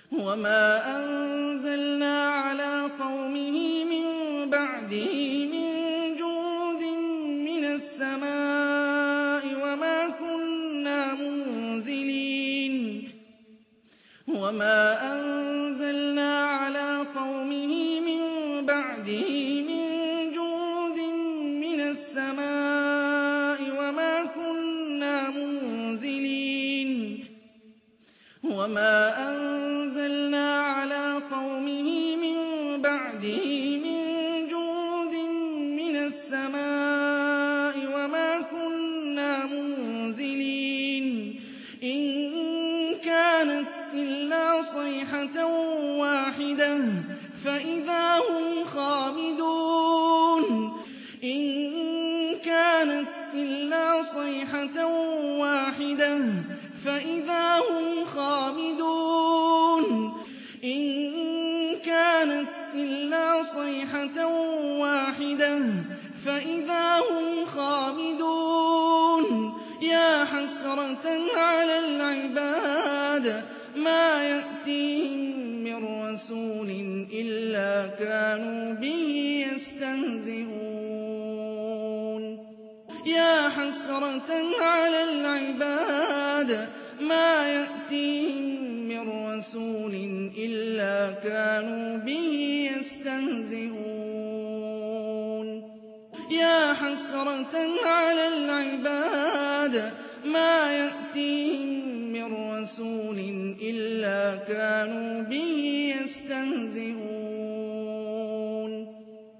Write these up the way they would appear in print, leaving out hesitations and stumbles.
وما أنزلنا على قومه من بعده من جند من السماء وما كنا منزلين وما أنزلنا على قومه من بعده من جند من السماء وما كنا منزلين وما أنزلنا على قومه من بعده من جند من السماء وما كنا منزلين إن كانت إلا صيحة واحدة فإذا هم خامدون إن كانت إلا صيحة واحدة فإذا هم خامدون إن كانت إلا صيحة واحدة فإذا هم خامدون يا حسرة على العباد ما يأتيهم من رسول إلا كانوا به يستهزئون يا حسرة على العباد ما يأتيهم من رسول إلا كانوا به يستهزئون يا حسرة على العباد ما يأتيهم من رسول إلا كانوا به يستهزئون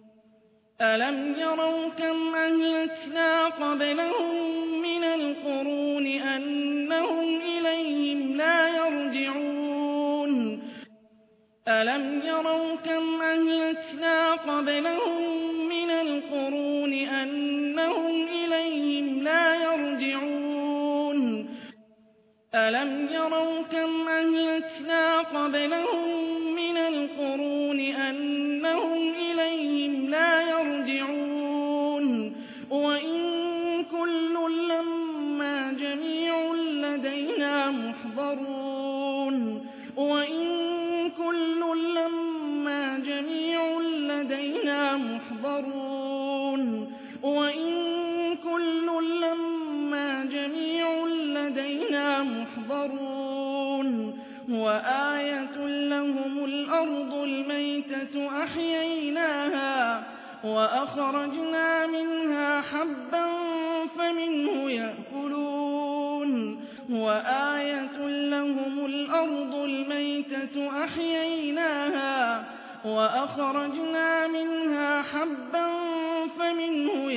ألم يروا كم أهلكنا قبلهم من القرون أنهم إليهم لا يرجعون ألم يروا كم أهلكنا قبلهم من القرون أنهم إليهم لا يرجعون ألم يروا كم أهلكنا قبلهم من القرون أنهم إليهم لا يرجعون وإن كل لما جميع لدينا محضرون وإن كل لما جميع لدينا محضرون وإن كل لما جميع لدينا محضرون وآية لهم الأرض الميتة أحييناها وأخرجنا منها حبا فمنه يأكلون وآية لهم الأرض الميتة أحييناها وأخرجنا منها حبا فمنه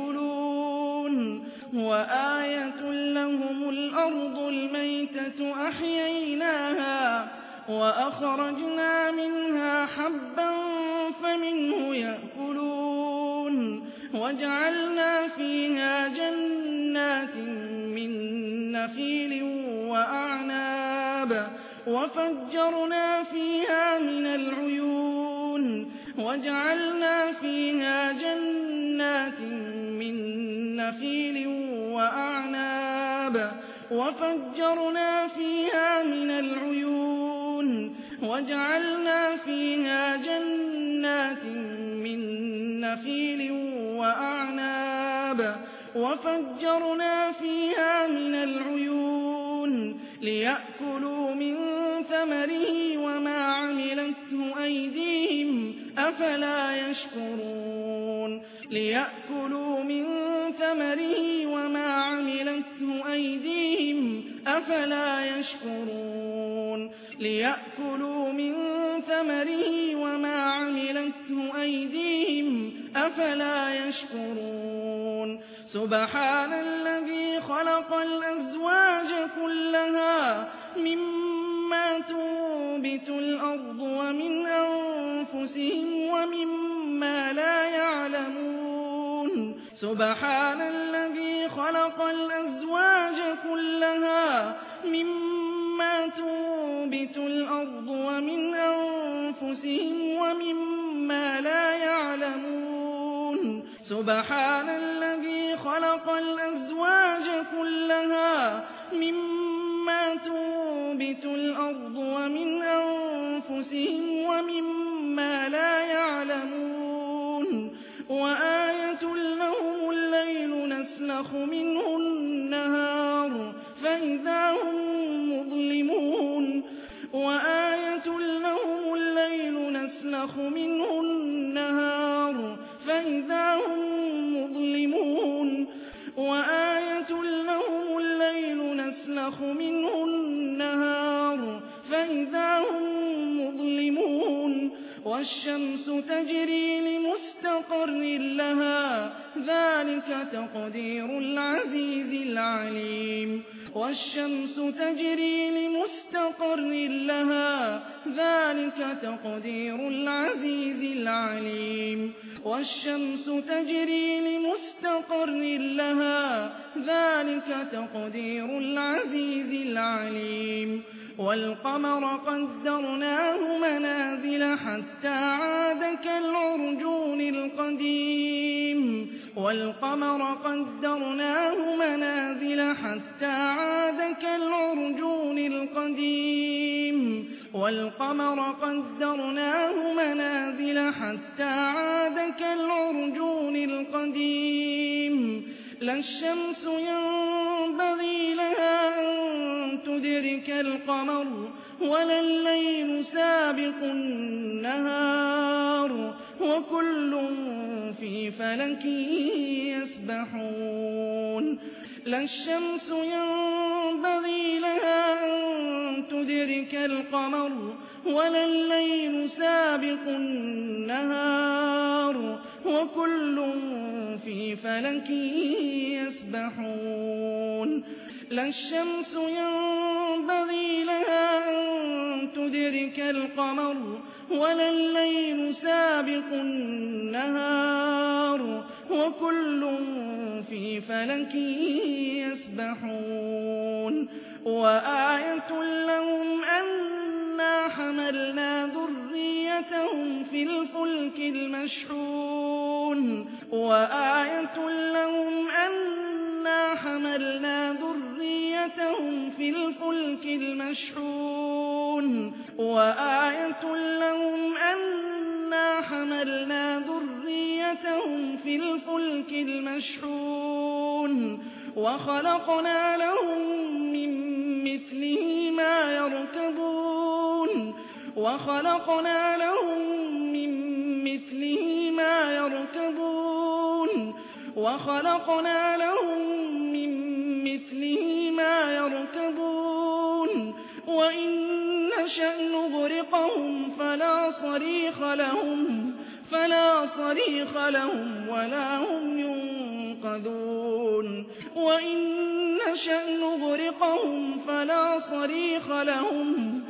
يأكلون وآية لهم الأرض الميتة أحييناها وأخرجنا منها حبا فمنه يأكلون وجعلنا فيها جنات من نخيل وأعناب وفجرنا فيها من العيون وجعلنا فيها جنات من نخيل وأعناب وفجرنا فيها من العيون وجعلنا فيها جنات من نخيل وأعناب وفجرنا فيها من العيون ليأكلوا من ثمره وما عملته أيديهم أفلا يشكرون ليأكلوا من ثمره وما عملته أيديهم أفلا يشكرون ليأكلوا من ثمره وما عملته أيديهم أفلا يشكرون سبحان الذي خلق الأزواج كلها مما تنبت الأرض ومن أنفسهم ومما لا يعلمون سبحان الذي خلق الأزواج كلها مما تنبت الأرض ومن أنفسهم ومما لا يعلمون سبحان الذي خلق الأزواج كلها مما تنبت تنبت الأرض ومن أنفسهم ومما لا يعلمون وآية لهم الليل نسلخ منه النهار فإذا هم مظلمون وآية لهم الليل نسلخ منه النهار فإذا هم مظلمون وآية لهم الليل نسلخ منه النهار فإذا هم مظلمون والشمس تجري لمستقر لها ذلك تقدير العزيز العليم والشمس تجري لمستقر لها ذلك تقدير العزيز العليم والشمس تجري لمستقر لها ذلك تقدير العزيز العليم والقمر قدرناه منازل حتى عاد كالعرجون القديم والقمر قدرناه منازل حتى عاد كالعرجون القديم والقمر قدرناه منازل حتى عاد كالعرجون القديم لا الشمس ينبغي لها أن تدرك القمر ولا الليل سابق النهار وكل في فلك يسبحون لا الشمس ينبغي لها أن تدرك القمر ولا الليل سابق النهار وكل في فلك يسبحون لا الشمس ينبغي لها أن تدرك القمر ولا الليل سابق النهار وكل في فلك يسبحون وآية لهم أنا حملنا ذريتهم في الفلك المشحون وآية لهم أنا حملنا ذريتهم في الفلك المشحون وآية لهم أنا حملنا ذريتهم في الفلك المشحون وخلقنا لهم من مثله ما يركبون وخلقنا لهم من مثله ما يركبون وخلقنا لهم من مثله ما يركبون وإن نشأ نغرقهم فلا صريخ لهم ولا هم ينقذون وإن نشأ نغرقهم فلا صريخ لهم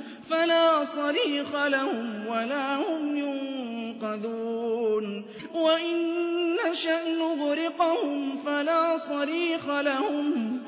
ولا هم ينقذون وإن نشأ نغرقهم فلا صريخ لهم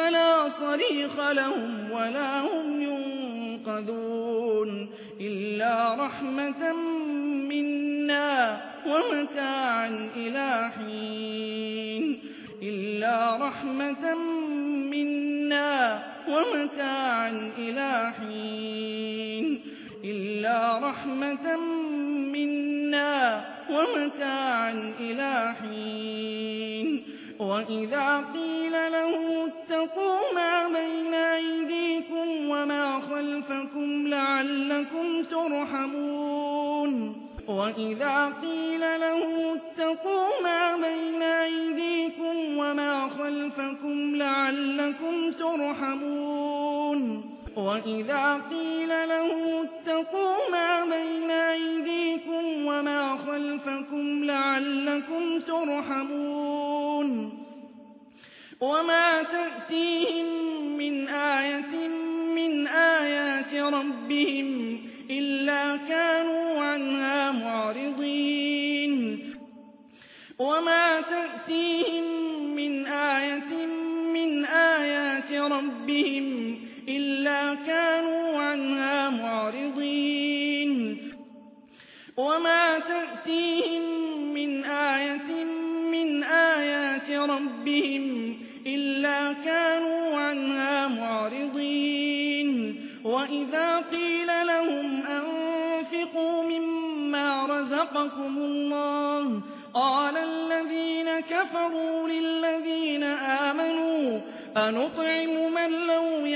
ولا هم ينقذون إلا رحمة منا ومتاعا إلى حين إلا رحمة منا ومتاعا إلى حين إلا رحمة منا ومتاعا إلى حين وإذا قيل له اتقوا ما بين أيديكم وما خلفكم لعلكم ترحمون وإذا قيل له اتقوا ما بين أيديكم وما خلفكم لعلكم ترحمون وإذا قيل له اتقوا ما بين أيديكم وما خلفكم لعلكم ترحمون وما تأتيهم من آية من آيات ربهم إلا كانوا عنها معرضين وما تأتيهم من آية من آيات ربهم إلا كانوا عنها معرضين وما تأتيهم من آية من آيات ربهم إلا كانوا عنها معرضين وإذا قيل لهم أنفقوا مما رزقكم الله قال الذين كفروا للذين آمنوا أنطعم من لو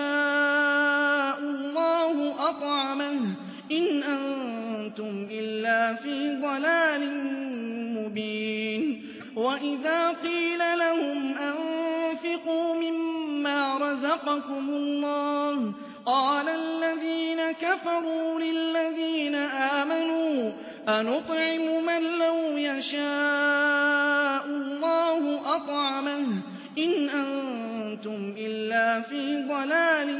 يشاء الله أطعمه إن أنتم إلا في ضلال مبين وإذا قيل لهم أنفقوا مما رزقكم الله قال الذين كفروا للذين آمنوا أنطعم من لو يشاء الله أطعمه إن أنتم إلا في ضلال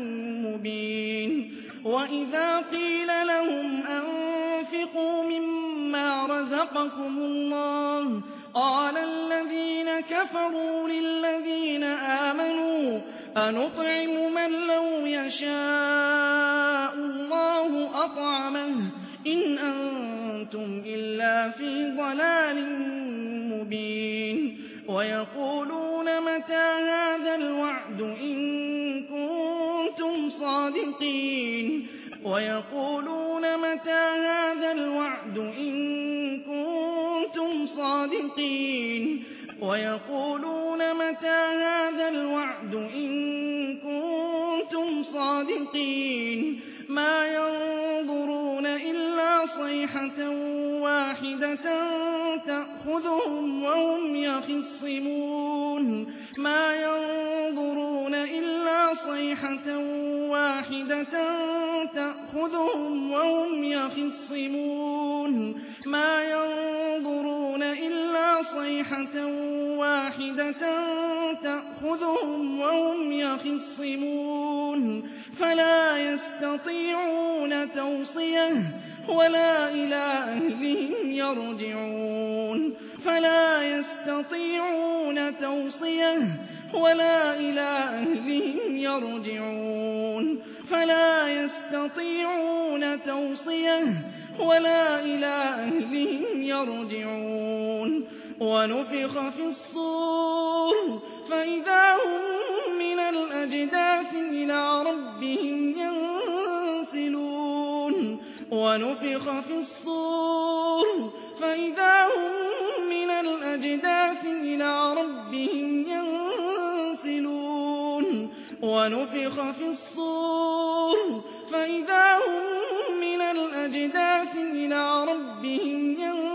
مبين وإذا قيل لهم أنفقوا مما رزقكم الله قال الذين كفروا للذين آمنوا أنطعم من لو يشاء الله أطعمه إن أنتم إلا في ضلال مبين ويقولون متى هذا الوعد إن كنتم صادقين ويقولون متى هذا الوعد إن كنتم صادقين ويقولون متى هذا الوعد إن كنتم صادقين ما ينظرون إلا صيحة واحدة تأخذهم وهم يخصمون ما ينظرون إلا صيحة واحدة تأخذهم وهم يخصمون ما ينظرون إلا صيحة واحدة تأخذهم وهم يخصمون فلا يستطيعون توصية ولا إلى أهلهم يرجعون فلا يستطيعون توصية ولا إلى أهلهم يرجعون فلا يستطيعون توصية ولا إلى أهلهم يرجعون ونفخ في الصور فإذا هم من الأجداث إلى ربهم ينسلون ونفخ في الصور فإذا هم من الأجداث إلى ربهم ينسلون ونفخ في الصور فإذا هم من الأجداث إلى ربهم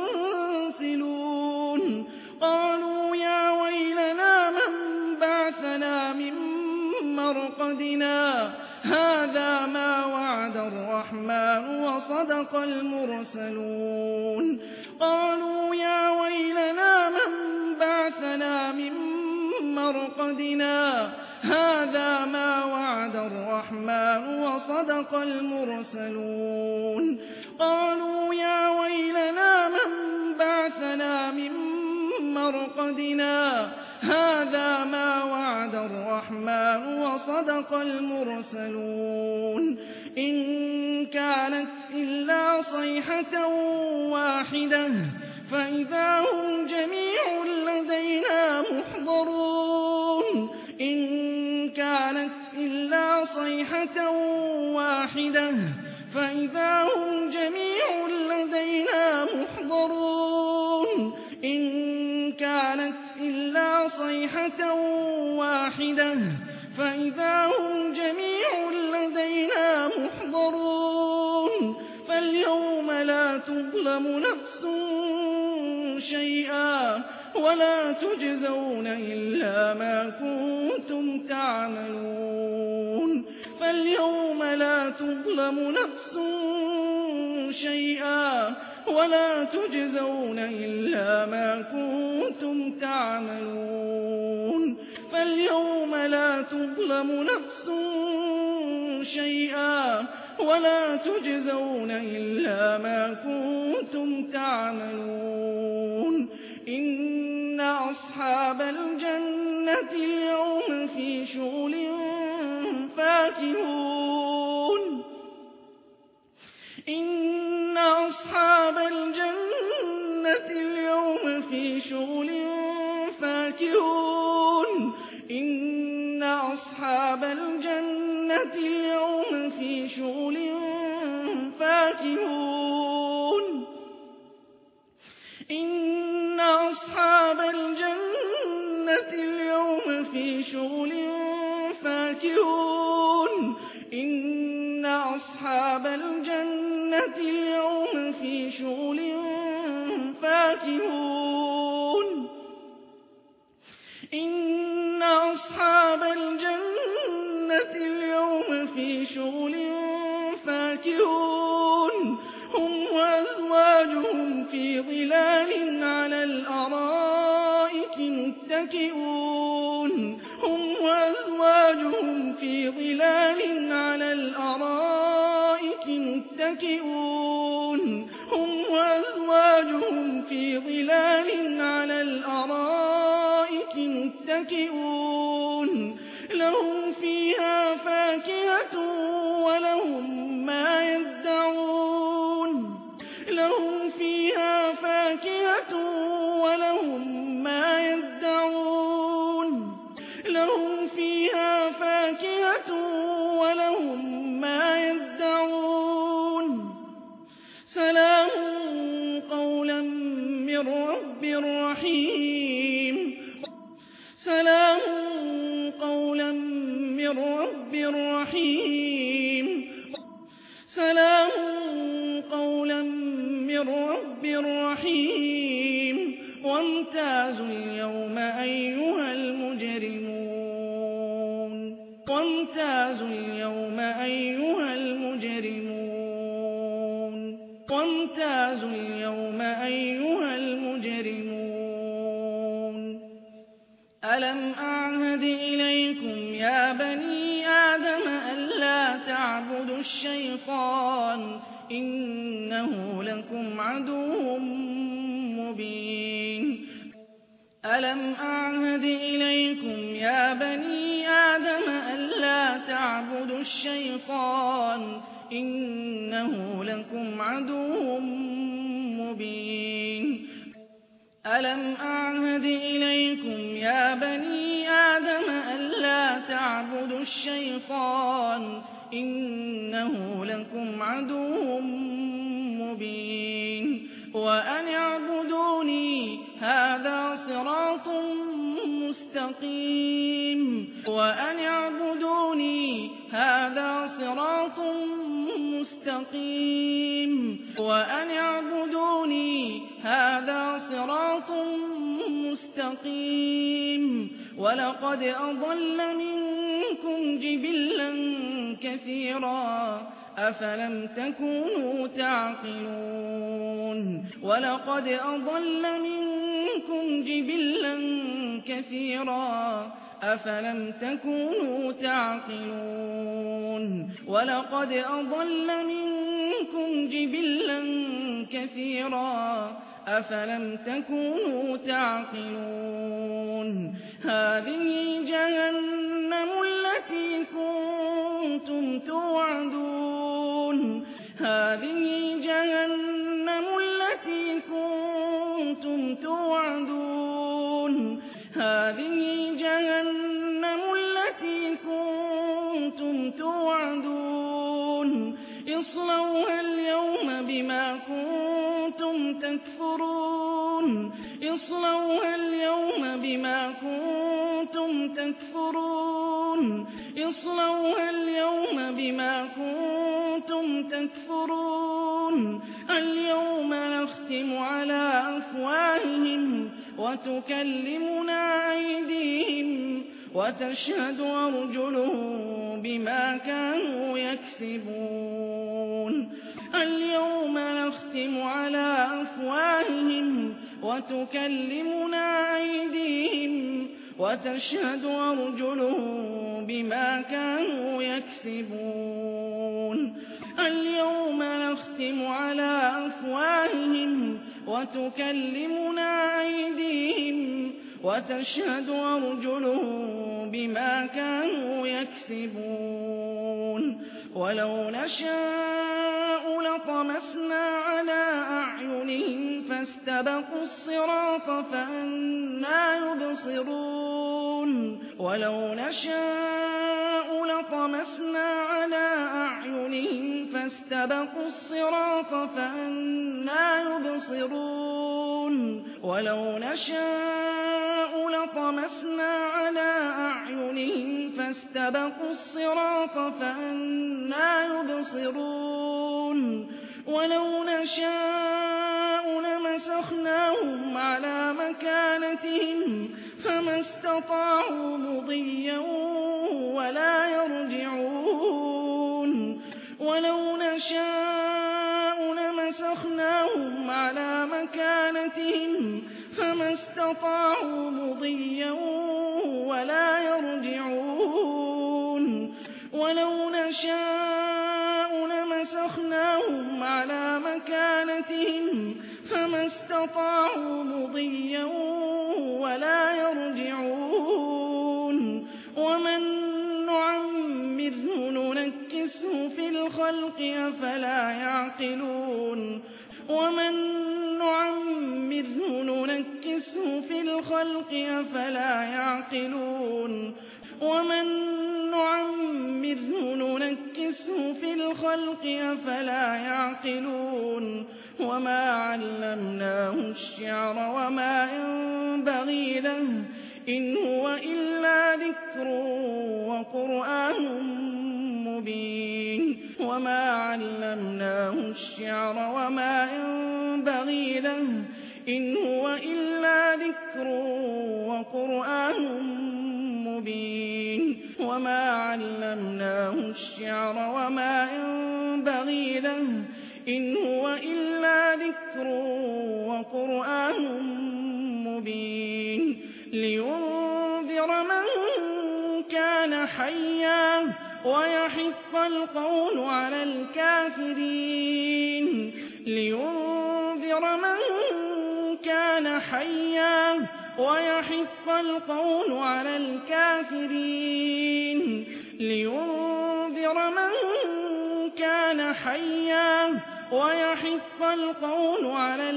ينسلون قالوا يا ويلنا من بعثنا من مرقدنا هذا ما وعد الرحمن وصدق المرسلون قالوا يا ويلنا من بعثنا من مرقدنا هذا ما وعد الرحمن وصدق المرسلون قالوا يا ويلنا من بعثنا من مرقدنا هذا ما وعد الرحمن وصدق المرسلون إن كانت إلا صيحة واحدة فإذا هم جميع لدينا محضرون إن كانت إلا صيحة واحدة فإذا هم جميع لدينا محضرون إن كانت إلا صيحة واحدة فإذا هم جميع لدينا محضرون فاليوم لا تظلم نفس شيئا ولا تجزون إلا ما كنتم تعملون فاليوم لا تظلم نفس شيئا ولا تجزون إلا ما كنتم تعملون فاليوم لا تظلم نفس شيئا ولا تجزون إلا ما كنتم تعملون إن أصحاب الجنة اليوم في شغل فاكهون إن أصحاب الجنة اليوم في شغل فاكهون إن أصحاب الجنة اليوم في فاكهون إن أصحاب الجنة اليوم في شغل فاكهون إن أصحاب الجنة اليوم في شغل فاكهون إن أصحاب الجنة اليوم في شغل فاكهون هم وأزواجهم في ظلال على الأرائك متكئون هم وأزواجهم في ظلال على الأرائك متكئون هم وأزواجهم في ظلال على الأرائك متكئون لهم فيها فاكهة ولهم ما يدعون لهم فيها فاكهة ولهم ما يدعون لهم فيها فاكهة ولهم ما يدعون سلام قولا من رب رحيم سلام قولا من رب رحيم سلام قولا من رب رحيم وامتازوا اليوم أيها المجرمون وامتازوا اليوم أيها المجرمون وامتازوا اليوم أيها المجرمون ألم أعهد إليكم يا بني آدم ألا تعبدوا الشيطان إنه لكم عدو مبين ألم أعهد إليكم يا بني آدم ألا تعبدوا الشيطان إنه لكم عدو مبين ألم أعهد إليكم يا بني آدم ألا تعبدوا الشيطان إنه لكم عدو مبين وأن اعبدوني هذا صراط مستقيم وأن اعبدوني هذا صراط مستقيم وأن اعبدوني هذا صراط مستقيم ولقد أضل منكم جبلا كثيرا أفلم تكونوا تعقلون ولقد أضل منكم جبلا كثيرا أفلم تكونوا تعقلون ولقد أضل منكم جبلا كثيرا أفلم تكونوا تعقلون هذه جهنم التي كنتم توعدون هذه جهنم التي كنتم توعدون هذه جهنم التي كنتم توعدون اصلوها اليوم بما كنتم تكفرون اصلوها اليوم بما كنتم تكفرون اصلوها اليوم بما كنتم تكفرون اليوم نختم على أفواههم وتكلمنا أيديهم وتشهد أرجلهم بما كانوا يكسبون اليوم نختم على أفواههم وتكلمنا أيديهم وتشهد أرجلهم بما كانوا يكسبون اليوم نختم على أفواههم وتكلمنا أيديهم وتشهد أرجلهم بما كانوا يكسبون ولو نشاء لطمسنا على أعينهم فاستبقوا الصراط فأنى يبصرون ولو نشاء لطمسنا على أعينهم فاستبقوا الصراط فأنى يبصرون ولو نشاء لطمسنا على أعينهم فاستبقوا الصراط فأنى يبصرون ولو نشاء لمسخناهم على مكانتهم فما استطاعوا مضيا ولا يرجعون ولو نشاء لمسخناهم على مكانتهم فما استطاعوا مضيا ولا يرجعون ولو نشاء لمسخناهم على مكانتهم فما استطاعوا مضيا ولا يرجعون ومن نعمره ننكسه في الخلق أفلا يعقلون ومن نعمره ننكسه في الخلق أفلا يعقلون ومن نعمره ننكسه في الخلق أفلا يعقلون وما علمناه الشعر وما ينبغي له إن هو إلا ذكر وقرآن مبين وما علمناه الشعر وما ينبغي له إن هو إلا ذكر وقرآن مبين وما علمناه الشعر وما ينبغي له إن هو إلا ذكر وقرآن مبين لينذر من كان حيا ويحق القول على الكافرين لينذر من كان حيا ويحق القول على الكافرين لينذر من كان حيا ويحق القول على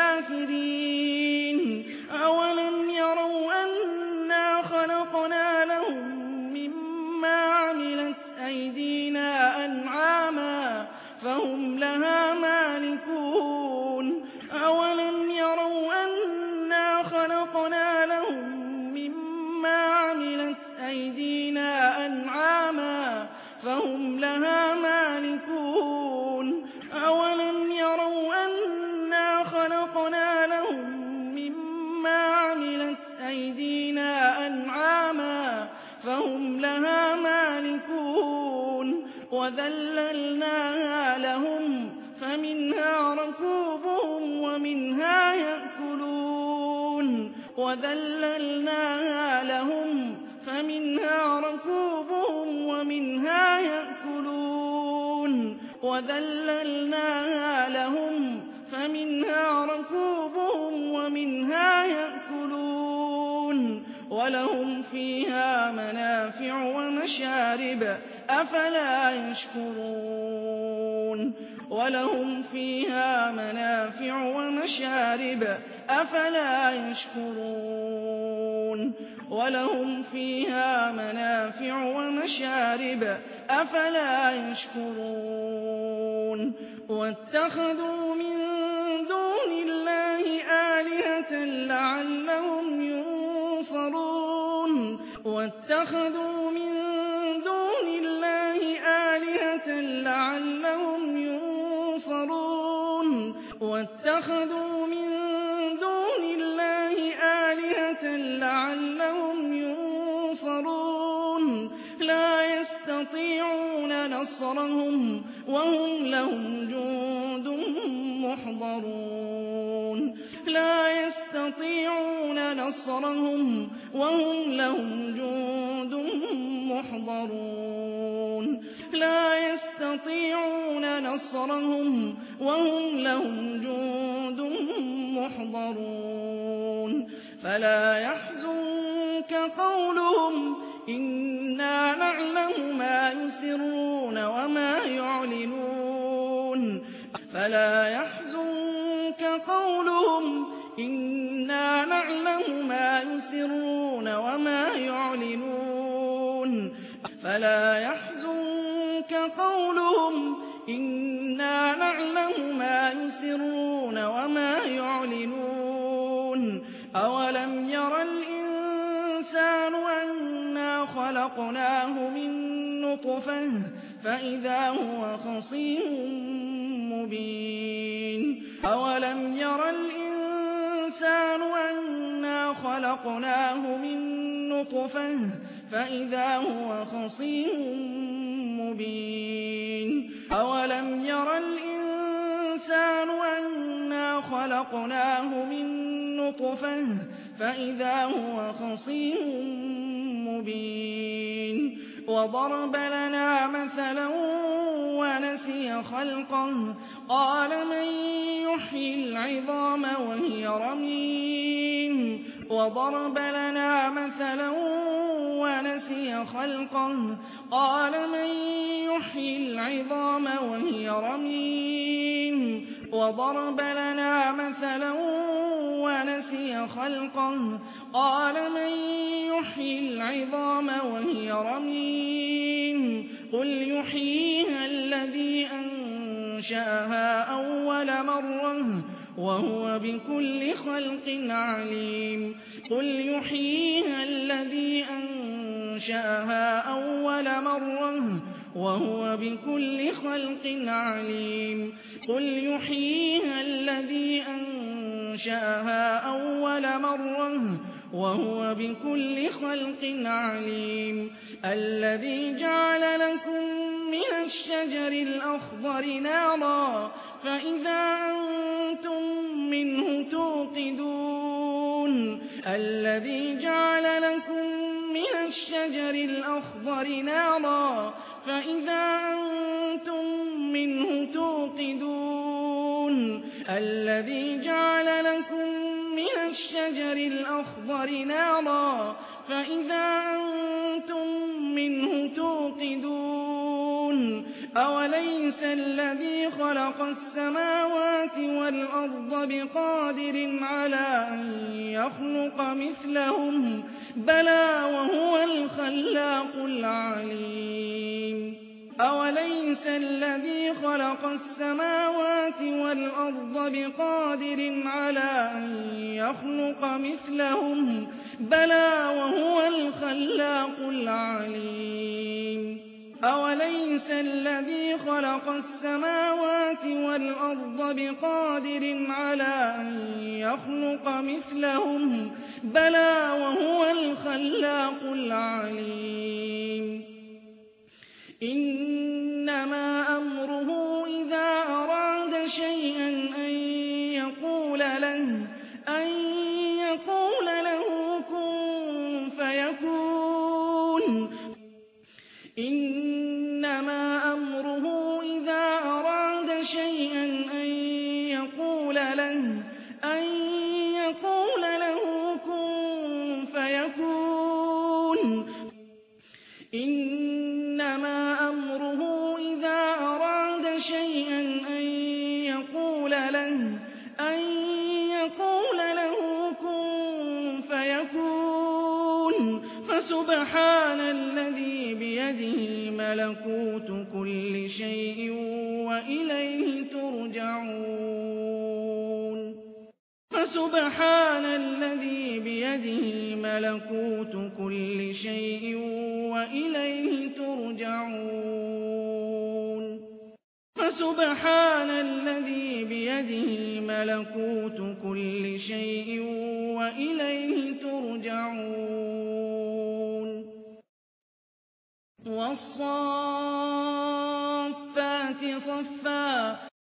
الكافرين أولم يروا أنا خلقنا لهم مما عملت أيدينا أنعاما فهم لها مالكون أولم يروا أنا خلقنا لهم مما عملت أيدينا أنعاما فهم لها مالكون أولم يروا أنا خلقنا لهم مما عملت أيدينا أنعاما فهم لها مالكون وذللناها لهم فمنها ركوبهم ومنها يأكلون وذللناها لهم فمنها ركوبهم ومنها يأكلون وذللناها لهم فمنها ركوبهم ومنها يأكلون ولهم فيها منافع ومشارب أفلا يشكرون ولهم فيها منافع ومشارب أفلا يشكرون ولهم فيها منافع ومشارب أفلا يشكرون واتخذوا من دون الله آلهة لعلهم ينصرون واتخذوا من دون الله آلهة لعلهم ينصرون واتخذوا من دون الله آلهة لعلهم ينصرون لا يستطيعون نصرهم وهم لهم جند محضرون لا يستطيعون نصرهم وهم لهم جند محضرون لا يستطيعون نصرهم وهم لهم جند محضرون فلا يحزنك قولهم إنا نعلم ما يسرون وما يعلنون فلا يحزنك قولهم إنا نعلم ما يسرون وما يعلنون فلا يحزنك قولهم إنا نعلم ما يسرون وما يعلنون أولم ير الإنسان أنا خلقناه من نطفة فإذا هو خصيم مبين أولم ير الإنسان أنا خلقناه من نطفة فإذا هو خصيم مبين أولم ير الإنسان أنا خلقناه من نطفة فإذا هو خصيم مبين وضرب لنا مثلا ونسي خلقه قال من يحيي العظام وهي رميم وضرب لنا مثلا ونسي خلقه قال من يحيي العظام وهي رميم وضرب لنا مثلا ونسي خلقه قال من يحيي العظام وهي رميم قل يحييها الذي أنشأها أول مرة وهو بكل خلق عليم قل يحييها الذي أنشأها أول مرة وهو بكل خلق عليم قل يحييها الذي أنشأها أول مرة وهو بكل خلق عليم الذي جعل لكم من الشجر الأخضر نارا فإذا أنتم منه توقدون الذي جعل لكم من الشجر الأخضر نارا فإذا أنتم منه توقدون الذي جعل لكم من الشجر الأخضر نارا فإذا أنتم منه توقدون أوليس الذي خلق السماوات والأرض بقادر على أن يخلق مثلهم بلى وهو الخلاق العليم أوليس الذي خلق السماوات والأرض بقادر على أن يخلق مثلهم بلى وهو الخلاق العليم أوليس الذي خلق السماوات والأرض بقادر على أن يخلق مثلهم بلى وهو الخلاق العليم إنما أمره إذا أراد شيئا أن يقول له كن فيكون إنما أمره إذا أراد شيئا أن يقول له كن فيكون إنما أمره إذا أراد شيئا أن يقول له كن فيكون فسبحان الذي بيده ملكوت كل شيء وإليه ترجعون فسبحان الذي بيده ملكوت كل شيء وإليه ترجعون فسبحان الذي بيده ملكوت كل شيء وإليه ترجعون والصافات صفا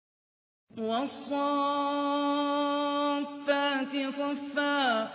والصافات صفا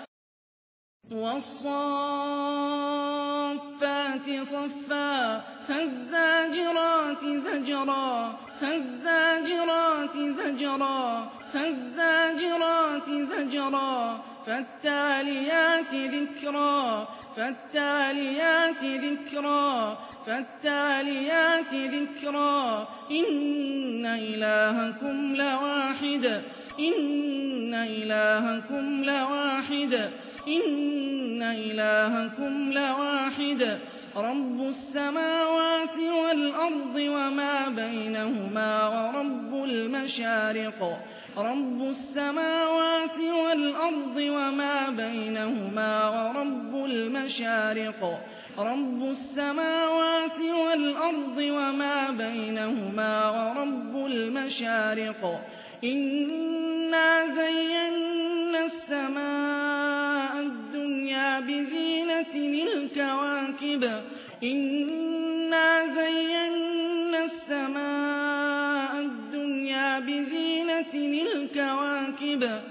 والصافات صفا فالزاجرات زجرا فالزاجرات زجرا فالزاجرات زجرا فالتاليات ذكرا فالتاليات ذكرا فالتاليات ذكرا إن إلهكم لواحد إن إلهكم لواحد إن إلهكم لواحد رب السماوات والأرض وما بينهما ورب المشارق رب السماوات والأرض وما بينهما ورب المشارق رب السماوات والأرض وما بينهما ورب المشارق إنا زينا السماء الدنيا بزينة الكواكب إنا زينا السماء الدنيا بزينة الكواكب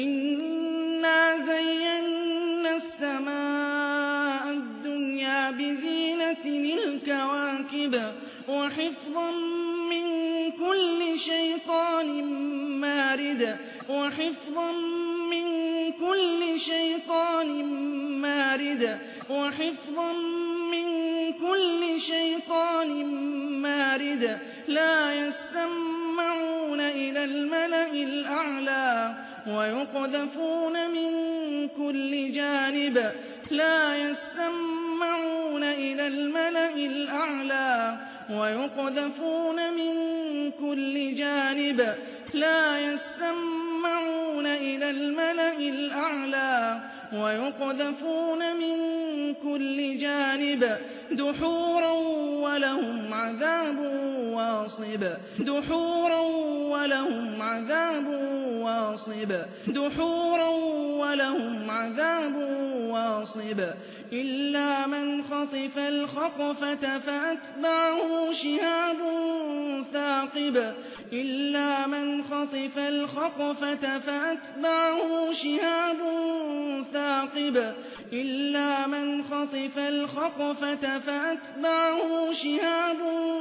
إنا زينا السماء الدنيا بزينة الكواكب وحفظا من كل شيطان مارد وحفظا من كل شيطان مارد وحفظا من كل شيطان مارد لا يسمعون إلى الملأ الأعلى ويقذفون من كل جانب لا يسمعون إلى الملأ الأعلى ويقذفون من كل جانب لا يسمعون إلى الملأ الأعلى ويقذفون من كل جانب دحورا ولهم عذاب واصب دحورا ولهم عذاب واصب دحورا ولهم عذاب واصب إلا من خطف الخطفة فأتبعه شهاب ثاقب إلا من خطف الخطفة فأتبعه شهاب ثاقب إلا من خطف الخطفة فأتبعه شهاب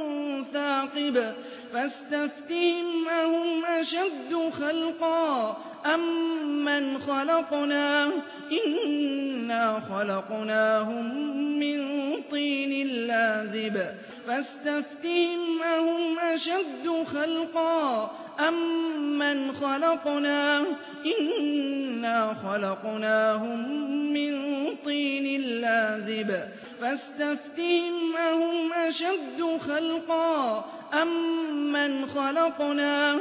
ثاقب فاستفتهم أهم أشد خلقا أم من خلقنا إنا خلقناهم من طين لازب فاستفتهم أهم أشد خلقا أم من خلقنا إنا خلقناهم من طين لازب فاستفتهم أهم أشد خلقا أم من خلقنا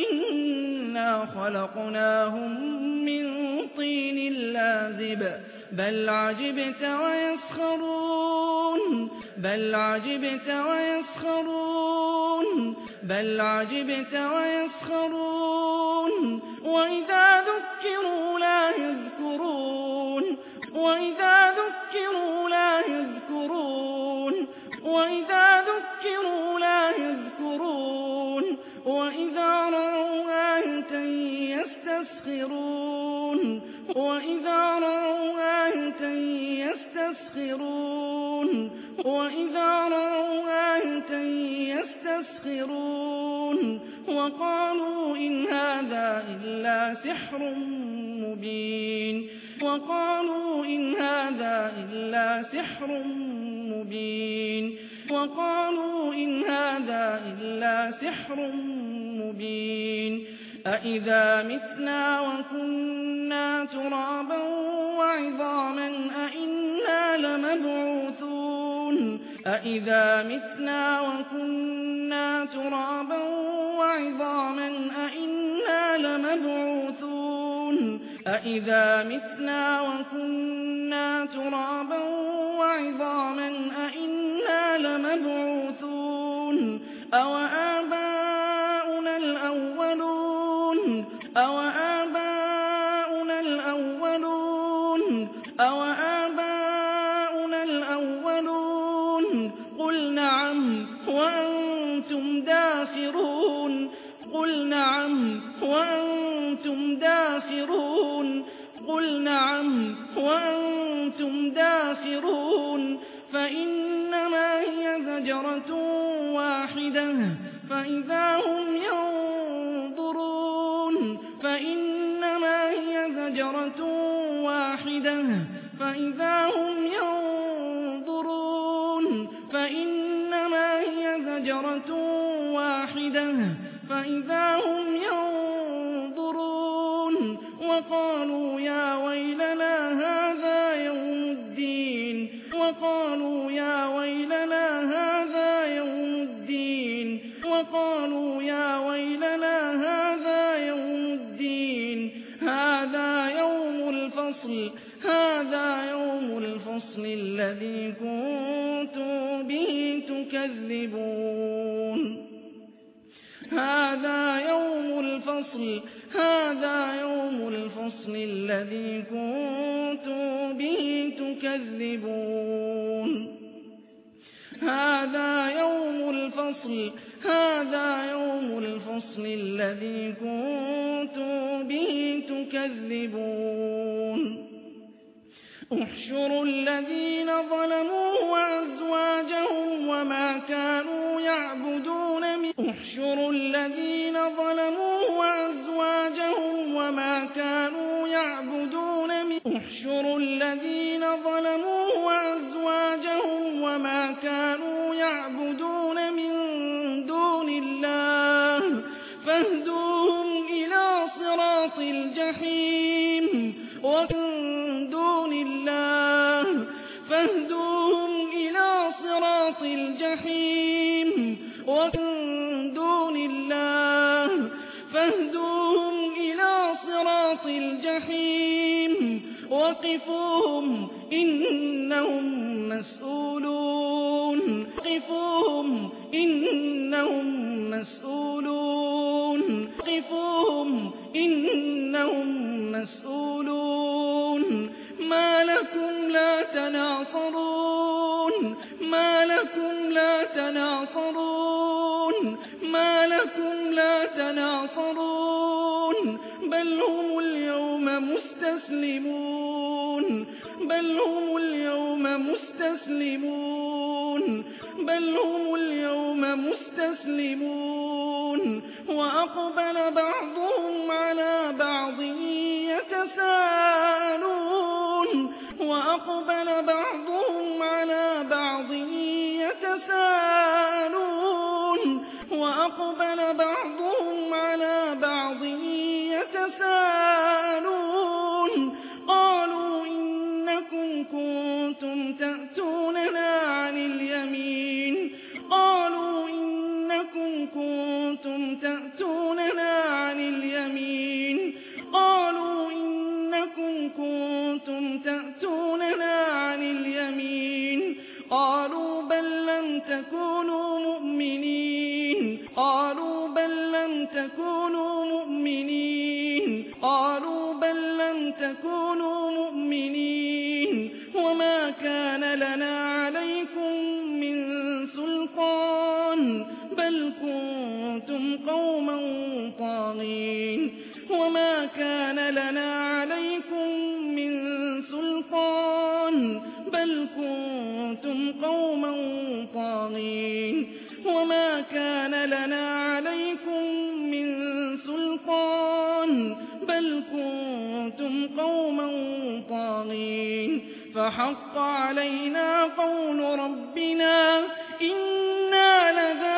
إنا خلقناهم من طين لازب بل عجبت ويسخرون بل عجبت ويسخرون بل عجبت ويسخرون وإذا ذكروا لا يذكرون وإذا ذكروا لا يذكرون وإذا ذكروا لا يذكرون وإذا رأوا آية يستسخرون وإذا رأوا آية يستسخرون وإذا رأوا آية يستسخرون وقالوا إن هذا إلا سحر مبين وقالوا إن هذا إلا سحر مبين وقالوا إن هذا إلا سحر مبين أإذا متنا وكنا ترابا وعظاما أإنا لمبعوثون أإذا متنا وكنا ترابا وعظاما أإنا لمبعوثون أإذا متنا وكنا ترابا وعظاما أإنا لمبعوثون أوآباؤنا الأولون أوآباؤنا الأولون أوآباؤنا الأولون قل نعم وأنتم داخرون قل نعم وأنتم داخرون قل نعم وأنتم داخرون فإنما هي زجرة واحدة فإذا هم ينظرون فإنما هي زجرة واحدة فإذا هم ينظرون فإنما هي زجرة واحدة فإذا هم ينظرون وقالوا يا ويلنا هذا يوم الدين وقالوا يا ويلنا هذا يوم الدين وقالوا يا ويلنا هذا يوم الدين هذا يوم الفصل الذي كنتم به تكذبون هذا يوم الفصل الذي كنتم به تكذبون هذا يوم الفصل الذي كنتم به تكذبون احشروا الذين ظلموا وأزواجهم وما كانوا يعبدون من دون الله فاهدوهم إلى صراط الجحيم وقفوهم إنهم مسؤولون ما لكم لا تناصرون بل هم اليوم مستسلمون وأقبل بعضهم على بعض يتساءلون قالوا إنكم كنتم تأتوننا عن اليمين قالوا بل لم تكونوا مؤمنين وما كان لنا عليكم من سلطان بل كنتم قوما طاغين فحق علينا قول ربنا إنا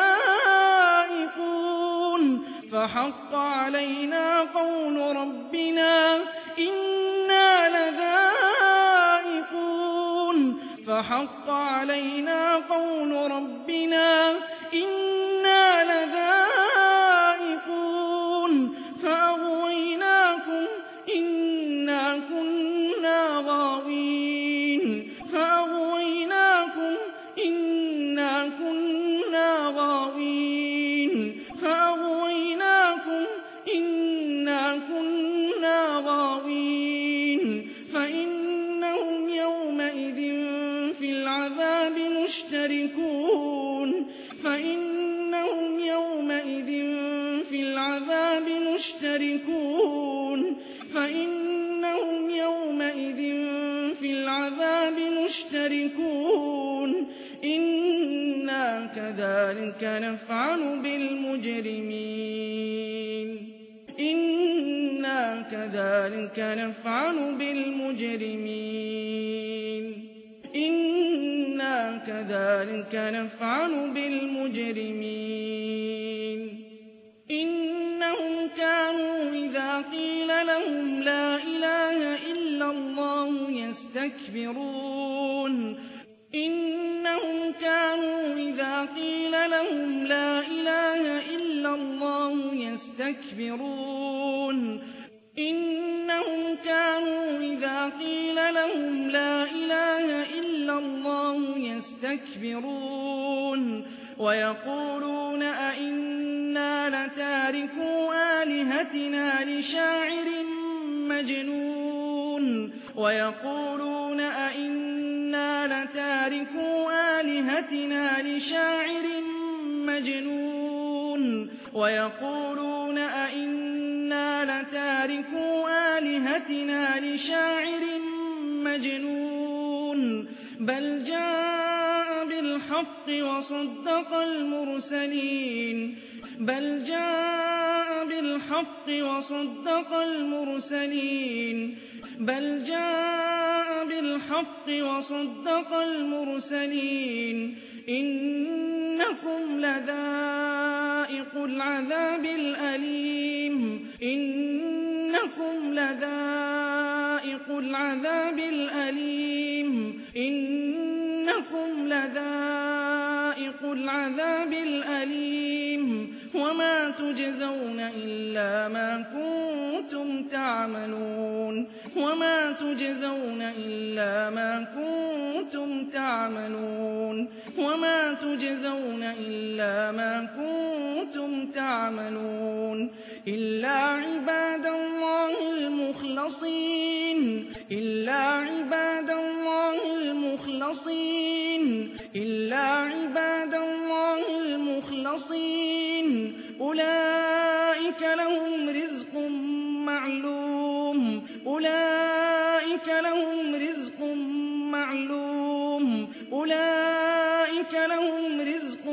لذائقون فأغويناكم إنا كنا غاوين فإنهم يومئذ في العذاب مشتركون إنا كذلك نفعل بالمجرمين إنهم كانوا إذا قيل لهم لا إله إلا الله يستكبرون كانوا إذا قيل لهم لا إله إلا الله يستكبرون إنهم كانوا إذا قيل لهم لا إله إلا الله يستكبرون ويقولون أئنا لتاركو آلهتنا لشاعر مجنون ويقولون أئنا لتاركو آلهتنا لشاعر مجنون ويقولون أئنا لتاركو آلهتنا لشاعر مجنون بل جاء بالحق وصدق المرسلين بل جاء بالحق وصدق المرسلين بل جاء بالحق وصدق المرسلين إنكم لذائق العذاب الأليم إنكم لذائق العذاب الأليم إنكم لذائق العذاب الأليم وما تجزون إلا ما كنتم تعملون وما تجزون إلا ما كنتم تعملون وما تجزون إلا ما كنتم تعملون إلا عباد الله المخلصين إلا عباد الله المخلصين إلا عباد الله المخلصين أولئك لهم رزق معلوم أولئك لهم رزق معلوم أولئك لهم رزق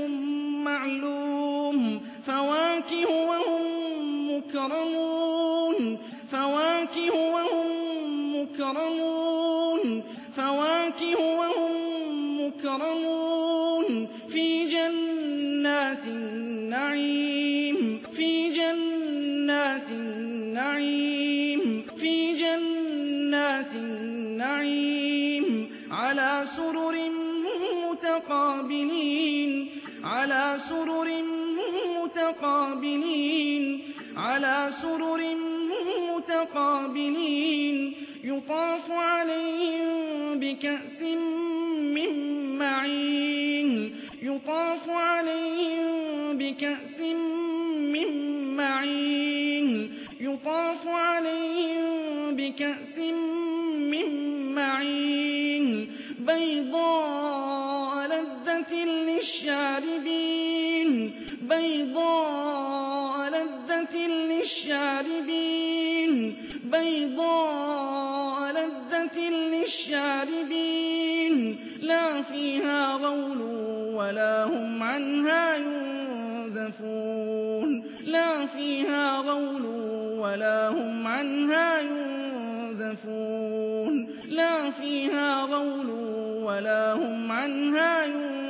معلوم فواكه وهم مكرمون فواكه وهم مكرمون فواكه وهم مكرمون في جنات النعيم في جنات النعيم في جنات النعيم على سرر متقابلين على سرر متقابلين على سرر متقابلين يطاف عليهم بكأس من معين يطاف عليهم بكأس من معين يطاف عليهم بكأس من معين بيضاء لذة للشاربين بيضاء لذة للشاربين بيضاء لذة للشاربين لا فيها غول ولا هم عنها ينزفون لا فيها غول ولا هم عنها ينزفون لا فيها غول ولا هم عنها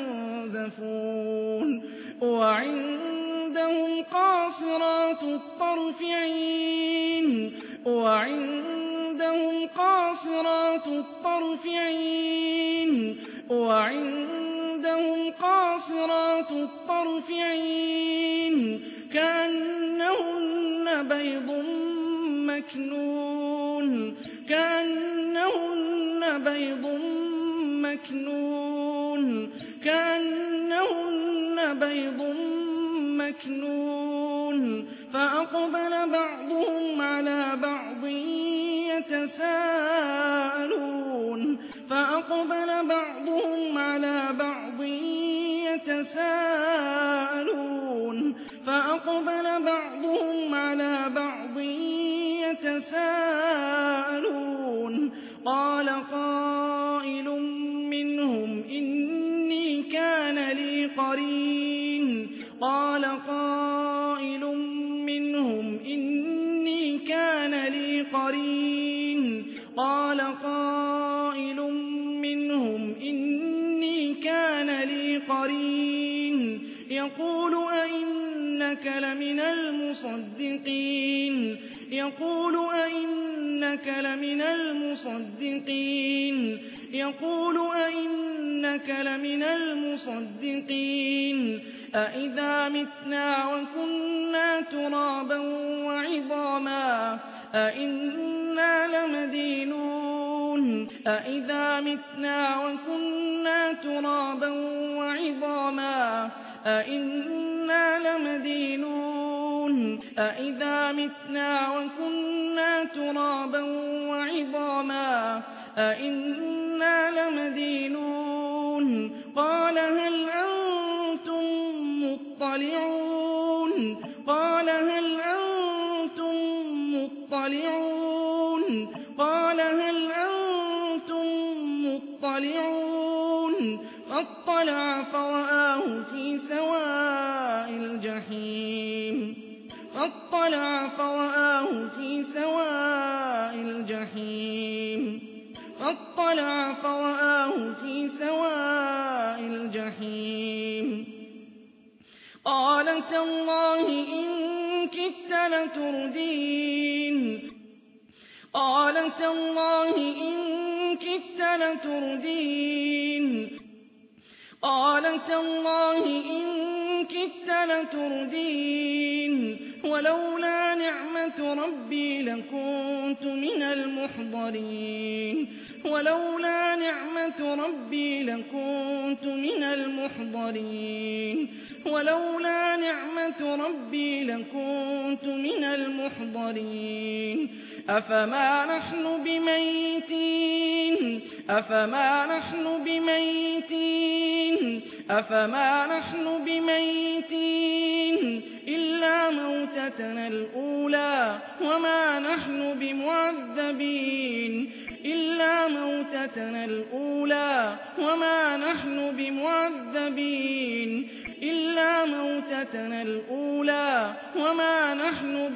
ينزفون وعندهم قاصرات الطرف عين وعندهم قاصرات الطرف عين وعندهم قاصرات الطرف عين كأنهن بيض مكنون كأنهن بيض مكنون كأنهن بيض مكنون فأقبل بعضهم على بعض يتساءلون فأقبل بعضهم على بعض يتساءلون فأقبل بعضهم على بعض يتساءلون قال قائل منهم إني كان لي قرين قال قائل منهم إني كان لي قرين قال قائل منهم إني كان لي قرين يقول أئنك لمن المصدقين يقول أئنك لمن المصدقين يقول أئنك لمن المصدقين أئذا متنا وكنا ترابا وعظاما أئنا لمدينون أئذا متنا وكنا ترابا وعظاما أئنا لمدينون أئذا متنا وكنا ترابا وعظاما أئنا لمدينون قال هل أنتم مطلعون قال هل أنتم مطلعون قال هل أنتم مطلعون فاطلع فرآه في سواء الجحيم فاطلع فرآه في سواء الجحيم فاطلع فرآه في سواء الجحيم قال تالله إن كدت لتردين قال تالله إن كدت لتردين قال تالله إن كدت لتردين ولولا نعمة ربي لكنت من المحضرين ولولا نعمة ربي لكنت من المحضرين ولولا نعمة ربي لكنت من المحضرين أفما نحن بميتين أفما نحن بميتين أفما نحن بميتين إلا موتتنا الأولى وما نحن بمعذبين إلا موتتنا الأولى وما نحن بمعذبين إلا موتتنا الأولى وما نحن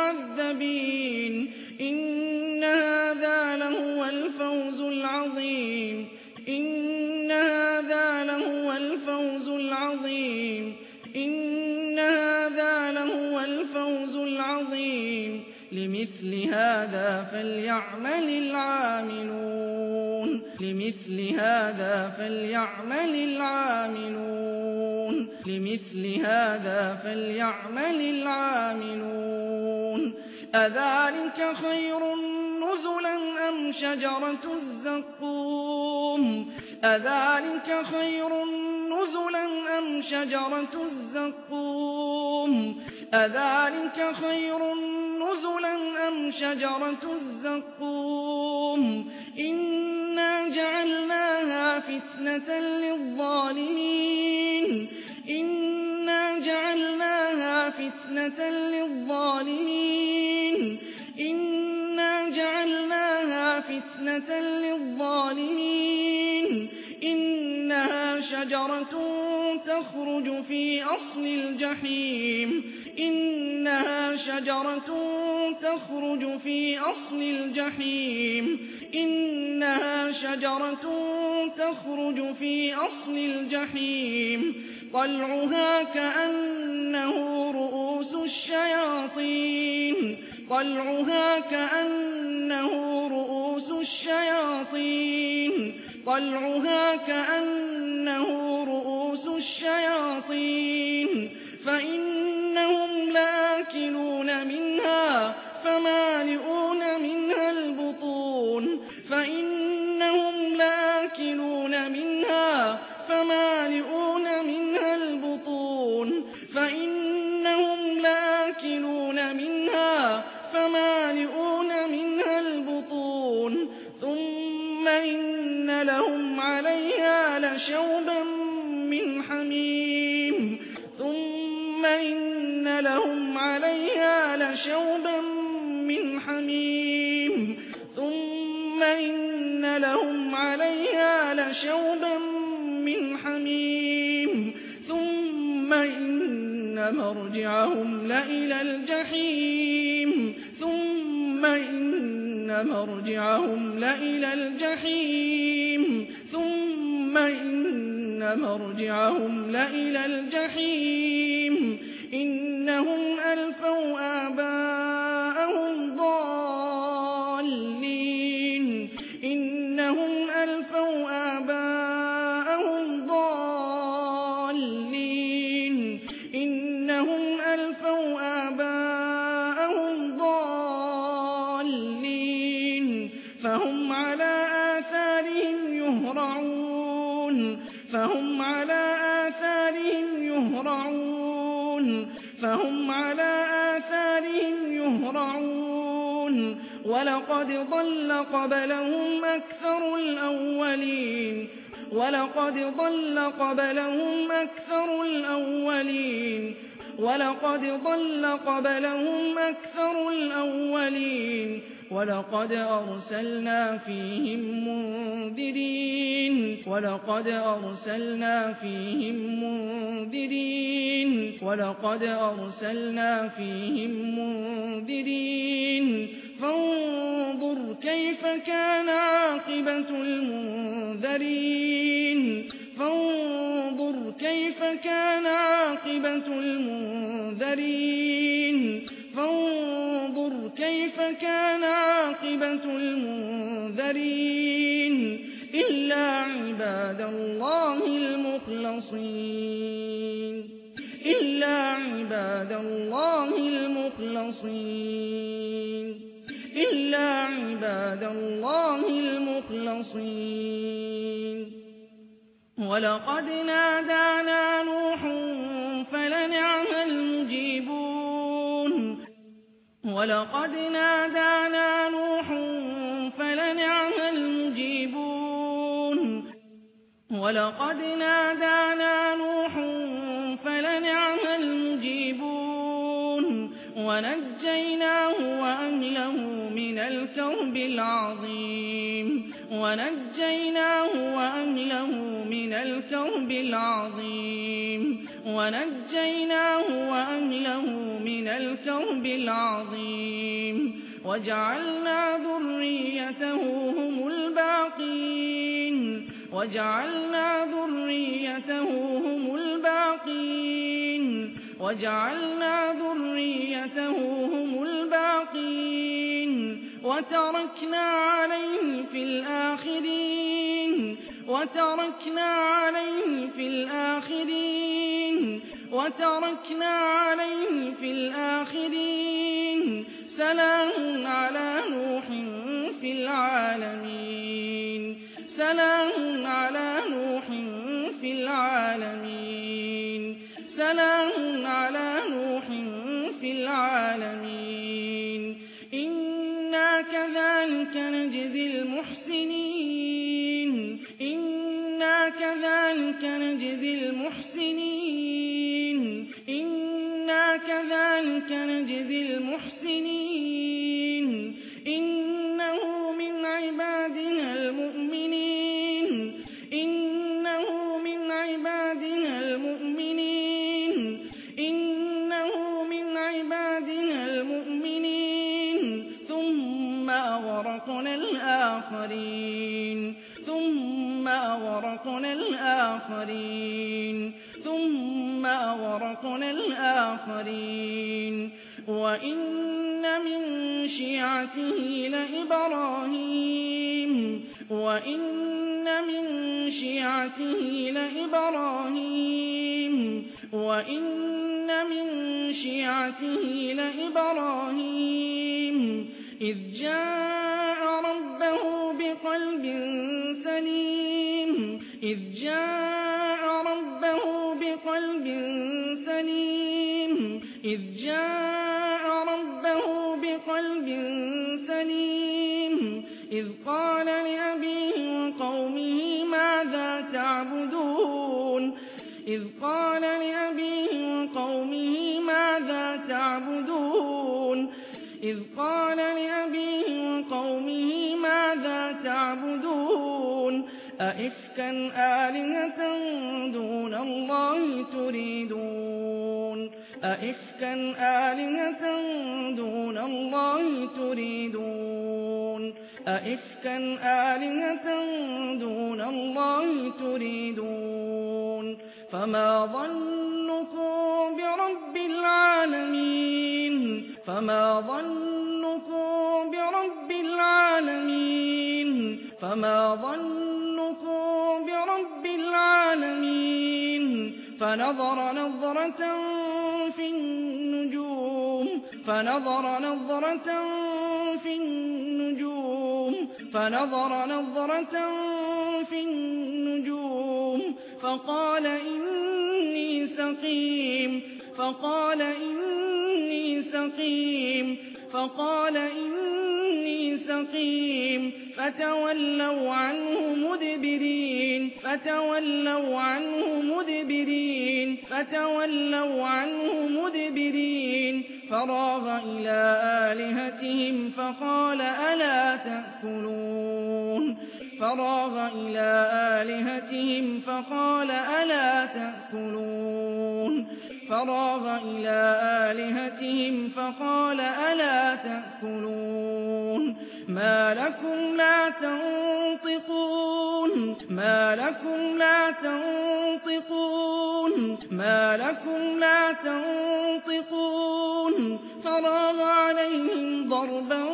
بمعذبين إن هذا لهو الفوز العظيم إن هذا لهو الفوز العظيم إن هذا لهو الفوز العظيم لمثل هذا فليعمل العاملون لمثل هذا فليعمل العاملون لمثل هذا فليعمل العاملون أذلك خير نزلا أم شجرة الزقوم أذلك خير نزلا أم شجرة الزقوم أذلك خير نزلا أم شجرة الزقوم إنا جعلناها فتنة للظالمين إنا جعلناها فتنة للظالمين إنا جعلناها فتنة للظالمين إنها شجرة تخرج في أصل الجحيم إنها شجرة تخرج في أصل الجحيم إنها شجرة تخرج في أصل الجحيم طلعها كأنه رؤوس الشياطين طلعها كأنه رؤوس الشياطين طلعها كأنه رؤوس الشياطين فإنهم لآكلون منها فمالئون منها البطون فإنهم لآكلون منها فمالئون منها البطون فإنهم لآكلون منها فمالئون منها البطون ثم إن لهم عليها لشوبا من حميم ثم إن لهم عليها لشوبا من حميم ثم إن لهم عليها لشوبا من حميم ثم إن مرجعهم لإلى الجحيم ثم إن مرجعهم لإلى الجحيم ثم إن مرجعهم لإلى الجحيم إنهم ألفوا آباءهم ضالين إنهم ألفوا فهم على آثارهم يهرعون ولقد ضل قبلهم أكثر الأولين ولقد أرسلنا فيهم منذرين فانظر كيف كان عاقبة المنذرين إلا عباد الله المخلصين ولقد نادانا نوح فلنعم المجيبون ونجيناه وأهله من الكرب العظيم وجعلنا ذريته هم الباقين وتركنا عليه في الآخرين سلام على نوح في العالمين إنا كذلك نجزي المحسنين إنه من عبادنا المؤمنين ثم أغرقنا الآخرين وإن من شيعته لإبراهيم إذ جاء ربه بقلب سليم إذ قال لأبيه وقومه ماذا تعبدون أئفكا آلهة دون الله تريدون فما ظنكم برب العالمين فنظر نظرة في النجوم فقال إني سقيم فقال إني سقيم فقال إني سقيم فتولوا عنه مدبرين فراغ إلى آلهتهم فقال ألا تأكلون ما لكم لا تنطقون فراغ عليهم ضربا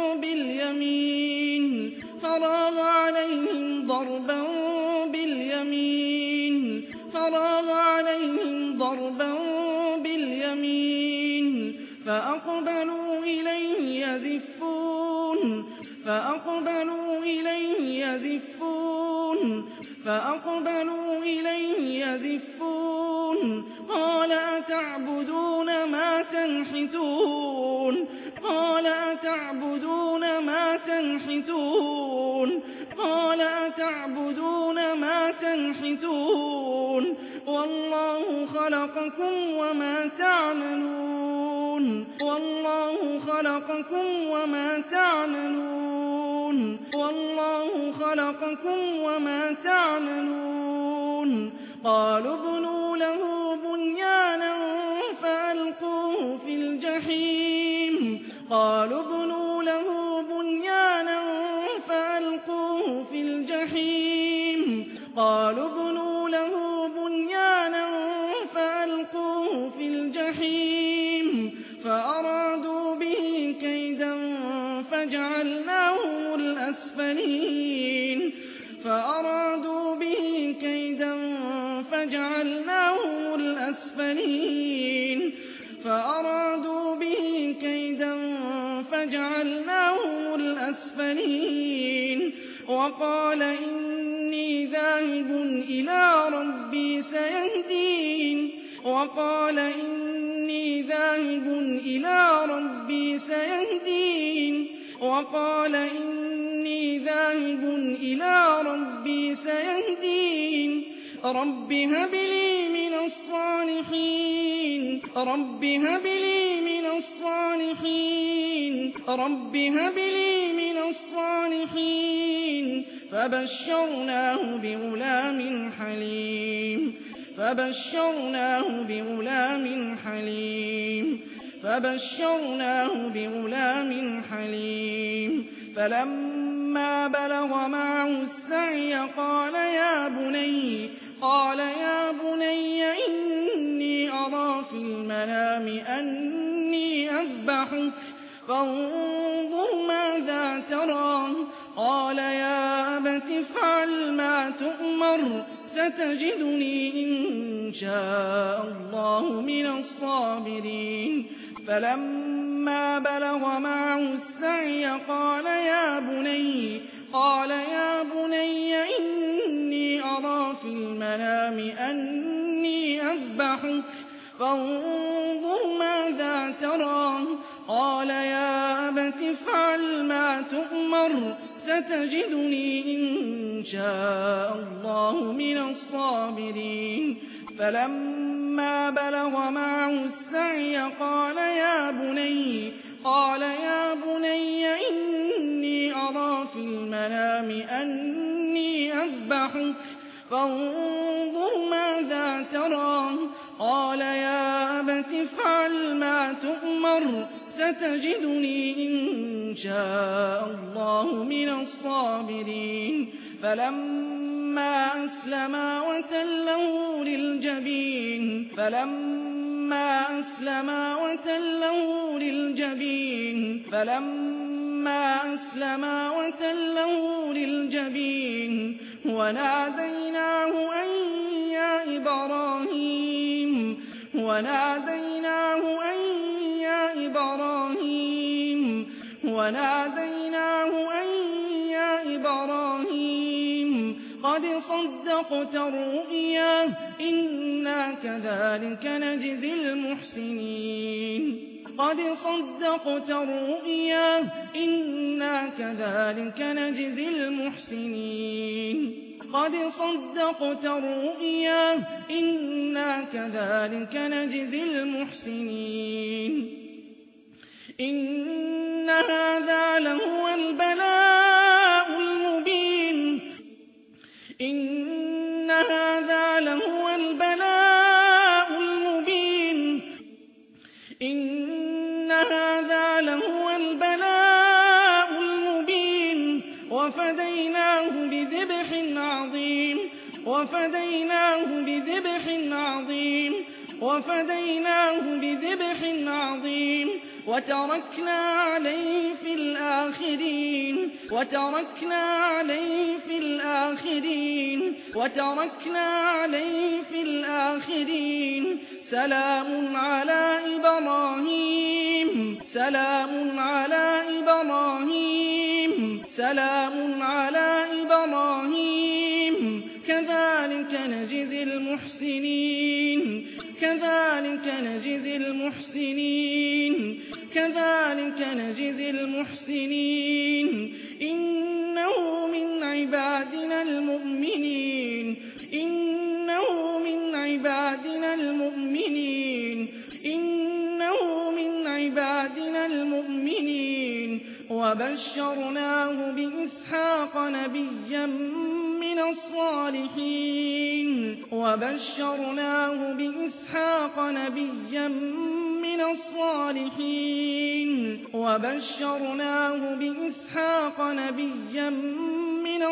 باليمين فأقبلوا إليه يزفون قال أتعبدون ما تنحتون والله خلقكم وما تعملون قالوا ابنوا له بنيانا فألقوه في الجحيم فأرادوا به كيدا فجعلناهم الأسفلين وقال إني ذاهب إلى ربي سيهدين رب هب لي من الصالحين فبشرناه بغلام حليم فلما بلغ معه السعي قال يا بني إني أرى في المنام أني أذبحك فانظر ماذا ترى قال يا أبت افعل ما تؤمر ستجدني إن شاء الله من الصابرين فلما بلغ معه السعي قال يا بني إني أرى في المنام أني أذبحك فانظر ماذا ترى قال يا أبت افعل ما تؤمر ستجدني إن شاء الله من الصابرين فلما بلغ معه السعي قال يا بني إني أرى في المنام أني أذبحك فانظر ماذا ترى قال يا أبت افعل ما تؤمر ستجدني إن شاء الله من الصابرين فلما أسلما وتله للجبين وناديناه أن يا إبراهيم قد صدقت الرؤيا إنا كذلك نجزي المحسنين قد صدقت الرؤيا إنا كذلك نجزي المحسنين قد صدقت الرؤيا إنا كذلك نجزي المحسنين إن هذا لهو البلاء المبين إن هذا لهو البلاء المبين إن هذا لهو البلاء المبين وفديناه بذبح عظيم وفديناه بذبح عظيم وفديناه بذبح عظيم وتركنا عليه في الآخرين وتركنا عليه في الآخرين وتركنا عليه في الآخرين سلام على إبراهيم سلام على إبراهيم سلام على إبراهيم كذلك نجزي المحسنين كذلك نجزي المحسنين كذلك نجزي المحسنين إنه من عبادنا المؤمنين إنه من عبادنا المؤمنين إنه من عبادنا المؤمنين وبشرناه بإسحاق نبيا من الصالحين وبشرناه بإسحاق نبيا من الصالحين وبشرناه بإسحاق نبيا من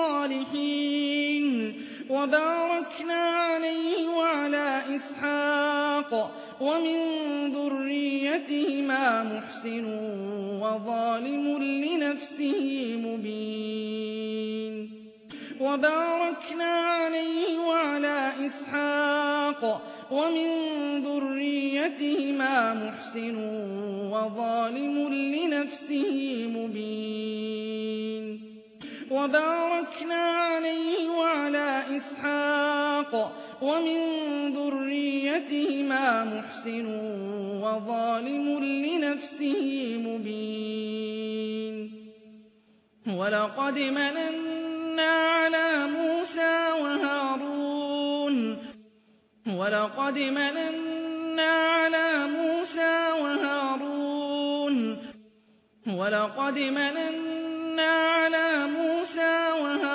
الصالحين وباركنا عليه وعلى إسحاق ومن ذريتهما محسن وظالم لنفسه مبين وباركنا عليه وعلى إسحاق ومن ذريتهما محسن وظالم لنفسه مبين وباركنا عليه وعلى إسحاق ومن ذريتهما محسن وظالم لنفسه مبين ولقد مننا على موسى وهارون ولقد مننا على موسى وهارون ولقد مننا على موسى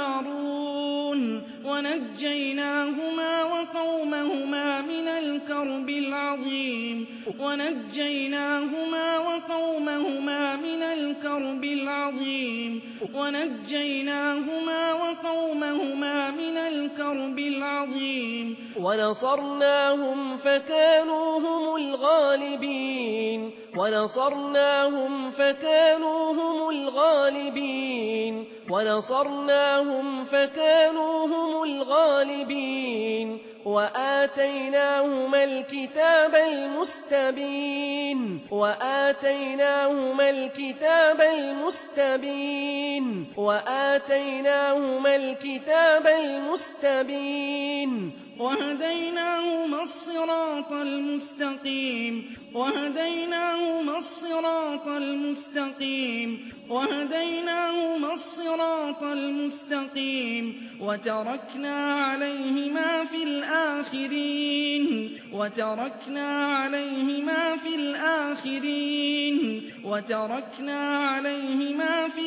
وهارون ونجيناهما وقومهما من الكرب العظيم ونجيناهما وقومهما من الكرب العظيم ونجيناهما وقومهما من الكرب العظيم ونصرناهم فكانوا هم الغالبين ونصرناهم فكانوا هم الغالبين ونصرناهم فكانوا هم الغالبين وآتيناهما الكتاب المستبين وآتيناهما الكتاب المستبين وآتيناهما الكتاب المستبين وهديناهما الصراط المستقيم وهديناهما الصراط المستقيم وهديناهما الصراط المستقيم وتركنا عليهما في الآخرين وتركنا عليهما في الآخرين وتركنا عليهما في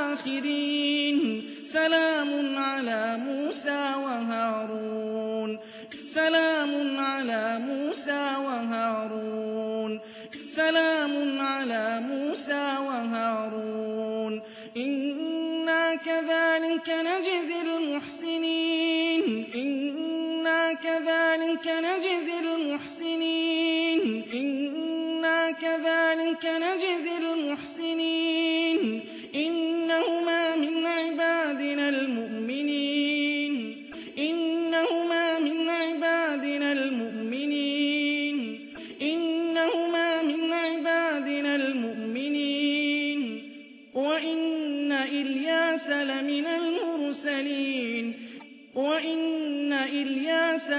الآخرين سلام على موسى وهارون سلام على موسى وهارون سلام على موسى وهارون إنا كذلك نجزي المحسنين إنا كذلك نجزي المحسنين إنا كذلك نجزي المحسنين إنهما من عبادنا المؤمنين إنهما من عبادنا المؤمنين إنهما من عبادنا المؤمنين وإن إلياس لمن المرسلين وإن إلياس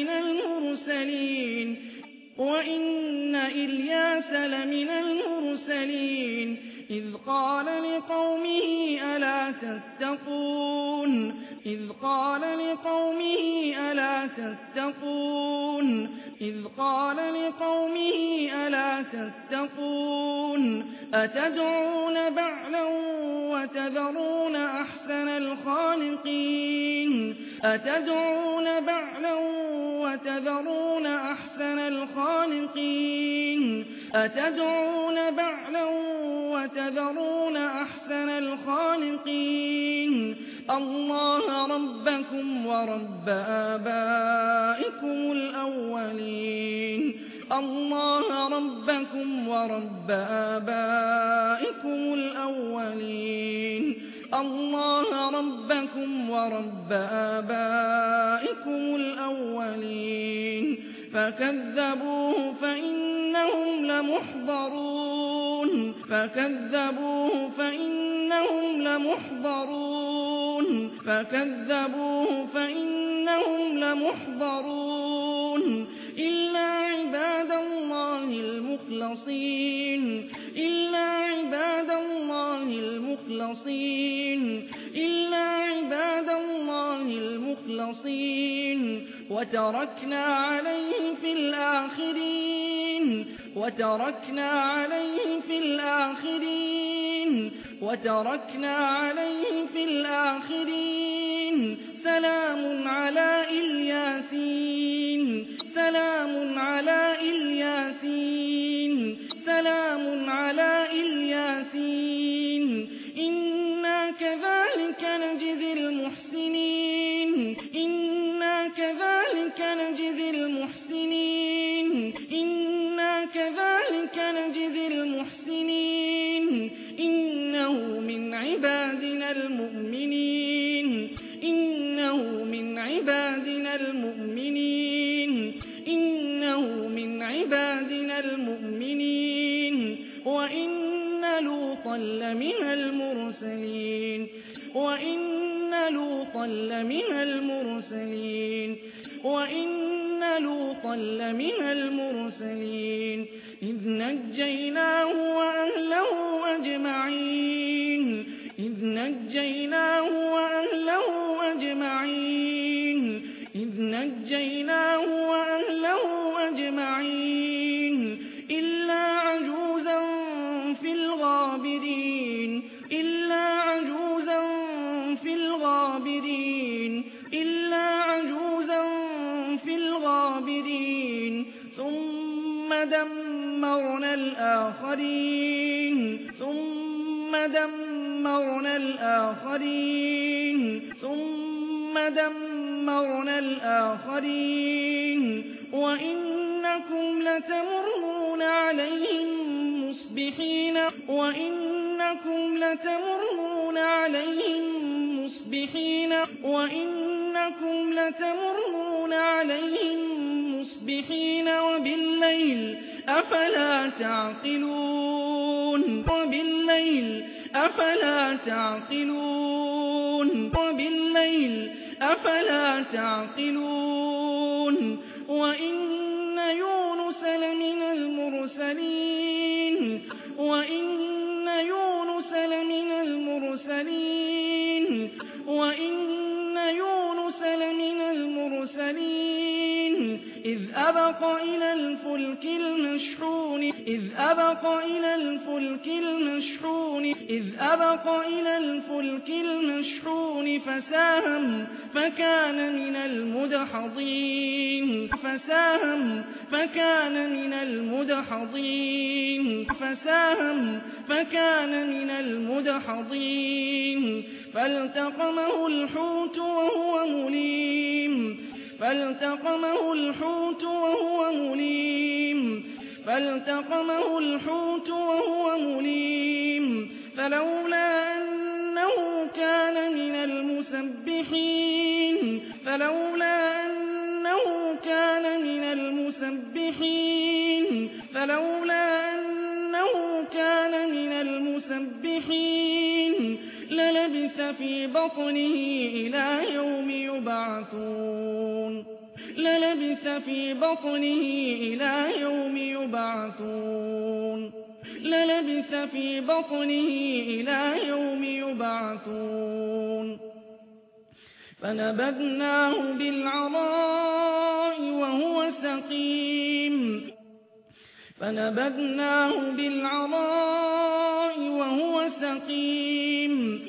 لمن المرسلين إذ قال لقومه ألا تتقون أتدعون بعلا وتذرون أحسن الخالقين الله ربكم ورب آبائكم الأولين فكذبوه فإنهم لمحضرون إلا عباد الله المخلصين وتركنا عليه في الآخرين سلام على إلياسين إنا كذلك نجزي المحسنين إنه من عبادنا المؤمنين وإن لوطا لمن المرسلين إذ نجيناه وأهله أجمعين إلا عجوزا في الغابرين ثم دمرنا الآخرين وإنكم لتمرون عليهم مصبحين وبالليل أفلا تعقلون وإن يونس لمن المرسلين إذ أبق إلى الفلك المشحون فساهم فكان من المدحضين فالتقمه الحوت وهو مليم فلولا أنه كان من المسبحين للبث في بطنه إلى يوم يبعثون للبث في بطنه إلى يوم يبعثون للبث في بطنه إلى يوم يبعثون فنبذناه بالعراء وهو سقيم فنبذناه بالعراء وهو سقيم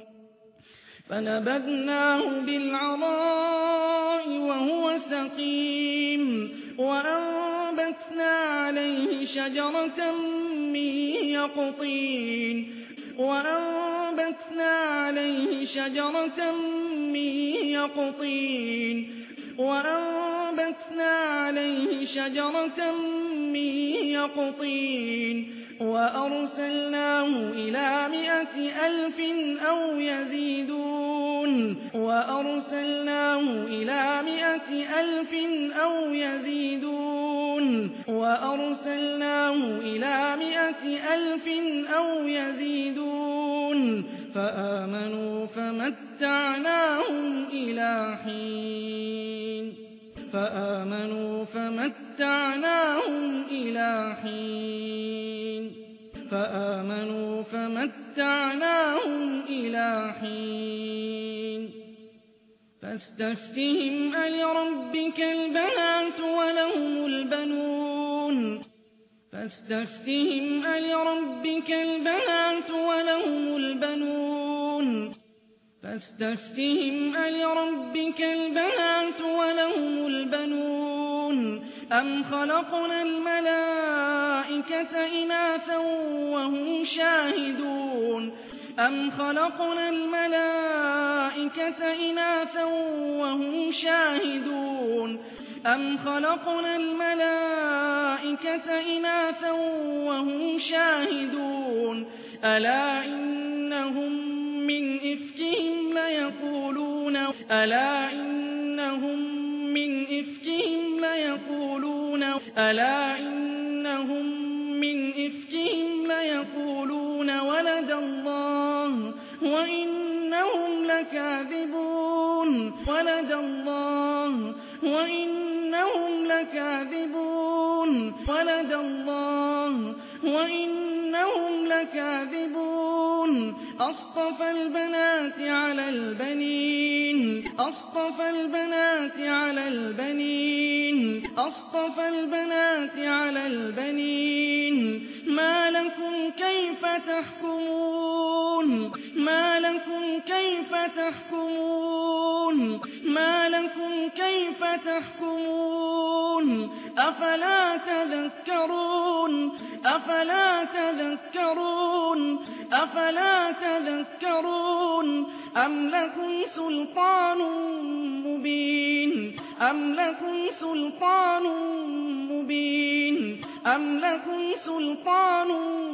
فنبذناه بالعراء وهو سقيم وأنبتنا عليه شجرة من يقطين وأنبتنا عليه شجرة من يقطين وأنبتنا عليه شجرة من يقطين وأرسلناه إلى 100,000 أو يزيدون وأرسلناه إلى 100,000 أو يزيدون وأرسلناه إلى 100,000 أو يزيدون فآمنوا فمتعناهم إلى حين فآمنوا فمتعناهم إلى حين فآمنوا فمتعناهم إلى حين فاستفتهم ألربك البنات ولهم البنون فاستفتهم ألربك البنات ولهم البنون فاستفتهم ألربك البنات ولهم البنون أم خلقنا الملائكة إناثا وهم شاهدون أم خلقنا الملائكة إناثا وهم شاهدون أم خلقنا الملائكة إناثا وهم شاهدون ألا إنهم من إفكهم ليقولون ألا إنهم من إفكهم ليقولون ألا إنهم من إفكهم ليقولون ولد الله وإنهم لكاذبون ولد الله وإنهم لكاذبون ولد الله وإنهم لكاذبون أصطفى البنات على البنين أصطفى البنات على البنين أصطفى البنات على البنين ما لكم كيف تحكمون ما لكم كيف تحكمون ما لكم كيف تحكمون أفلا تذكرون أفلا تذكرون أفلا تذكرون أم لكم سلطان مبين أم لكم سلطان مبين أم لكم سلطان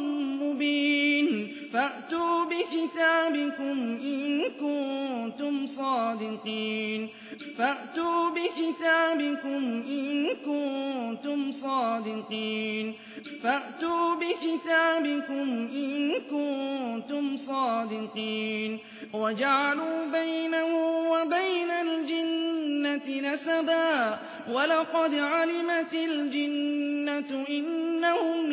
مبين فأتوا بكتابكم إن كنتم صادقين فأتوا بكتابكم إن كنتم صادقين فأتوا بكتابكم إن كنتم صادقين وجعلوا بينه وبين الجنة نسبا ولقد علمت الجنة إنهم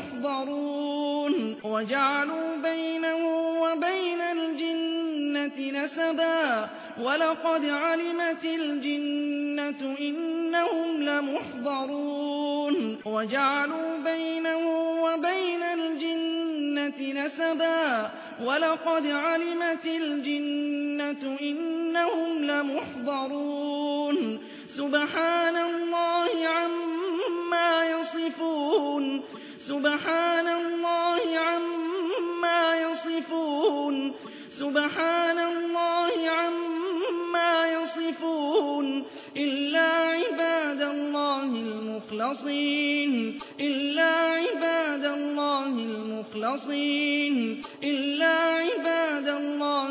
لمحضرون وجعلوا بينه وبين الجنة نسبا ولقد علمت الجنة إنهم لمحضرون وجعلوا بينه وبين الجنة نسبا ولقد علمت الجنة إنهم لمحضرون سبحان الله عما يصفون سبحان الله عما يصفون سبحان الله عما يصفون إلا عباد الله المخلصين إلا عباد الله المخلصين إلا عباد الله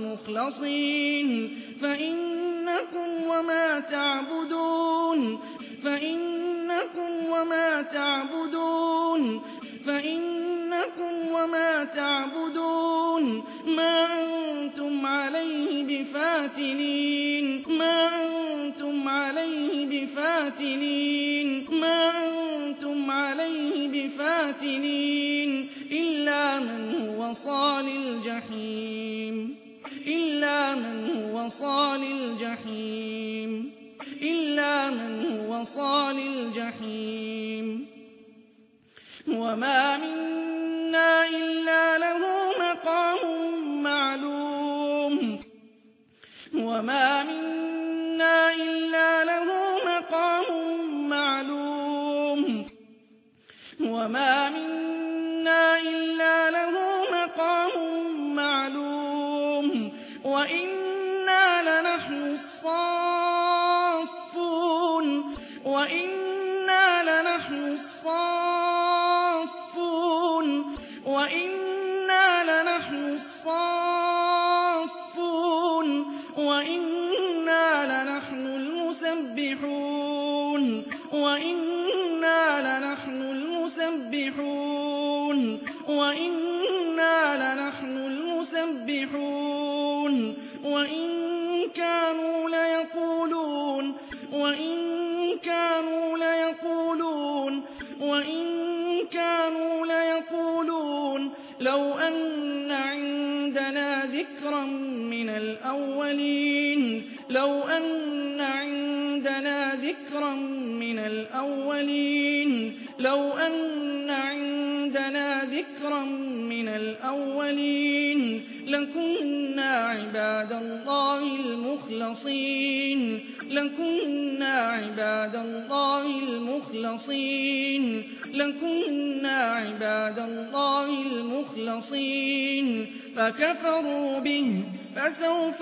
المخلصين فإنكم وما تعبدون فإنكم وما تعبدون فإنكم وما تعبدون ما أنتم عليه بفاتنين إلا من هو صال الجحيم وما منا إلا له مقام معلوم وإنا لنحن الصافون وإنا لنحن المسبحون وإن كانوا ليقولون لو أن عندنا ذكرا من الأولين لكنا عباد الله المخلصين فكفروا به فسوف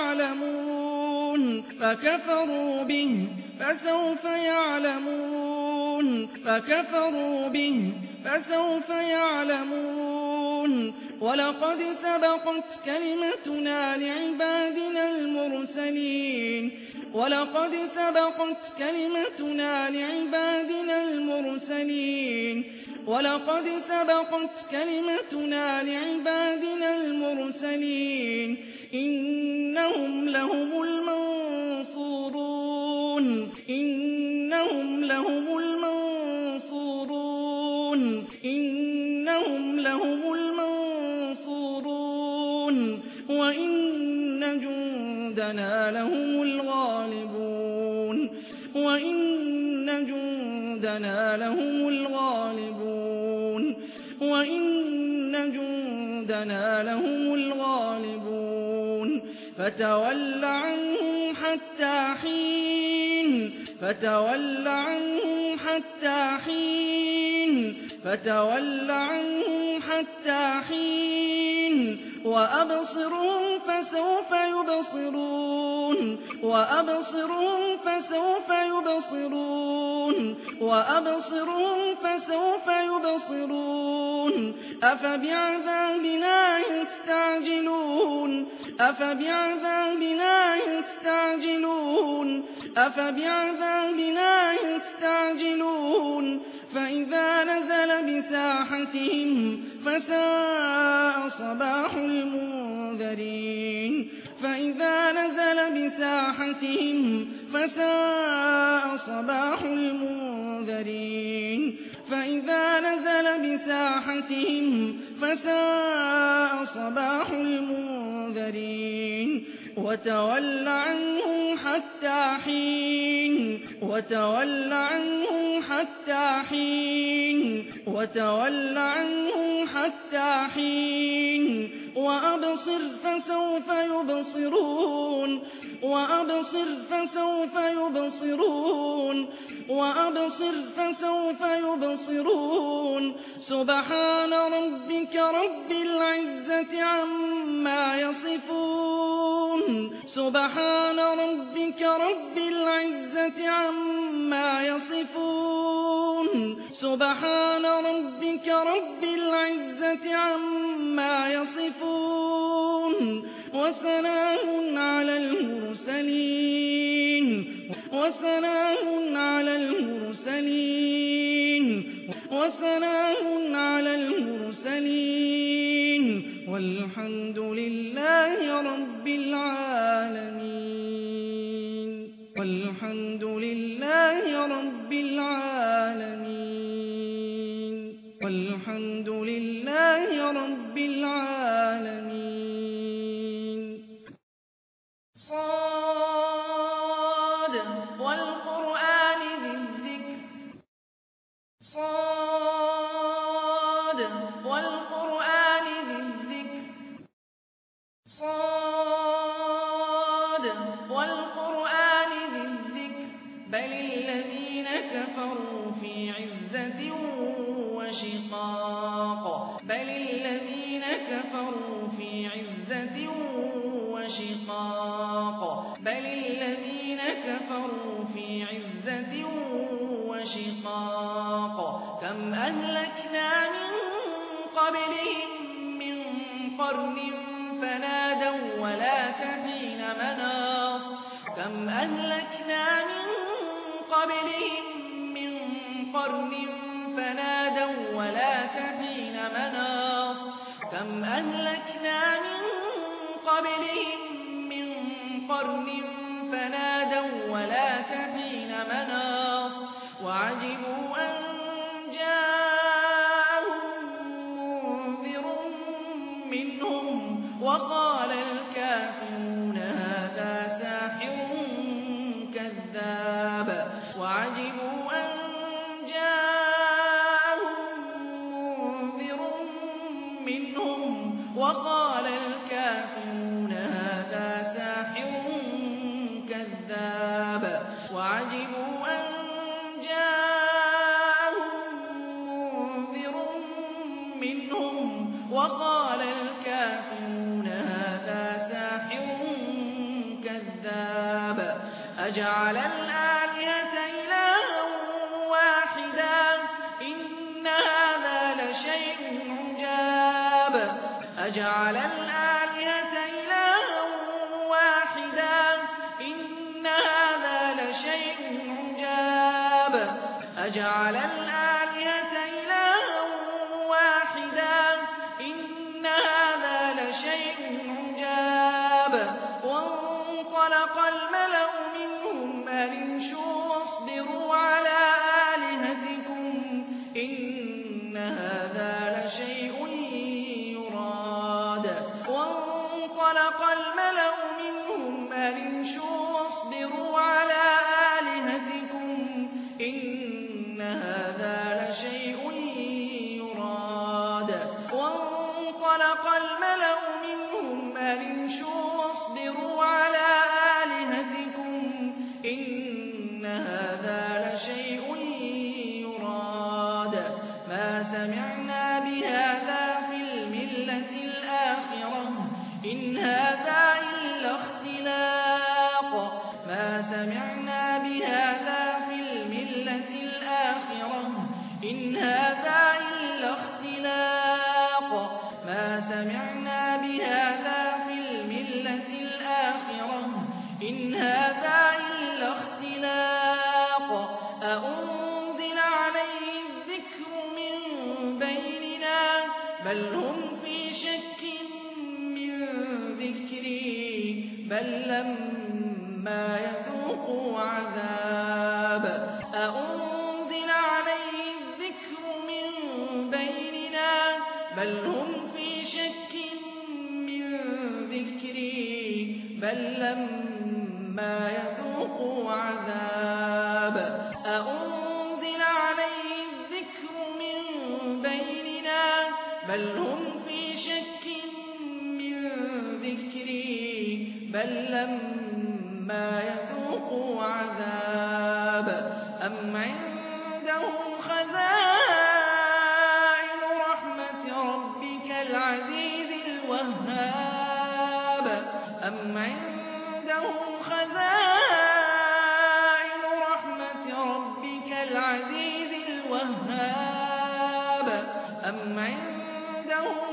يعلمون ولقد سبقت كلمتنا لعبادنا المرسلين إنهم لهم المنصورون وإن جندنا لهم الغالبون فتول عنهم حتى حين وأبصرهم فسوف يبصرون أفبعذابنا يستعجلون فإذا نزل بساحتهم فساء صباح المنذرين وتول عنهم حتى حين وأبصر فسوف يبصرون سبحان ربك رب العزة عما يصفون وسلام على المرسلين والحمد لله رب العالمين والحمد لله رب العالمين والحمد لله رب العالمين صاد والقرآن ذي الذكر صاد والقرآن ذي الذكر صاد والقرآن ذي الذكر بل الذين كفروا في عزة وشقاق بل الذين كفروا في عزة وشقاق بل الذين كفروا في عزة وشقاق كم أهلكنا من قبلهم من قرن فنادوا ولا تحين مناص كم أهلكنا من قبلهم من قرن فنادوا ولا تحين مناص كم أهلكنا من قبلهم من قرن فنادوا ولا تحين مناص وعجبوا أن جاءهم منذر منهم وقال الكافرون هذا ساحر كذاب وعجبوا أن جاءهم منذر منهم وقال الكافرون هذا ساحر كذاب وعجبوا أن جاءهم منذر منهم وقال الكافرون هذا ساحر كذاب أجعل الآلهة إلها واحدا إن هذا لشيء عجاب أجعل الآلهة إلها واحدا إن هذا لشيء عجاب أجعل الآلهة إلها واحدا إن هذا لشيء عجاب وانطلق الملأ منهم أن امشوا واصبروا على آلهتكم إن هذا لشيء يراد وانطلق الملأ منهم أن امشوا واصبروا على آلهتكم إن هذا لشيء يراد وانطلق الملأ منهم أن امشوا واصبروا على آلهتكم إن هذا لشيء يراد ما سمعنا بهذا في الملة الآخرة إن هذا إلا اختلاق ما سمعنا بهذا في الملة الآخرة إن هذا إلا اختلاق ما سمعنا بهذا في الملة الآخرة إن هذا إلا اختلاق أأنزل عليه الذكر من بيننا بل هم في شك من ذكري بل لما يذوقوا عذاب أأنزل عليه الذكر من بيننا بل هم في شك من ذكري بل لما يذوقوا عذاب أأنزل عليه الذكر من بيننا بل هم في شك من ذكري بل لما يذوقوا عذاب أم عندهم خزائن رحمة ربك العزيز الوهاب أم عندهم خزائن رحمة ربك العزيز الوهاب أم عندهم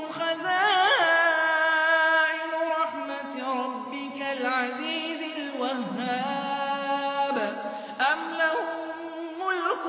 خزائن رحمة ربك العزيز الوهاب أم لهم ملك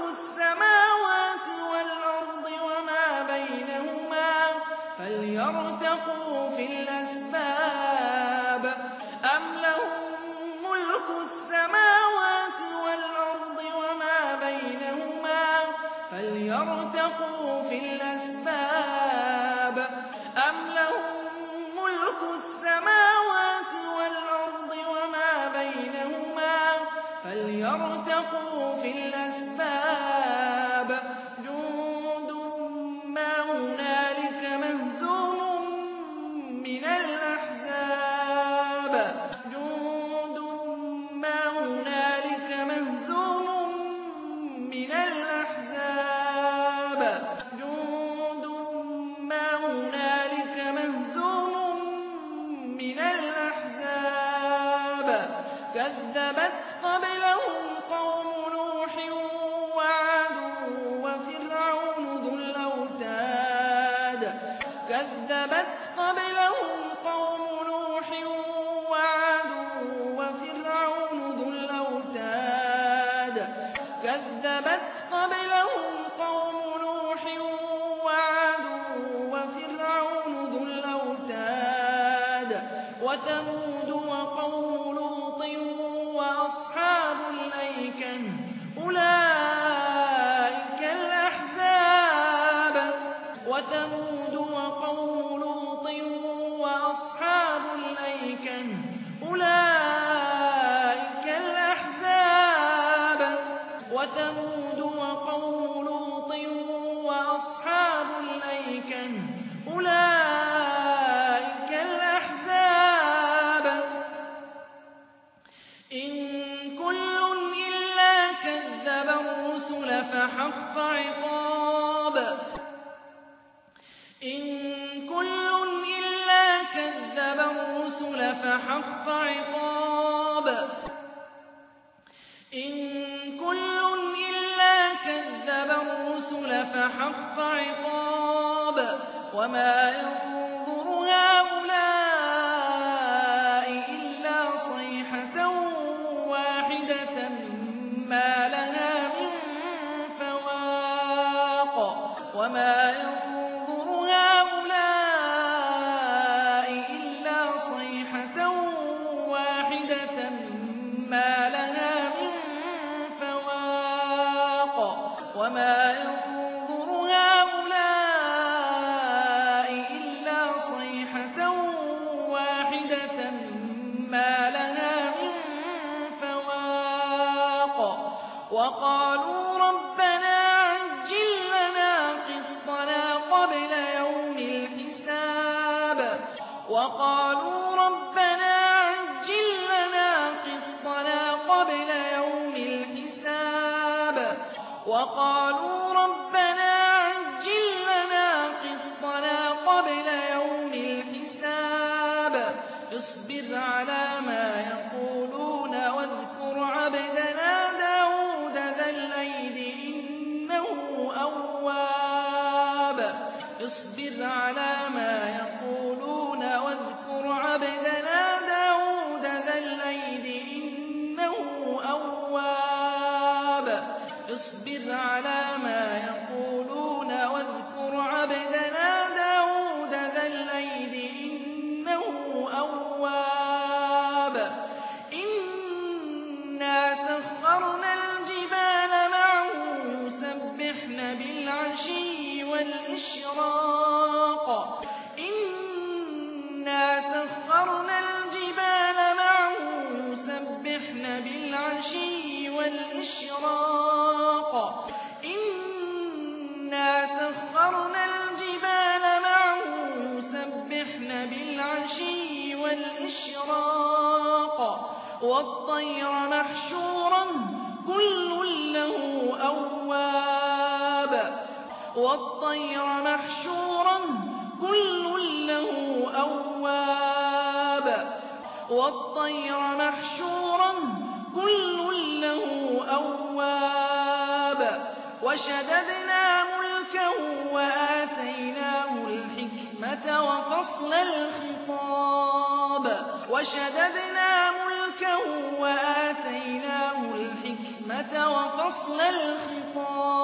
السماوات والأرض وما بينهما فليرتقوا ليرتقوا في الأسباب أم لهم ملك السماوات والأرض وما بينهما فليرتقوا في الأسباب أم لهم ملك السماوات والأرض وما بينهما فليرتقوا في الأسباب جند ما هنالك مهزوم من الأحزاب جند ما هنالك مهزوم من الأحزاب جند ما هنالك مهزوم من الأحزاب كذبت قبلهم قوم نوح وعاد وفرعون ذو الأوتاد كذبت قبلهم قوم نوح وعاد وفرعون ذو الأوتاد كذبت قبلهم قوم نوح وعاد وفرعون ذو الأوتاد وثمود وقوم لوط وأصحاب الأيكة أولئك الأحزاب وثمود وقوم لوط وأصحاب الأيكة أولئك الأحزاب وثمود وقوم لوط وأصحاب الأيكة أولئك الأحزاب إن كل إلا كذب الرسل فحق عقاب إن كل إلا كذب الرسل فحق عقاب إن كل إلا كذب الرسل فحق عقاب وما ينظر هؤلاء إلا صيحة واحدة ما لها من فواق وما ينظر هؤلاء إلا صيحة واحدة ما لها من فواق وما ينظر هؤلاء إلا صيحة واحدة ما لها من فواق وقالوا ربنا عجل لنا قسطنا قبل يوم الحساب وقالوا ربنا عجل لنا قسطنا قبل يوم الحساب وقالوا ربنا عجل لنا قسطنا قبل يوم الحساب اصبر على ما يقولون واذكر عبدنا داود ذا الأيد إنه أواب اصبر على ما يقولون واذكر عبدنا داود ذا الأيد إنه أواب اصبر على ما يقولون واذكر عبدنا داود ذا الأيد إنه أواب إنا سخرنا الجبال معه يسبحن بالعشي والإشراق إنا سخرنا الجبال معه يسبحن بالعشي والإشراق إنا سخرنا الجبال معه يسبحن بالعشي والإشراق والطير محشورا كل له أواب والطير محشورا كل له أواب والطير محشورا كل له أواب وشددنا ملكه وآتيناه الحكمة وفصل الخطاب وشددنا ملكه وآتيناه الحكمة وفصل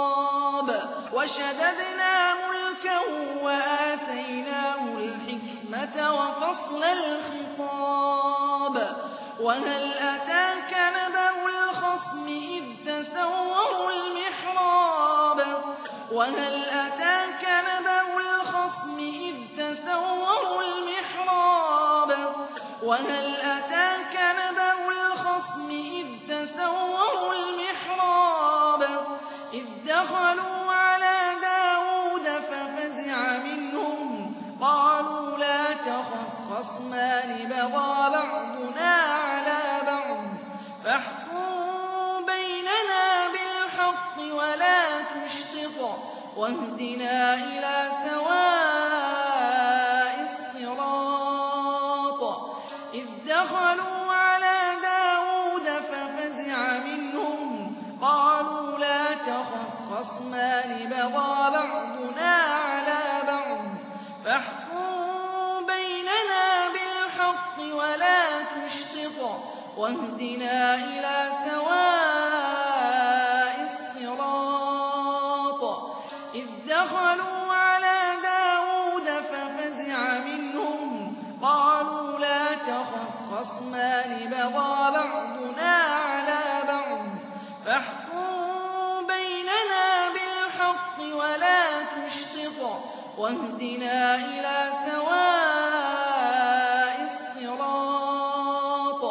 الخطاب وشددنا ملكه وآتيناه الحكمة الحكمة وفصل الخطاب وهل أتاك نبأ الخصم إذ تسوروا المحراب وهل أتاك نبأ الخصم إذ تسوروا المحراب وهل أتاك نبأ الخصم إذ تسوروا المحراب إذ دخلوا على داود ففزع منهم قالوا لا تخف خصمان بغى بعضنا على بعض فاحكم بيننا بالحق ولا تشطط واهدنا إلى سواء الصراط إذ دخلوا على داود ففزع منهم قالوا لا تخف خصمان بغى بعضنا على بعض فاحكم بيننا بالحق ولا تشطط واهدنا إلى سواء الصراط إذ دخلوا على داود ففزع منهم قالوا لا تخف خصمان بغى بعضنا على بعض فاحكم بيننا بالحق ولا تشطط واهدنا إلى سواء الصراط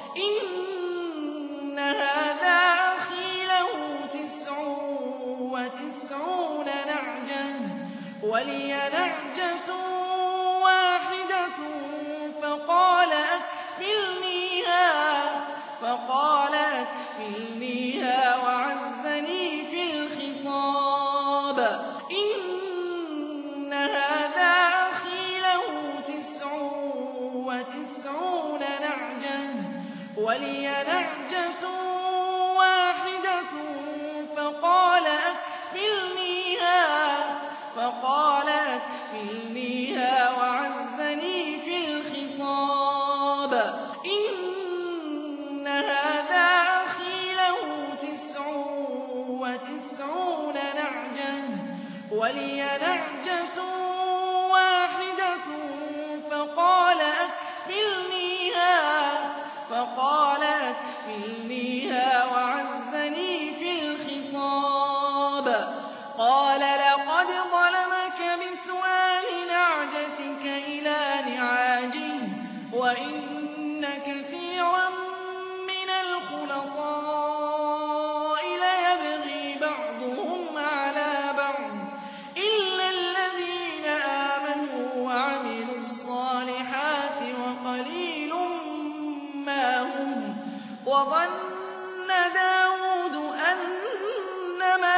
إن هذا أخي له 99 نعجة ولي نعجة واحدة فقال أكفلنيها وعزني في الخطاب إن هذا أخي له 99 نعجة ولي نعجة واحدة فقال أكفلنيها وعزني في الخطاب إن هذا أخي له 99 نعجة ولي نعجة واحدة فقال أكفلنيها وعزني في الخطاب قال لقد ظلمك بسؤال نعجتك إلى نعاجه وإن كثيرا من الخلطاء ليبغي بعضهم على بعض إلا الذين آمنوا وعملوا الصالحات وقليل ما هم وظن داود أنما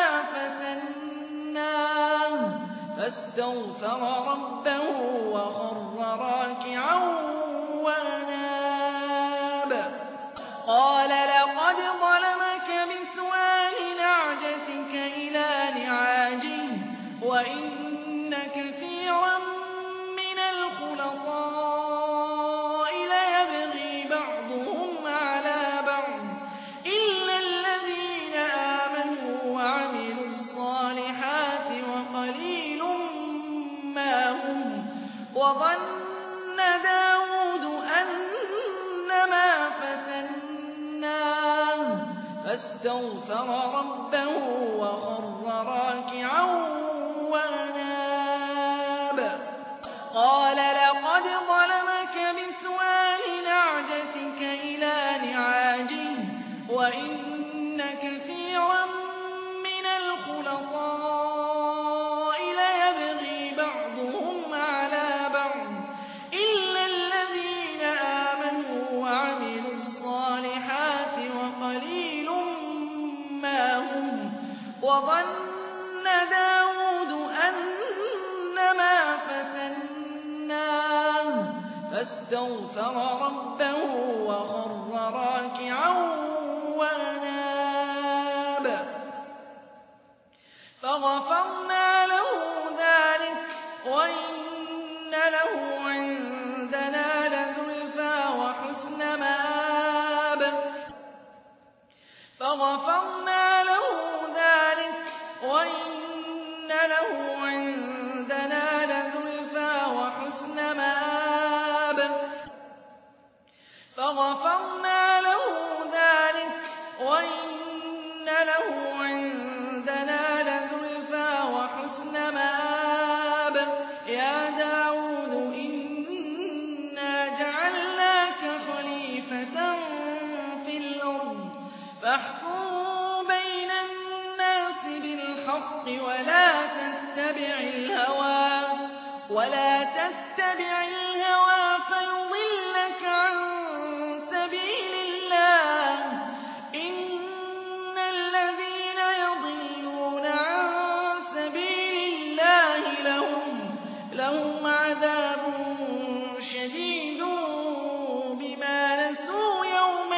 فتناه فاستغفر ربه وخر راكعا وأناب قال لقد ظلمك بسؤال نعجتك إلى نعاجه وإن كثيرا من الخلطاء ليبغي بعضهم على بعض إلا الذين آمنوا وعملوا الصالحات وقليل ما هم وظن داود أنما فتناه فاستغفر ربه وخر راكعا وأناب قال لقد ظلمك بسؤال نعجتك إلى نعاجه وإن كثيرا من الخلطاء ليبغي بعضهم على بعض إلا الذين آمنوا وعملوا الصالحات وقليل ما هم وظن داود أنما فتناه فاستغفر ربه وخر راكعا وأناب فغفرنا له ذلك وإن له عندنا لزلفى وحسن مآب فغفرنا له ذلك وإن له عندنا لزلفى وحسن مآب فغفرنا له ذلك وإن له عندنا لزلفى وحسن مآب يا داود إنا جعلناك خليفة في الأرض فاحكم بين الناس بالحق ولا تتبع الهوى فيضلك عن سبيل الله إن الذين يضلون عن سبيل الله لهم عذاب شديد بما نسوا يوم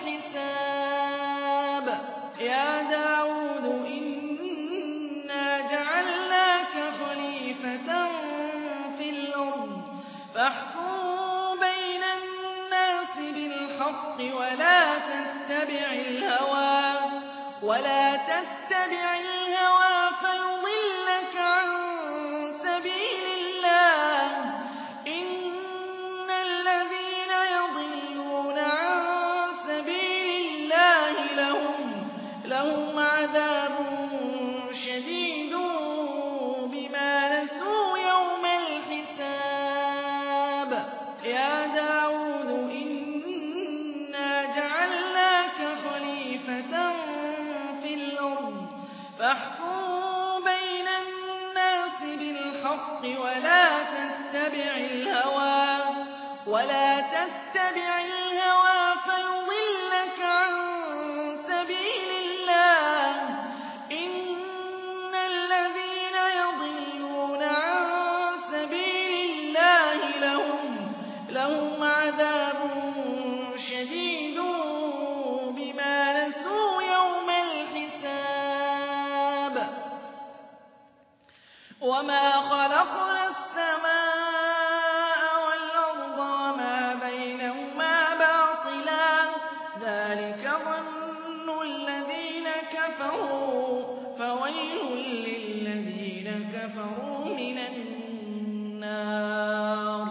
الحساب يا داود إنا جعلناك خليفة في الأرض فاحكم بين الناس بالحق ولا تتبع الهوى فيضلك عن سبيل الله إن الذين يضلون عن سبيل الله لهم عذاب شديد بما نسوا يوم الحساب يا داود إنا جعلناك خليفة في الأرض فاحكم بين الناس بالحق ولا تتبع الهوى فيضلك عن سبيل الله إن الذين يضلون عن سبيل الله لهم عذاب شديد بما نسوا يوم الحساب وما خلقنا السماء والأرض وما بينهما باطلا ذلك ظن الذين كفروا فويل للذين كفروا من النار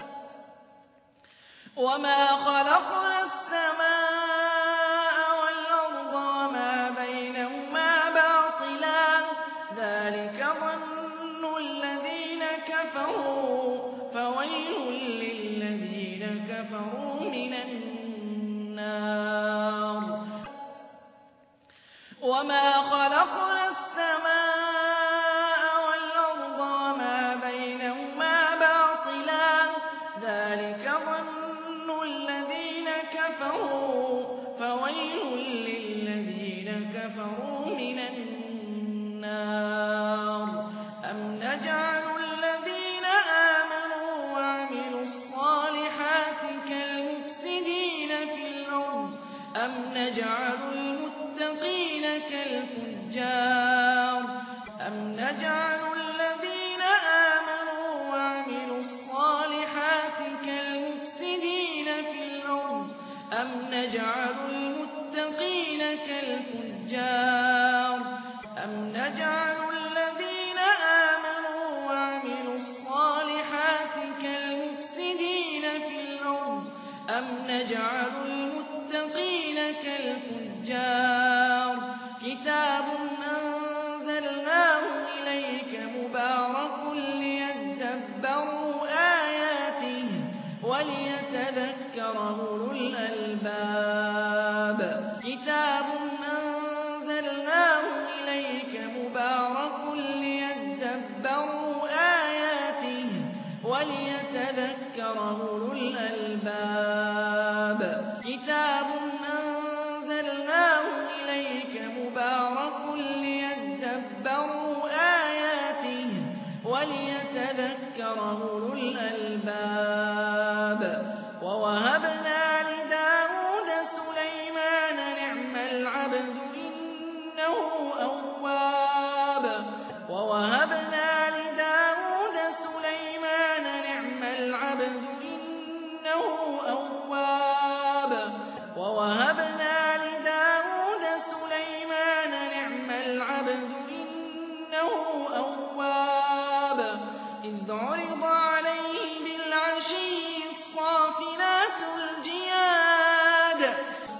وما خلقنا السماء والأرض وما بينهما باطلا ذلك ظن الذين كفروا فويل للذين كفروا من النار وما خلقنا السماء والأرض وما بينهما باطلا ذلك ظن الذين كفروا فويل للذين كفروا من النار أم نجعل الذين آمنوا وعملوا الصالحات كالمفسدين في الأرض أم نجعل المتقين كالفجار أم نجعل الذين آمنوا وعملوا الصالحات كالمفسدين في الأرض أم نجعل المتقين كالفجار أم نجعل الذين آمنوا وعملوا الصالحات كالمفسدين في الأرض أم نجعل المتقين كالفجار كتاب أنزلناه إليك مبارك ليدبروا آياته وليتذكر أولو الألباب كتاب أنزلناه إليك مبارك ليدبروا آياته وليتذكر أولو الألباب كتاب أنزلناه إليك مبارك ليدبروا آياته وليتذكر أولو الألباب ووهبنا لداود سليمان نعم العبد إنه أواب ووهبنا لداود سليمان نعم العبد إنه أواب ووهبنا لداود سليمان نعم العبد إنه أواب إذ عرض عليه بالعشي الصافنات الجياد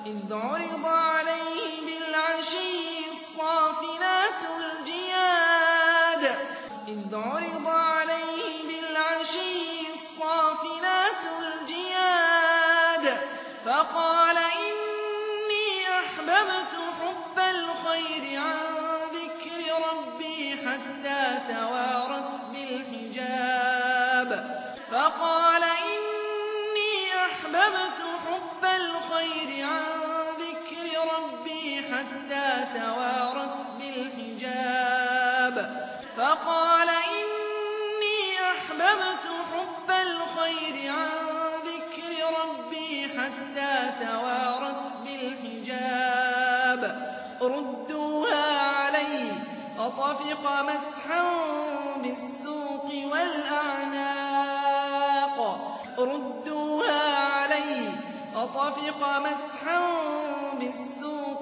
إذ عرض عليه بالعشي الصافنات الجياد إذ عرض عليه بالعشي الصافنات الجياد فقال إني أحببت حب الخير عن ذكر ربي حتى توارت بالحجاب فقال إني أحببت حب الخير عن ذكر ربي حتى توارت بالحجاب فقال إني أحببت حب الخير عن ذكر ربي حتى توارت بالحجاب ردوها علي فطفق مسحا بالسوق والأعناق ردوها علي فطفق مسحا بالسوق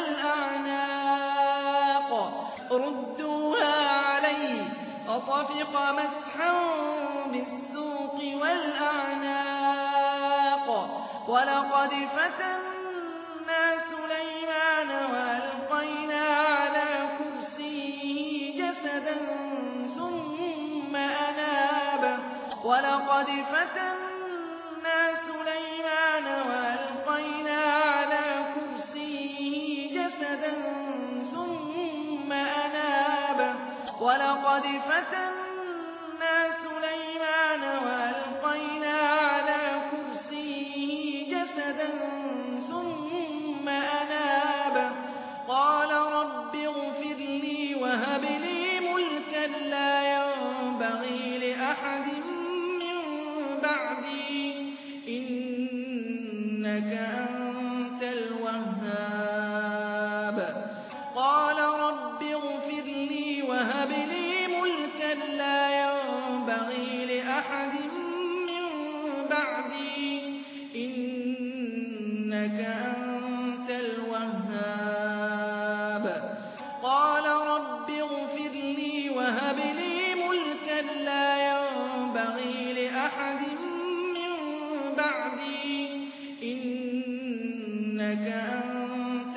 والأعناق ردوها علي فطفق مسحا بالسوق والأعناق ولقد فتنا سليمان وألقينا على كرسيه جسدا ثم أناب ولقد فتنا سليمان وألقينا على كرسيه جسدا ثم أناب ولقد فتنا سليمان وألقينا على كرسيه جسدا ثم أناب قال رب اغفر لي وهب لي ملكا لا ينبغي لأحد من بعدي إنك أنت الوهاب قال رب اغفر لي وهب لي ملكا لا ينبغي لأحد من بعدي إنك أنت الوهاب قال رب اغفر لي وهب لي ملكا لا ينبغي لأحد من بعدي إنك أنت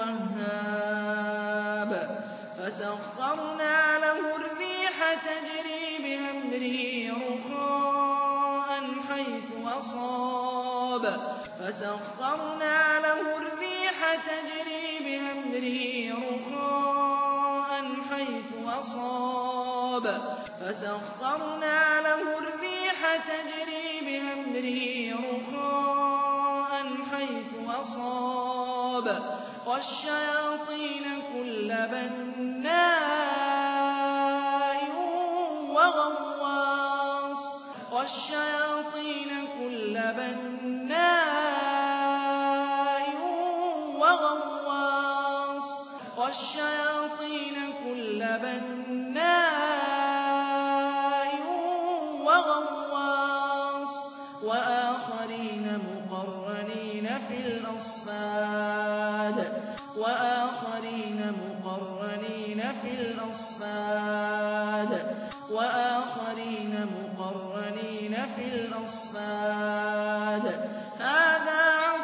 الوهاب فسخرنا له الريح تجري بأمره رخاء حيث أصاب فسخرنا له الريح تجري بأمره رخاء حيث أصاب فسخرنا له الريح تجري بأمره رخاء حيث أصاب والشياطين كل بناء وغواص والشياطين كل بناء وغواص والشياطين كل بناء وغواص وآخرين مقرنين في الأصفاد وآخرين مقرنين في الأصفاد وآخرين مقرنين في الأصفاد هذا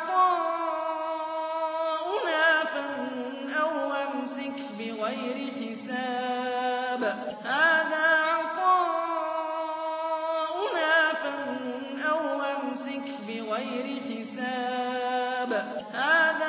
عطاؤنا فامنن أو أمسك بغير حساب هذا عطاؤنا فامنن أو أمسك بغير حساب هذا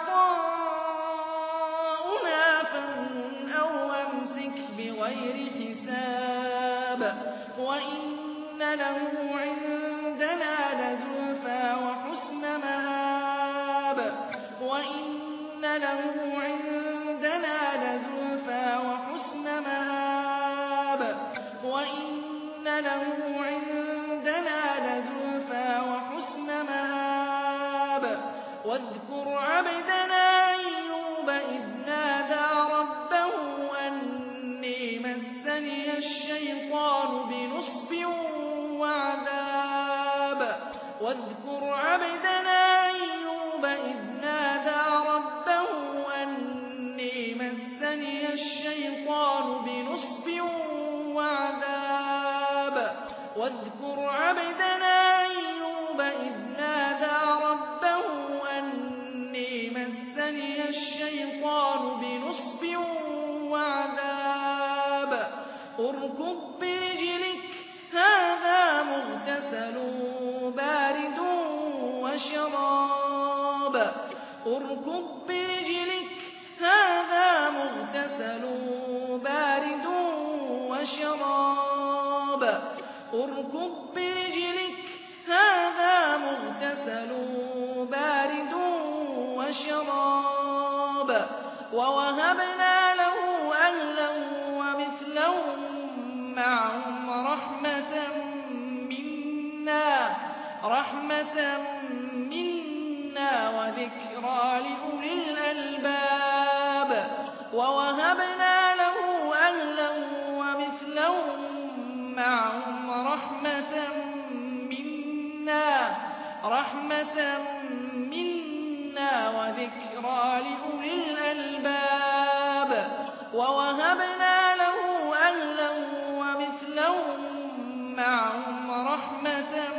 عطاؤنا فامنن أو أمسك بغير حساب وإن له عندنا لزلفى وحسن مآب وإن له عندنا لزلفى وحسن مآب وإن له عندنا لزلفى وحسن مآب واذكر عبدنا أيوب إذ نادى ربه أني مسني الشيطان بنصب وعذاب واذكر عبدنا أيوب إذ نادى ربه أني مسني الشيطان بنصب وعذاب واذكر عبدنا أيوب إذ نادى ربه أني اركض برجلك هذا مغتسل بارد وشراب اركض برجلك هذا مغتسل بارد وشراب ووهبنا له أهلا ومثلهم معهم رحمة منا وذكرى لأولي الألباب ووهبنا له أهلا ومثلهم معهم رحمة منا وذكرى لأولي الألباب ووهبنا له أهلا ومثلهم معهم رحمة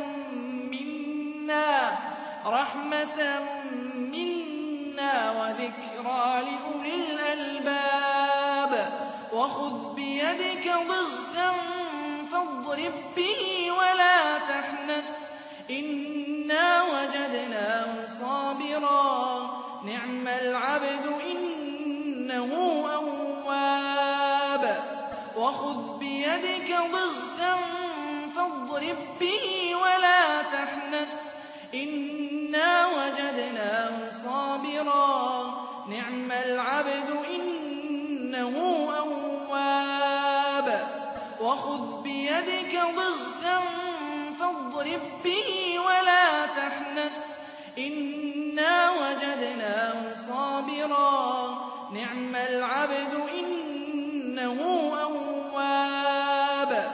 منا وذكرى لأولي الألباب وخذ بيدك ضغثا فاضرب به ولا تحنث إنا وجدناه صابرا نعم العبد إنه أواب وخذ بيدك ضغثا فاضرب به ولا تحنث إنا وجدناه صابرا نعم العبد إنه أواب وخذ بيدك ضغثا فاضرب به ولا تحنث إنا وجدناه صابرا نعم العبد إنه أواب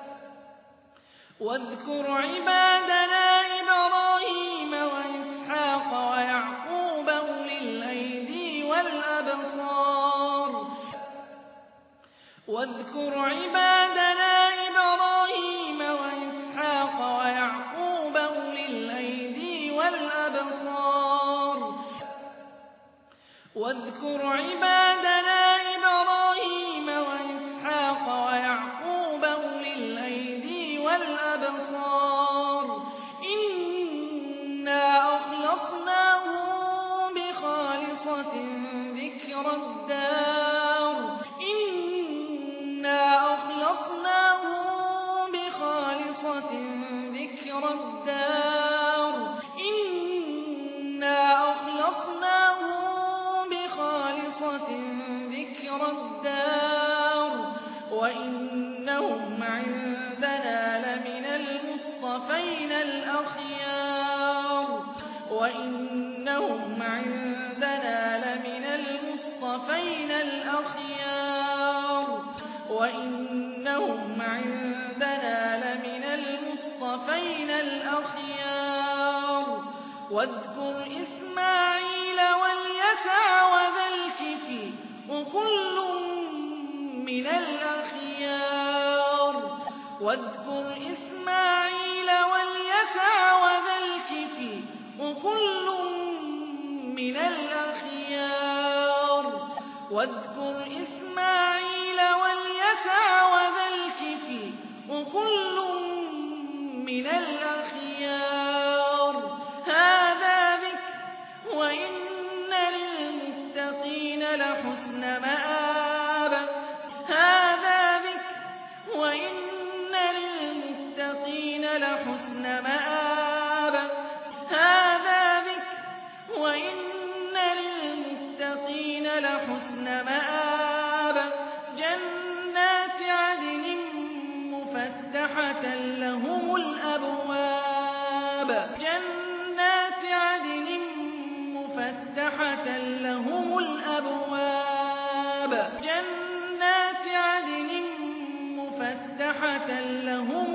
واذكر عبادنا إبراهيم وإسحاق ويعقوب أولي الأيدي والأبصار واذكر عبادنا إبراهيم وإسحاق ويعقوب أولي الأيدي والأبصار واذكر عبادنا إبراهيم وإسحاق ويعقوب أولي الأيدي والأبصار إنا أخلصناهم بخالصة ذكر الدار إنا أخلصناهم بخالصة ذكر الدار إنا أخلصناهم بخالصة ذكر الدار وإنهم عندنا لمن المصطفين الأخيار وإنهم عندنا لمن المصطفين الأخيار وإنهم عندنا لمن المصطفين الأخيار واذكر إسماعيل واليسع وذا الكفل وكل من الأخيار واذكر إسماعيل واليسع وذا الكفل وكل من الأخيار واذكر إسماعيل واليسع وذا الكفل وكل من الأخيار هذا ذكر وإن للمتقين لحسن مآب هذا ذكر وإن للمتقين لحسن مآب هذا ذكر وإن للمتقين لحسن مآب جنات عدن مفتحة لهم الأبواب جنات عدن مفتحة لهم الأبواب جنات عدن مفتحة لهم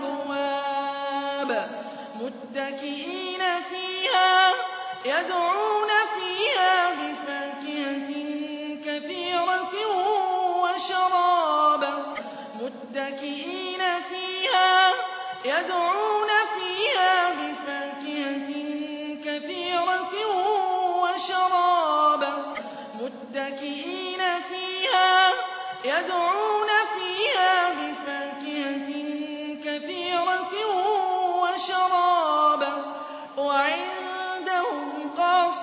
الأبواب متكئين فيها يدعون فيها بفاكهة كثيرة وشراب متكئين فيها يدعون فيها بفاكهة كثيرة وشراب متكئين فيها يدعون فيها بفاكهة كثيرة وشراب وعندهم قاصرات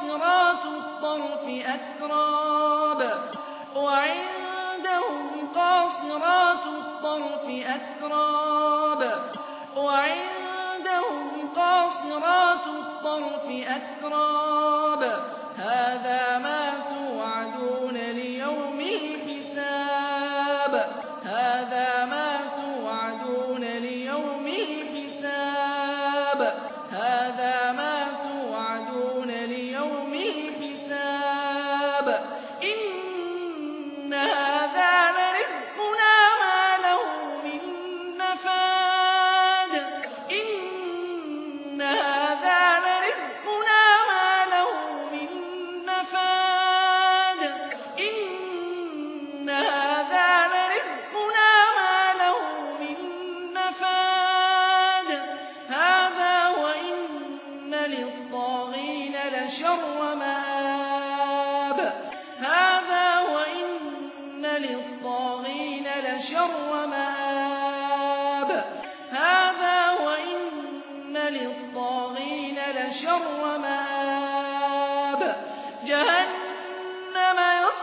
الطَّرْفِ أَتْرَابٌ وَعِندَهُمْ قَاصِرَاتُ الطَّرْفِ أَتْرَابٌ وَعِندَهُمْ قَاصِرَاتُ الطَّرْفِ أَتْرَابٌ هَٰذَا مَا تُوعَدُونَ لِيَوْمِ الْحِسَابِ هَٰذَا مَا تُوعَدُونَ لِيَوْمِ الْحِسَابِ هَٰذَا مَا تُوعَدُونَ لِيَوْمِ الْحِسَابِ إِنَّ هَٰذَا لَرِزْقُنَا مَا لَهُ مِن نَّفَادٍ إِنَّ هَٰذَا لَرِزْقُنَا مَا لَهُ مِن نَّفَادٍ إِنَّ هَٰذَا لَرِزْقُنَا مَا لَهُ مِن نَّفَادٍ هَٰذَا وَإِنَّ لِلطَّاغِينَ لَشَرَّ مَآبٍ هَٰذَا وَإِنَّ لِلطَّاغِينَ لَشَرَّ مَآبٍ هَٰذَا وَإِنَّ لِلطَّاغِينَ لَشَرَّ مَآبٍ جَهَنَّمَ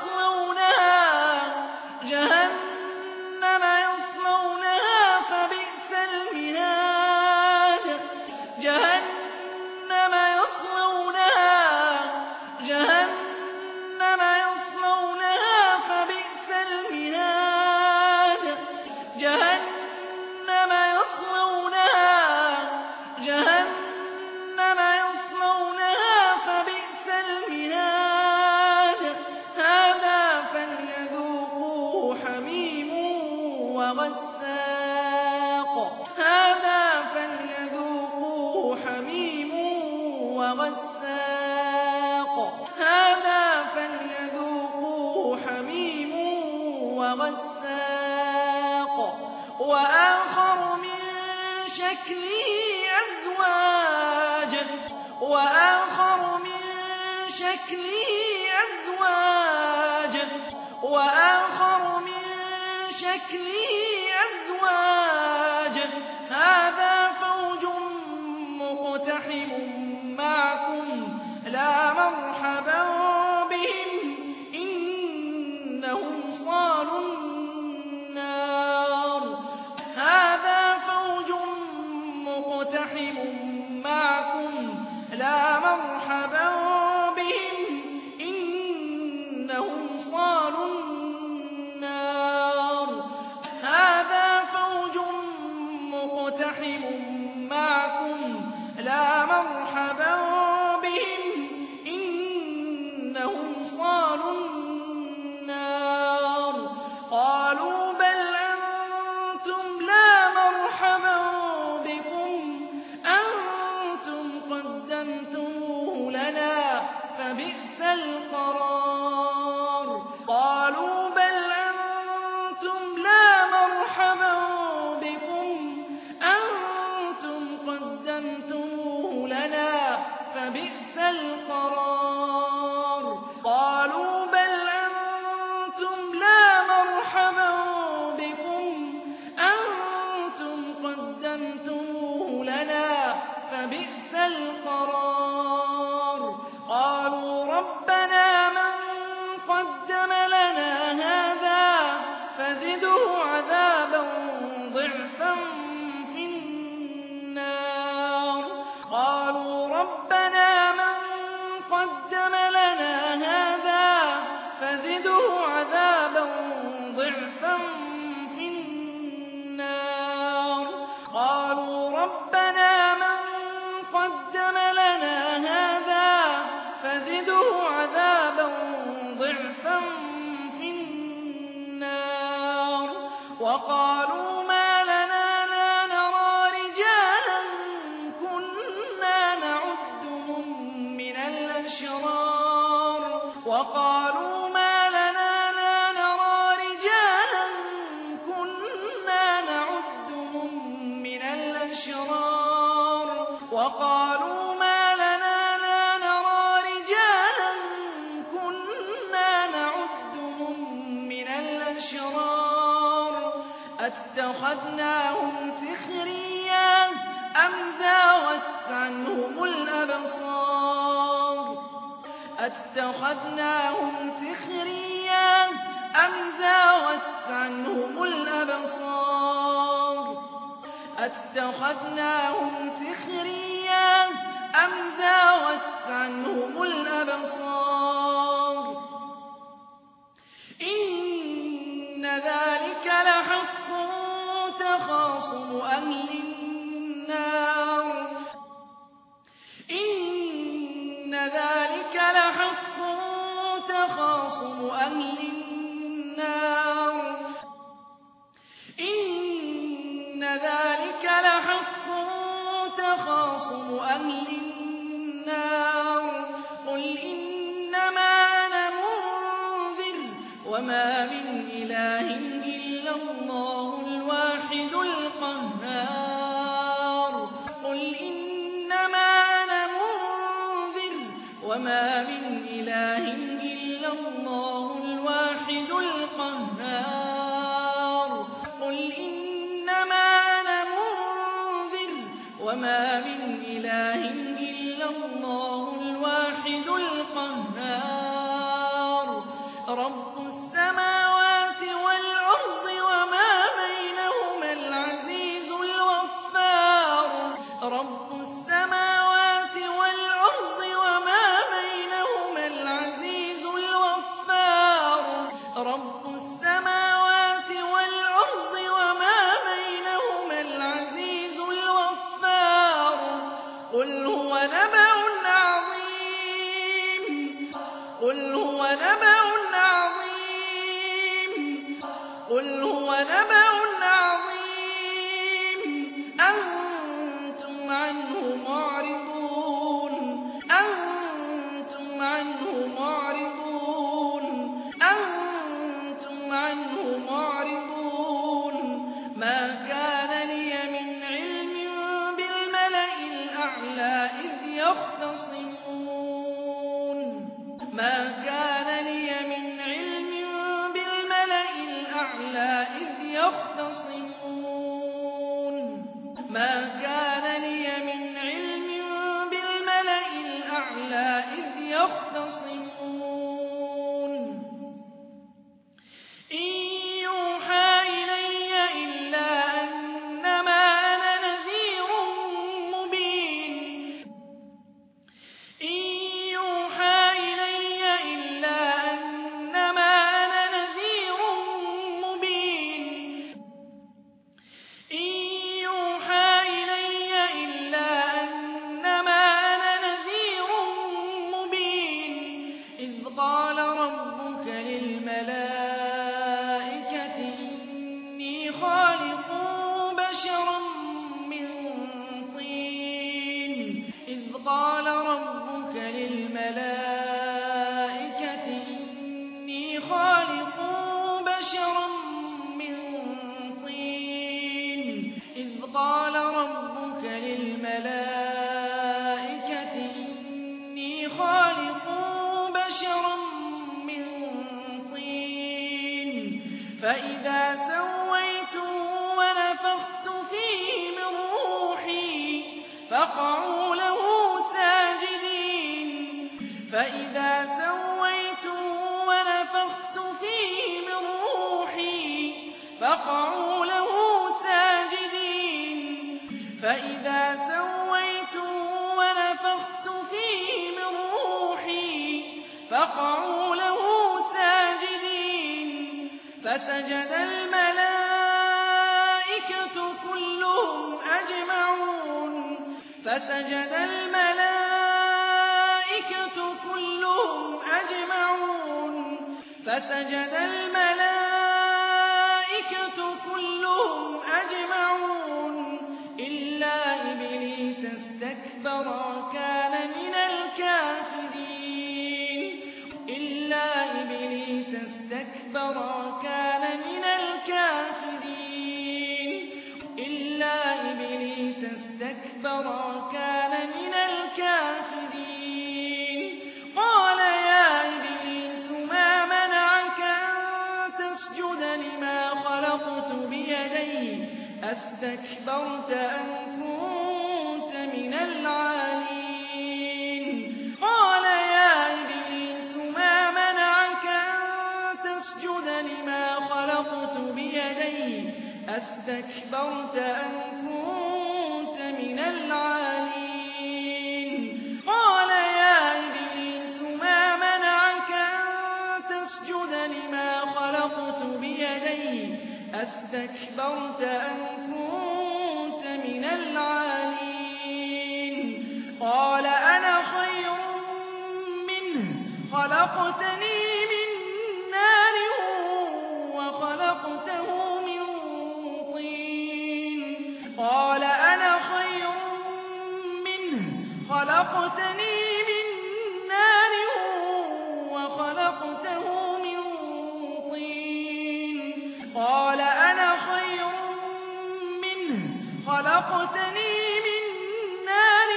يَصْلَوْنَهَا فَبِئْسَ الْمِهَادُ جَهَنَّمَ يَصْلَوْنَهَا فَبِئْسَ الْمِهَادُ جَهَنَّمَ يَصْلَوْنَهَا فَبِئْسَ الْمِهَادُ هَٰذَا فَلْيَذُوقُوهُ حَمِيمٌ وَغَسَّاقٌ هَٰذَا فَلْيَذُوقُوهُ حَمِيمٌ وَغَسَّاقٌ هَٰذَا فَلْيَذُوقُوهُ حَمِيمٌ وَغَسَّاقٌ وَآخَرُ مِن شَكْلِهِ أَزْوَاجٌ وَآخَرُ مِن شَكْلِهِ أَزْوَاجٌ وَآخَرُ مِن شَكْلِهِ أَزْوَاجٌ هَٰذَا فَوْجٌ مُّقْتَحِمٌ مَّعَكُمْ لَا مَرْحَبًا بِهِمْ إِنَّهُمْ صَالُو النَّارِ هَٰذَا فَوْجٌ مُّقْتَحِمٌ مَّعَكُمْ لَا مَرْحَبًا بِهِمْ إِنَّهُمْ صَالُو النَّارِ هَٰذَا فَوْجٌ مُّقْتَحِمٌ مَّعَكُمْ لَا مَرْحَبًا بِهِمْ إِنَّهُمْ صَالُو النَّارِ قَالُوا بَلْ أَنتُمْ لَا مَرْحَبًا بِكُمْ أَنتُمْ قَدَّمْتُمُوهُ لَنَا فَبِئْسَ الْقَرَارُ قَالُوا بَلْ أَنتُمْ لَا مَرْحَبًا بِكُمْ أَنتُمْ قَدَّمْتُمُوهُ لَنَا فَبِئْسَ الْقَرَارُ قَالُوا بَلْ أَنتُمْ لَا مَرْحَبًا بِكُمْ أَنتُمْ قَدَّمْتُمُوهُ لَنَا فَبِئْسَ الْقَرَارُ قَالُوا رَبَّنَا مَن قَدَّمَ لَنَا هَٰذَا فَزِدْهُ عَذَابًا ضِعْفًا فِي النَّارِ قَالُوا رَبَّنَا مَن قَدَّمَ لَنَا هَٰذَا فَزِدْهُ عَذَابًا ضِعْفًا فِي النَّارِ قَالُوا رَبَّنَا مَن قَدَّمَ لَنَا هَٰذَا فَزِدْهُ عَذَابًا ضِعْفًا فِي النَّارِ وَقَالُوا مَا لَنَا لَا نَرَىٰ رِجَالًا كُنَّا نَعُدُّهُم مِّنَ الْأَشْرَارِ وَقَالُوا مَا لَنَا لَا نَرَىٰ رِجَالًا كُنَّا نَعُدُّهُم مِّنَ الْأَشْرَارِ وَقَالُوا مَا لَنَا لَا نَرَىٰ رِجَالًا كُنَّا نَعُدُّهُم مِّنَ الْأَشْرَارِ أَتَّخَذْنَاهُمْ سِخْرِيًّا أَمْ زَاغَتْ عَنْهُمُ الْأَبْصَارُ أَتَّخَذْنَاهُمْ سِخْرِيًّا أَمْ زَاغَتْ عَنْهُمُ الْأَبْصَارُ أَتَّخَذْنَاهُمْ سِخْرِيًّا أَمْ زَاغَتْ عَنْهُمُ الْأَبْصَارُ إِنَّ ذَلِكَ لَحَقٌّ تَخَاصُمُ أَهْلِ النَّارِ إِنَّ ذَلِكَ لَحَقٌّ تَخَاصُمُ أَهْلِ النَّارِ إِنَّ ذَلِكَ لَحَقٌّ تَخَاصُمُ أَهْلِ النَّارِ قُلْ إِنَّمَا أَنَا مُنذِرٌ وَمَا مِنْ إِلَٰهٍ إِلَّا اللَّهُ الْوَاحِدُ الْقَهَّارُ قُلْ إِنَّمَا أَنَا مُنذِرٌ وَمَا مِنْ إِلَٰهٍ إِلَّا اللَّهُ الْوَاحِدُ الْقَهَّارُ قُلْ إِنَّمَا أَنَا مُنذِرٌ وَمَا مِنْ إِلَٰهٍ إِلَّا اللَّهُ الْوَاحِدُ الْقَهَّارُ رَبُّ السَّمَاوَاتِ وَالْأَرْضِ وَمَا بَيْنَهُمَا الْعَزِيزُ الْغَفَّارُ رَبُّ السَّمَاوَاتِ وَالْأَرْضِ وَمَا بَيْنَهُمَا الْعَزِيزُ الْغَفَّارُ رَبُّ السَّمَاوَاتِ وَالْأَرْضِ وَمَا بَيْنَهُمَا الْعَزِيزُ الْغَفَّارُ قُلْ هُوَ نَبَأٌ عَظِيمٌ قُلْ هُوَ نَبَأٌ عَظِيمٌ قُلْ هُوَ نَبَأٌ عَظِيمٌ أَنتُمْ عَنْهُ مُعْرِضُونَ أَنتُمْ عَنْهُ مُعْرِضُونَ أَنتُمْ عَنْهُ مُعْرِضُونَ مَا كَانَ لِيَ مِنْ عِلْمٍ بِالْمَلَإِ الْأَعْلَىٰ إِذْ يَخْتَصِمُونَ مَا كَانَ لِيَ مِنْ عِلْمٍ بِالْمَلَإِ الْأَعْلَىٰ إِذْ يَخْتَصِمُونَ مَا كَانَ لِيَ مِنْ عِلْمٍ بِالْمَلَإِ الْأَعْلَىٰ إِذْ يَخْتَصِمُونَ إِن يُوحَىٰ إِلَيَّ إِلَّا أَنَّمَا أَنَا نَذِيرٌ مُّبِينٌ إِن يُوحَىٰ إِلَيَّ إِلَّا أَنَّمَا أَنَا نَذِيرٌ مُّبِينٌ إِن يُوحَىٰ إِلَيَّ إِلَّا أَنَّمَا أَنَا نَذِيرٌ مُّبِينٌ إِذْ قَالَ رَبُّكَ لِلْمَلَائِكَةِ إِنِّي خَالِقٌ بَشَرًا مِّن طِينٍ إِذْ قَالَ رَبُّكَ لِلْمَلَائِكَةِ إِنِّي خَالِقٌ بَشَرًا مِّن طِينٍ إِذْ قَالَ رَبُّكَ لِلْمَلَائِكَةِ إِنِّي خَالِقٌ بَشَرًا مِّن طِينٍ فَإِذَا سَوَّيْتُهُ وَنَفَخْتُ فِيهِ مِن رُّوحِي فَقَعُوا لَهُ سَاجِدِينَ فَإِذَا سَوَّيْتُهُ وَنَفَخْتُ فِيهِ مِن رُّوحِي فَقَعُوا لَهُ سَاجِدِينَ فَإِذَا سَوَّيْتُهُ وَنَفَخْتُ فِيهِ مِن رُّوحِي فَقَعُوا لَهُ سَاجِدِينَ فَسَجَدَ الْمَلَائِكَةُ كُلُّهُمْ أَجْمَعُونَ فَسَجَدَ الْمَلَائِكَةُ كُلُّهُمْ أَجْمَعُونَ فَسَجَدَ الْمَلَائِكَةُ كُلُّهُمْ أَجْمَعُونَ إِلَّا إِبْلِيسَ اسْتَكْبَرَ وَكَانَ مِنَ الْكَافِرِينَ إِلَّا إِبْلِيسَ اسْتَكْبَرَ وَكَانَ مِنَ الْكَافِرِينَ إِلَّا إِبْلِيسَ اسْتَكْبَرَ وَكَانَ مِنَ الْكَافِرِينَ قَالَ يَا إِبْلِيسُ مَا مَنَعَكَ أَن تَسْجُدَ لِمَا خَلَقْتُ بِيَدَيَّ أَسْتَكْبَرْتَ أَمْ كُنتَ مِنَ الْعَالِينَ قَالَ يَا إِبْلِيسُ أستكبرت أم كنت من العالين قال يا إبليس ما منعك أن تسجد لما خلقت بيدي أستكبرت أم كنت من العالين قال أنا خير منه خلقتني من نار وخلقته من طين قال أنا خير منه خلقتني من نار وخلقته من طين قال أنا خير منه خلقتني من نار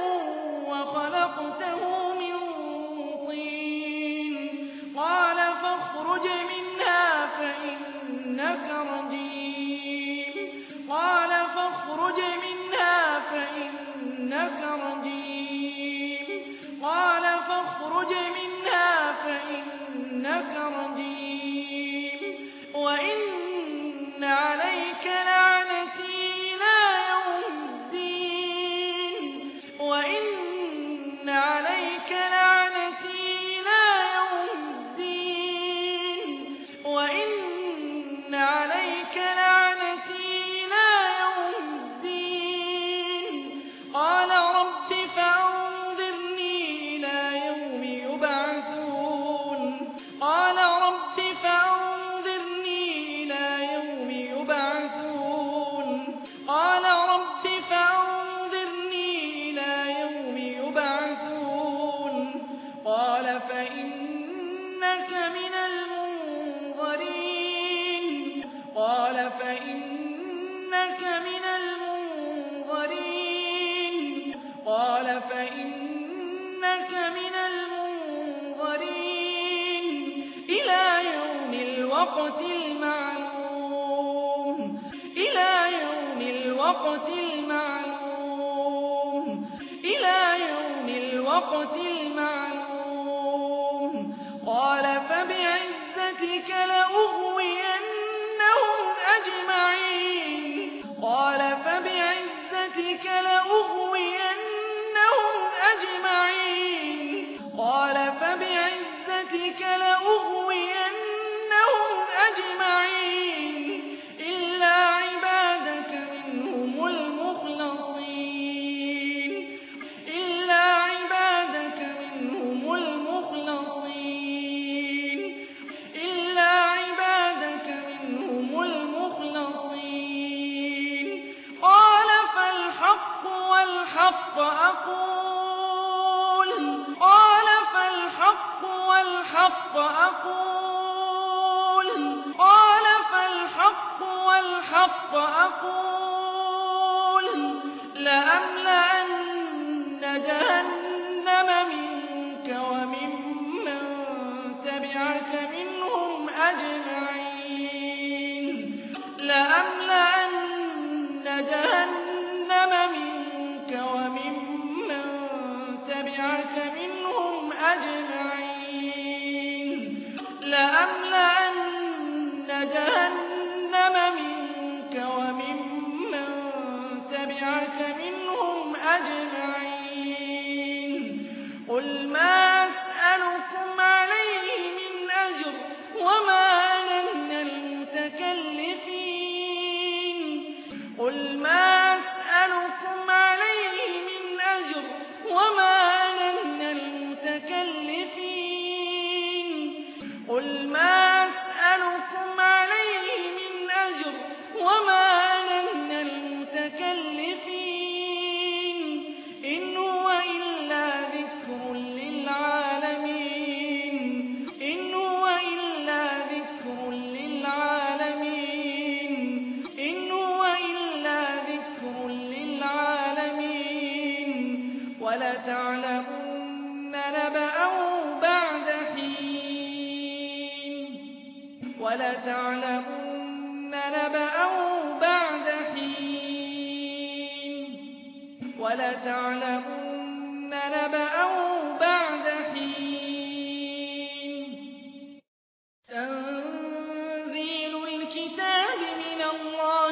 وخلقته من طين قال فاخرج منها فإنك رجيم قال فاخرج منها فإنك رجيم قال فاخرج منها فإنك رجيم وإن عليك لعنتي إلى يوم الدين وإن عليك لعنتي إلى يوم الدين وإن عليك لعنتي إلى يوم الدين قال رب فأنظرني إلى يوم يبعثون قال رب فأنظرني إلى يوم يبعثون قال رب فأنظرني إلى يوم يبعثون قال فإنك من المنظرين قال فإنك من المنظرين قال فإنك من المنظرين إلى يوم الوقت المعلوم إلى يوم الوقت المعلوم إلى يوم الوقت المعلوم قال فبعزتك لأغوينهم أجمعين قال فبعزتك لأغوينهم أجمعين قال فبعزتك لأغوينهم أجمعين إلا عبادك منهم المخلصين إلا عبادك منهم المخلصين إلا عبادك منهم المخلصين قال فالحق والحق أقول قال فالحق والحق أقول قال فالحق والحق أقول لأملأن جهنم منك وممن تبعك منهم أجمعين لأملأن جهنم منك وممن تبعك منهم أجمعين لأملأن جهنم منك وممن تبعك منهم أجمعين قل ما أسألكم عليه من أجر وما أنا من المتكلفين قل ما أسألكم عليه من أجر وما أنا من المتكلفين قل ما أسألكم عليه من أجر وما أنا من المتكلفين إن هو إلا ذكر للعالمين إن هو إلا ذكر للعالمين إن هو إلا ذكر للعالمين ولتعلمن نبأه بعد حين ولتعلمن نبأه بعد حين ولتعلمن نبأه بعد حين تنزيل الكتاب من الله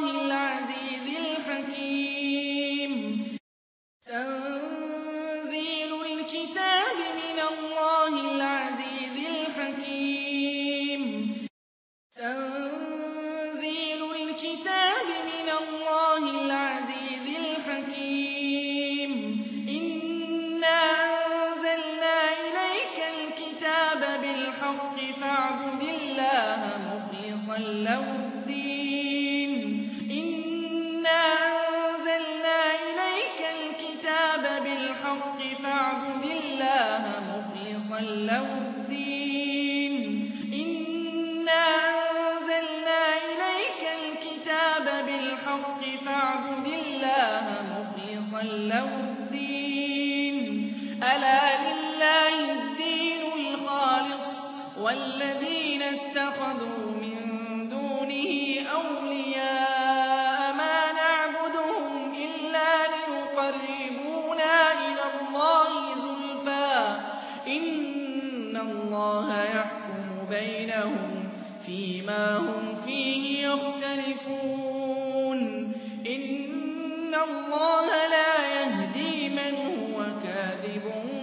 صلوا الدين إنا أنزلنا إليك الكتاب بالحق فاعبد الله مخلصا له الدين إنا أنزلنا إليك الكتاب بالحق فاعبد الله مخلصا له الدين ألا لله الدين الخالص والذين اتخذوا من دونه أولياء ما نعبدهم إلا ليقربونا إلى الله زلفى إن الله يحكم بينهم فيما هم فيه يختلفون إن الله لا يهدي من هو كاذب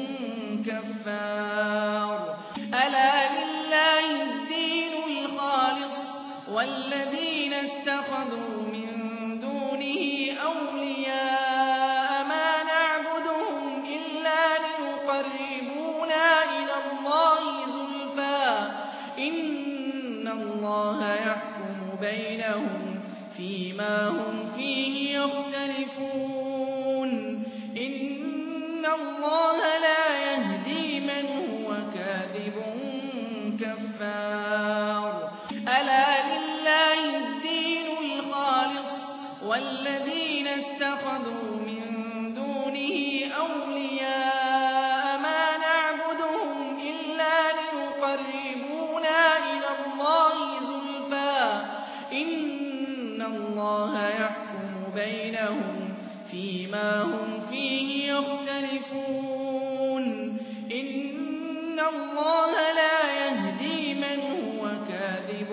كفار ألا لله الدين الخالص والذين اتخذوا من دونه أولياء ما نعبدهم إلا ليقربونا إلى الله زلفى إن الله يحكم بينهم فيما هم فيه يختلفون إن الله لا يهدي من هو كاذب كفار ألا لله الدين الخالص والذين اتخذوا من دونه أولياء ما نعبدهم إلا ليقربونا إلى الله زلفى إن الله يحكم بينهم فيما هم فيه يختلفون إن الله لا يهدي من هو كاذب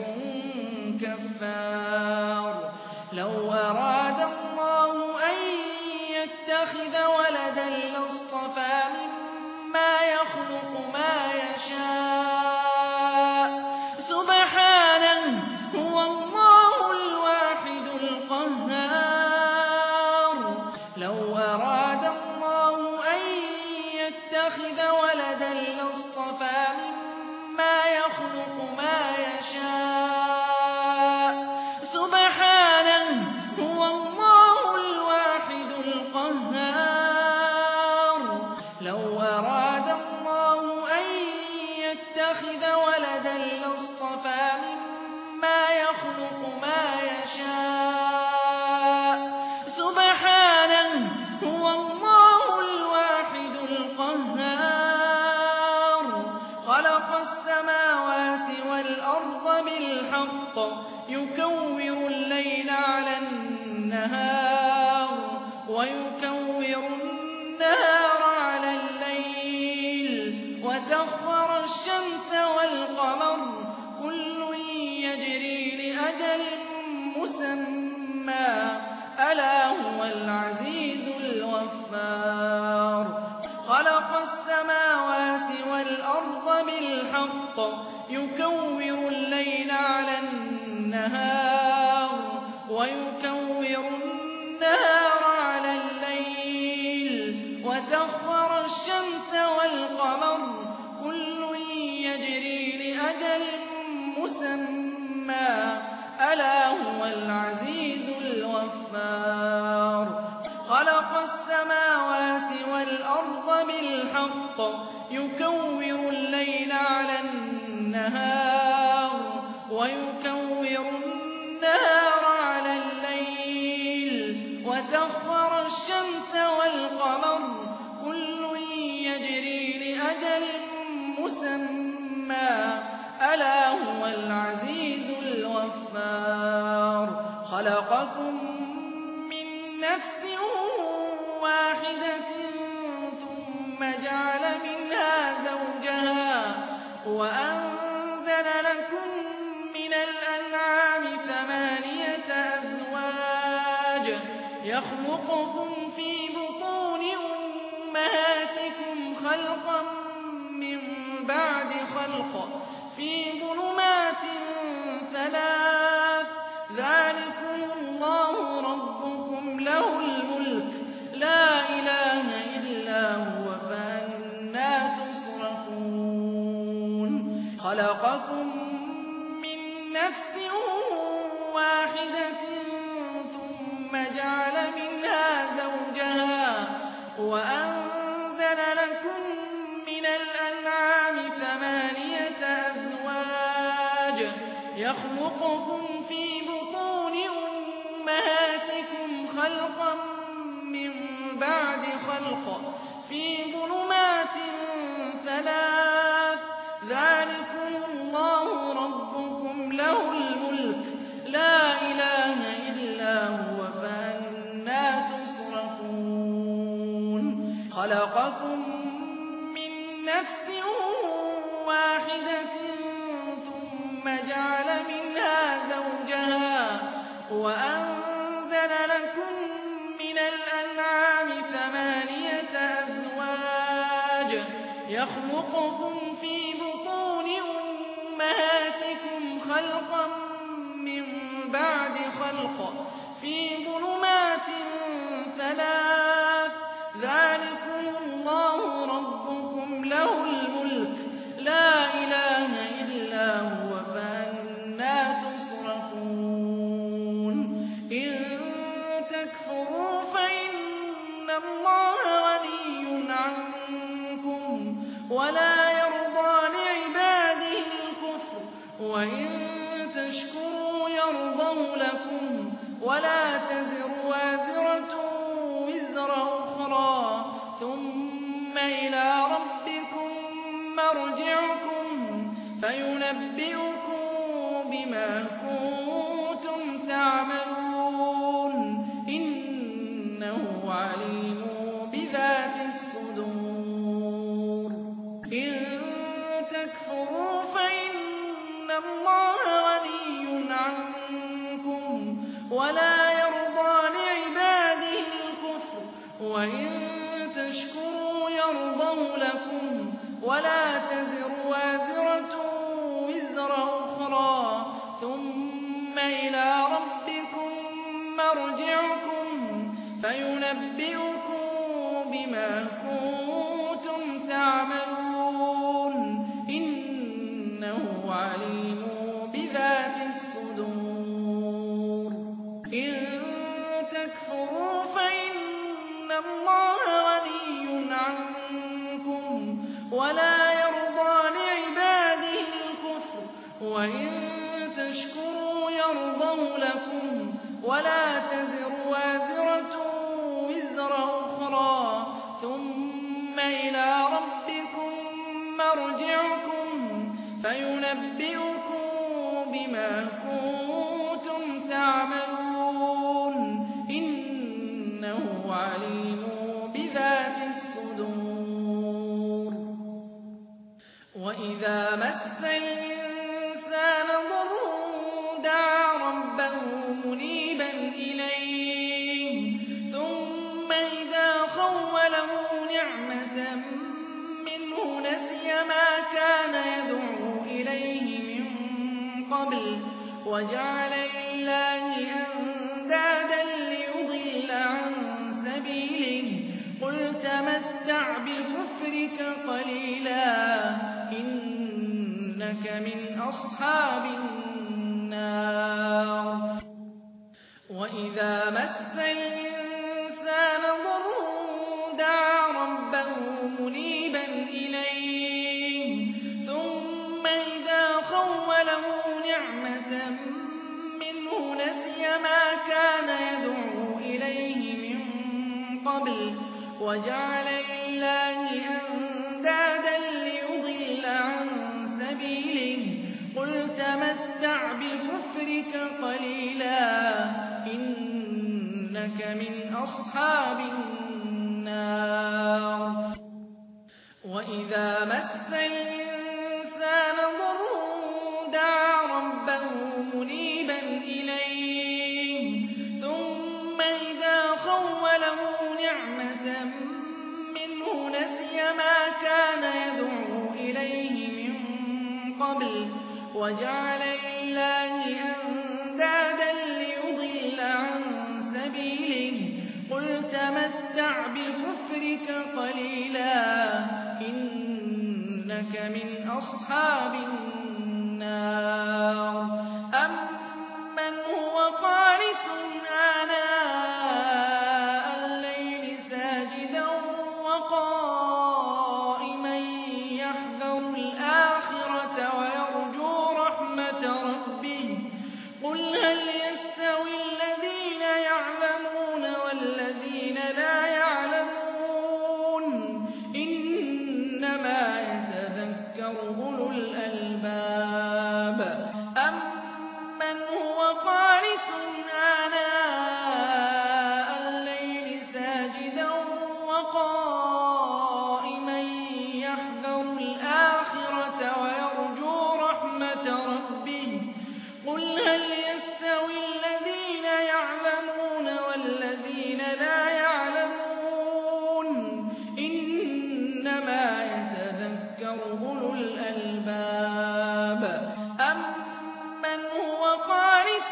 كفار لو أراد الله أن يتخذ ولدا لاصطفى مما يخلق ما يشاء سبحانه هو الله الواحد القهار لو أراد الله أن يتخذ ولدا لاصطفى مما يخلق ما يشاء سبحانه هو الله الواحد القهار لو أراد الله أن يتخذ ولدا لاصطفى مما يخلق ما يشاء سبحانه هو الله الواحد القهار خلق السماوات والأرض بالحق يكور الليل على النهار ويكور النهار على الليل وسخر الشمس والقمر كل يجري لأجل مسمى ألا هو العزيز الغفار خلق السماوات والأرض بالحق يكور الليل على النهار ويكور النهار على الليل وسخر الشمس والقمر كل يجري لأجل مسمى ألا هو العزيز الغفار خلق السماوات والأرض بالحق يكور الليل على النهار ويكور النهار على الليل وسخر الشمس والقمر كل يجري لأجل مسمى ألا هو العزيز الغفار خلقكم من نفس واحدة ثم جعل منها زوجها وأنزل لكم من الأنعام 8 أزواج يخلقكم في بطون أمهاتكم خلقا من بعد خلق في ظلمات 3 ذلكم الله ربكم له الملك لا إله إلا هو فأنى تصرفون خلقكم من نفس وأنزل لكم من الأنعام 8 أزواج يخلقكم في بطون أمهاتكم خلقا من بعد خلق في ظلمات 3 ذلكم الله ربكم له الملك لا إله إلا هو فأنى تصرفون خلقكم من نفس واحدة ثم جعل منها زوجها وأنزل لكم من الأنعام 8 أزواج يخلقكم في بطون أمهاتكم خلقا من بعد خلق في ظلمات 3 ذلكم الله ربكم له الملك لا إله إلا هو فأنى تصرفون إن تكفروا فإن الله غني عنكم ولا يرضى لعباده الكفر وإن تشكروا يرضه لكم ولا تزر وازرة وزر أخرى ثم إلى ربكم مرجعكم فينبئكم بما كنتم تعملون إنه عليم بذات الصدور إن تكفروا فإن الله غني عنكم ولا يرضى لعباده الكفر وإن تشكروا يرضه لكم ولا تزر وازرة وزر أخرى ثم إلى ربكم مرجعكم فينبئكم بما كنتم تعملون إنه عليم بذات الصدور إن تكفروا فإن الله غني عنكم ولا يرضى لعباده الكفر وإن تشكروا يرضه لكم ولا تزر وازرة وزر أخرى ثم إلى ربكم مرجعكم فينبئكم بما كنتم تعملون إنه عليم بذات الصدور وإذا مس الإنسان ضر دعا ربه منيبا إليه ثم إذا خوله نعمة منه نسي ما كان يدعو إليه من قبل وجعل لله أندادا ليضل عن سبيله قل تمتع بكفرك قليلا إنك من أصحاب النار وإذا مس الإنسان ضر دعا ربه منيبا إليه ثم إذا خوله نعمة منه نسي ما كان يدعو إليه من قبل وجعل لله أندادا ليضل عن سبيله قل تمتع بكفرك قليلا إنك من أصحاب النار وإذا مس الإنسان ضر دعا ربه منيبا إليه ثم إذا خوله نعمة منه نسي ما كان يدعو إليه من قبل وجعل لله أندادا ليضل عن سبيله قل تمتع بكفرك قليلا إنك من أصحاب النار أمن هو قانت آناء الليل ساجدا يتذكر أولو الألباب أمن هو قانت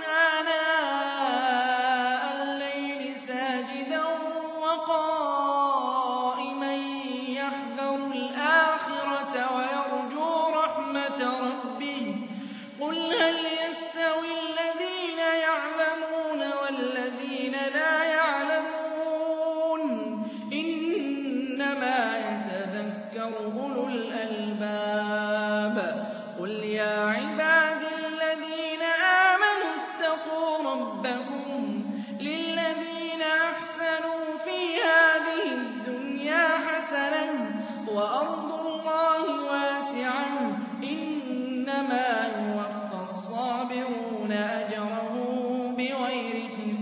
آناء الليل ساجدا وقائما يحذر الآخرة ويرجو رحمة ربه قل هل يستوي الذين يعلمون والذين لا يعلمون إنما يتذكر أولو الألباب قل يا عبادي الذين آمنوا اتقوا ربكم للذين أحسنوا في هذه الدنيا حسنة وأرض الله واسعة إنما يوفى الصابرون أجرهم بغير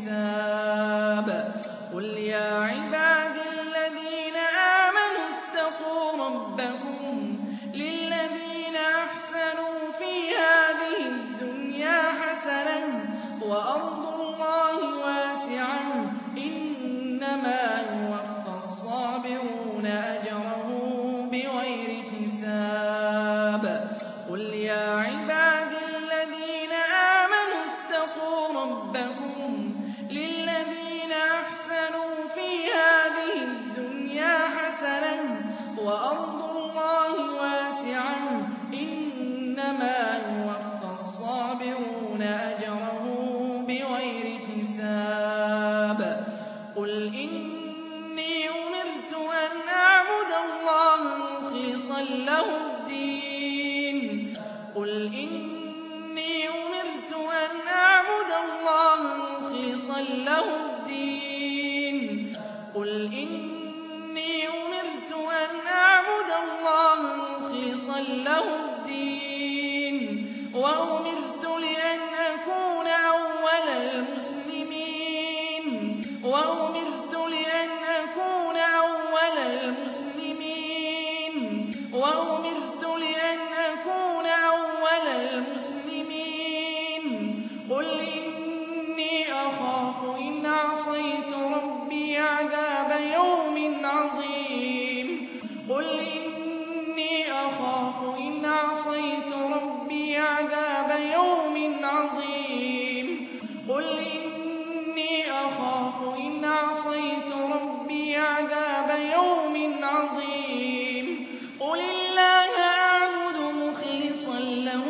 حساب قل يا عبادي الذين آمنوا اتقوا ربكم للذين أحسنوا في هذه الدنيا حسنة وأرض الله واسعة إنما يوفى الصابرون أجرهم بغير حساب قل يا عبادي الذين آمنوا اتقوا ربكم للذين أحسنوا في هذه الدنيا حسنة وأرض الله واسعة إنما يوفى الصابرون أجرهم بغير حساب قل إني أمرت أن أعبد الله مخلصا له الدين قل إني أمرت أن أعبد الله مخلصا له الدين قل إني أمرت أن أعبد الله مخلصا له الدين وأمرت لأن أكون أول المسلمين وأمرت لأن أكون أول المسلمين وأمرت لأن أكون أول المسلمين قل إني أخاف إن عصيت ربي عذاب يوم عظيم قل إني أخاف إن عصيت ربي عذاب يوم عظيم قل إني أخاف إن عصيت ربي عذاب يوم عظيم قل الله أعبد مخلصا له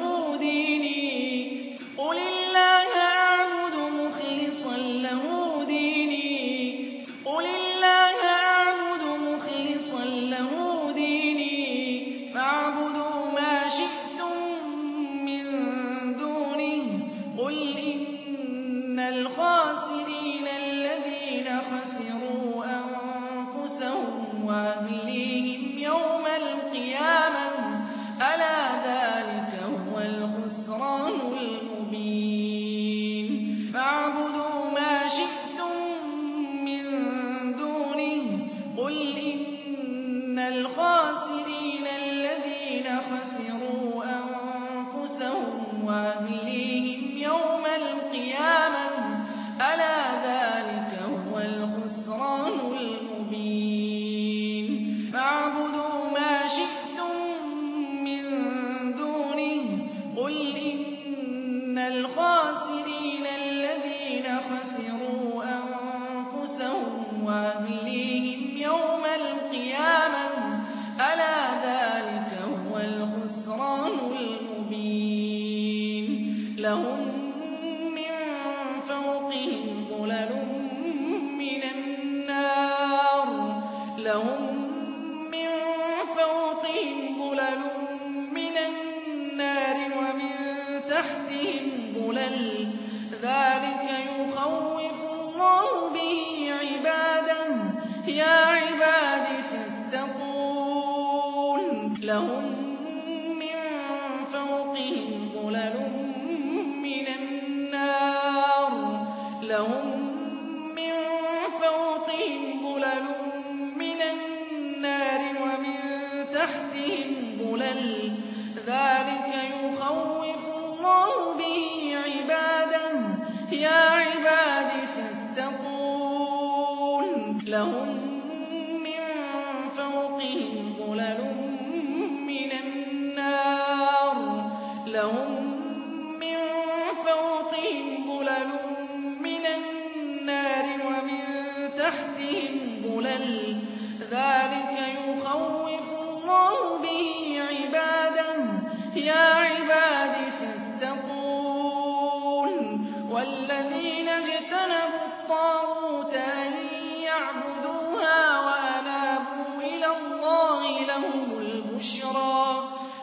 ديني قل الله أعبد مخلصا له ديني قل الله أعبد مخلصا له ديني فاعبدوا ما شئتم من دونه قل إن الخاسرين الذين خسروا أنفسهم وأهليهم يوم القيامة ألا ذلك هو الخسران المبين فاعبدوا ما شئتم من دونه قل إن الخاسرين الذين خسروا أنفسهم وأهليهم يوم القيامة ألا ذلك هو الخسران المبين فاعبدوا ما شئتم من دونه قل إن الخاسرين الذين خسروا أنفسهم وأهليهم يوم القيامة ألا ذلك هو الخسران المبين لهم من فوقهم ظلل من النار لهم من فوقهم ظلل من النار ومن تحتهم ظلل ذلك يخوف الله به عباده يا عباد فاتقون لهم من فوقهم ظلل من النار لهم من فوقهم ظلل من النار ومن تحتهم ظلل ذلك يخوف الله به عباده يا عباد فاتقون لهم من فوقهم ظلل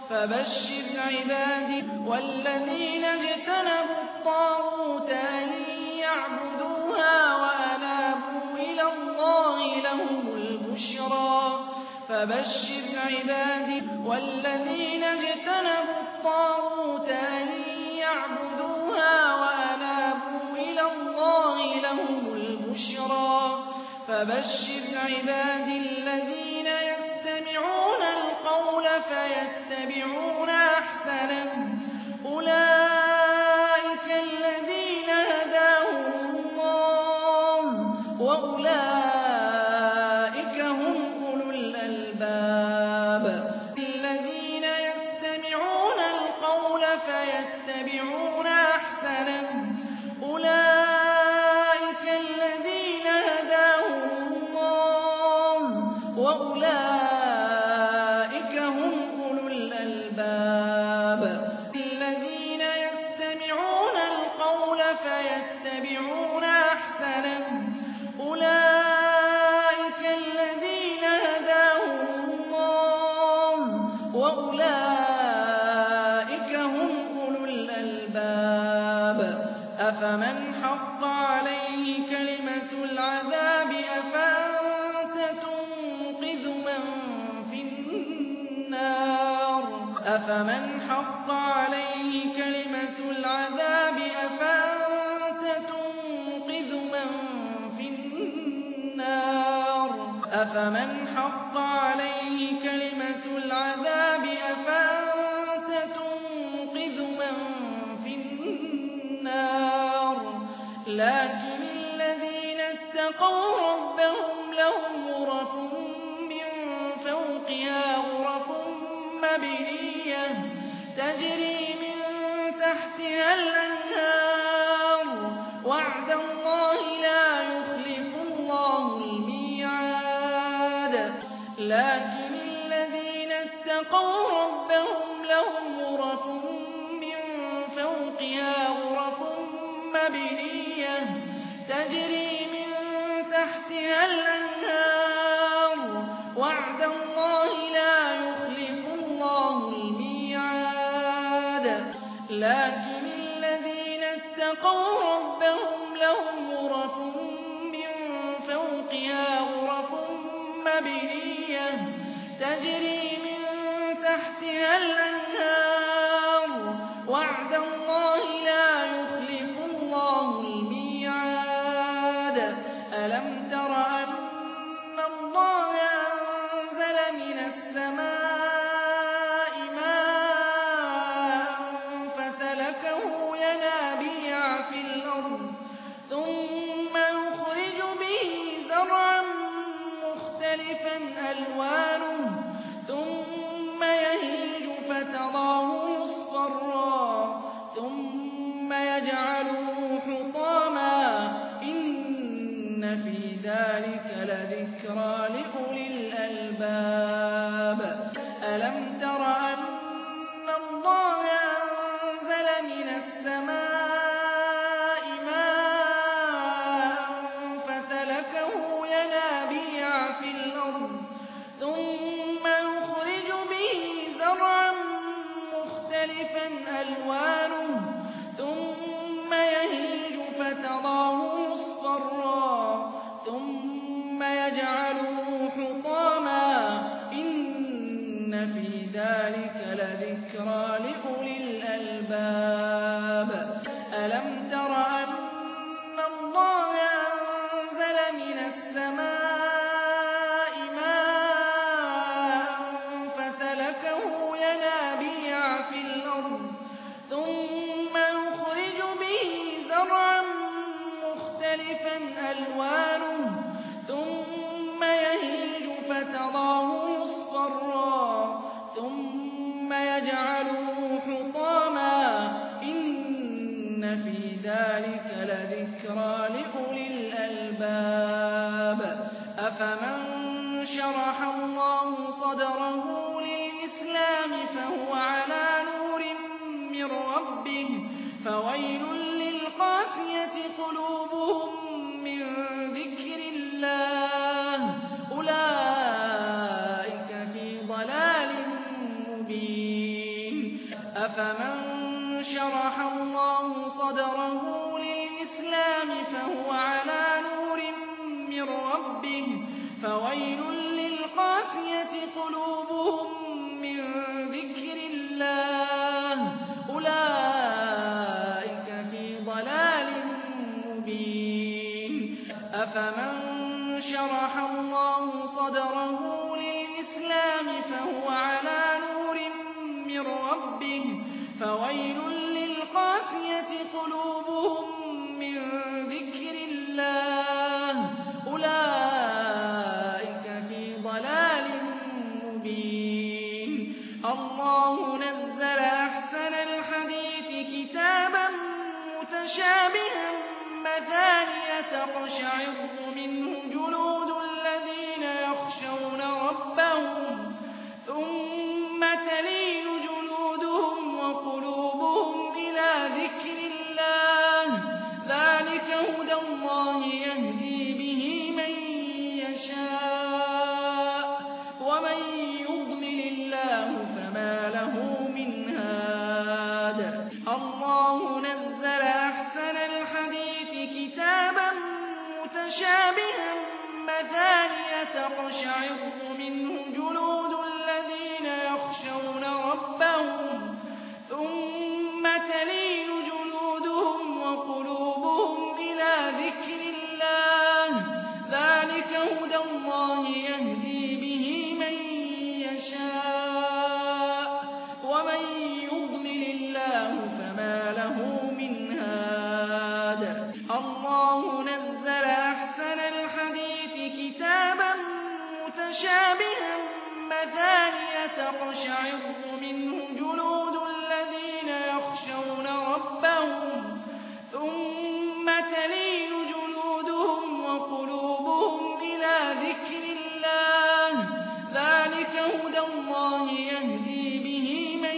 فبشر عبادي والذين اجتنبوا الطاغوت أن يعبدوها وأنابوا إلى الله لهم البشرى فبشر عبادي والذين اجتنبوا الطاغوت أن يعبدوها وأنابوا إلى الله لهم البشرى فبشر عبادي الذين يستمعون القول فيتبعون أحسنه أولئك الذين هداهم الله وأولئك هم أولو الألباب الذين يستمعون القول فيتبعون أحسنه أولئك الذين هداهم الله وأولئك هم أولو الألباب الذين يستمعون القول فيتبعون أحسنه أولئك الذين هداهم الله وأولئك هم أولو الألباب أفمن حق عليه كلمة العذاب أفأنت تنقذ من في النار أفمن حق عليه كلمة العذاب أفأنت تنقذ من في النار أفمن حق عليه كلمة العذاب أفأنت تنقذ من في النار لكن الذين اتقوا ربهم لهم غرف من فوقها غرف مبنية تجري من تحتها الأنهار وعد الله لا يخلف الله الميعاد لكن الذين اتقوا ربهم لهم غرف من فوقها غرف مبنية تجري من تحتها الأنهار وعد الله لا يخلف الله الميعاد لكن الذين اتقوا ربهم لهم غرف من فوقها غرف مبنية تجري من تحتها الأنهار وعد الله لا يخلف الله الميعاد ألم تر أن الله أنزل من السماء ماء فسلكه ينابيع في الأرض ثم يخرج به زرعا مختلفا ألوانه ثم يهيج فتراه مصفرا ثم يجعله حطاما إن في ذلك لذكرى لأولي الألباب ألم تر أن الله أنزل من السماء ماء فسلكه ينابيع في الأرض ثم يخرج به زرعا مختلفا ألوانه ثم يهيج فتراه مصفرا ثم يجعله حطاما إن في ذلك لذكرى لأولي الألباب ألم تر أن الله أنزل من السماء ماء فسلكه ينابيع في الأرض ثم يخرج به زرعا مختلفا ألوانه ثم يهيج فتراه مصفرا ثم يجعله حطاما إن في ذلك لذكرى لأولي الألباب أفمن شرح الله صدره للإسلام فهو على نور من ربه فويل للقاسية قلوبهم من ذكر الله أولئك في ضلال مبين أفمن شرح الله صدره للإسلام فهو على نور من ربه فويل للقاسية قلوبهم من ذكر الله أولئك في ضلال مبين أفمن شرح الله صدره للإسلام فهو على نور من ربه فويل للقاسية قلوبهم من ذكر الله أولئك في ضلال مبين الله نزل أحسن الحديث كتابا متشابها مثانية تقشعر منه جلود الذين يخشون ربهم ثم تلين جلودهم وقلوبهم إلى ذكر الله ذلك هدى الله يهدي به من يشاء ومن يضلل الله فما له من هاد الله نزل أحسن الحديث كتابا متشابها مثانية تقشعر منه جلود الذين يخشون ربهم ثم تلين جلودهم وقلوبهم إلى ذكر الله ذلك هدى الله يهدي به من يشاء ومن يضلل الله فما له من هاد الله نزل أحسن الحديث كتابا متشابها مثانية تقشعر منه جلود الذين يخشون ربهم ثم تلين جلودهم وقلوبهم إلى ذكر الله ذلك هدى الله يهدي به من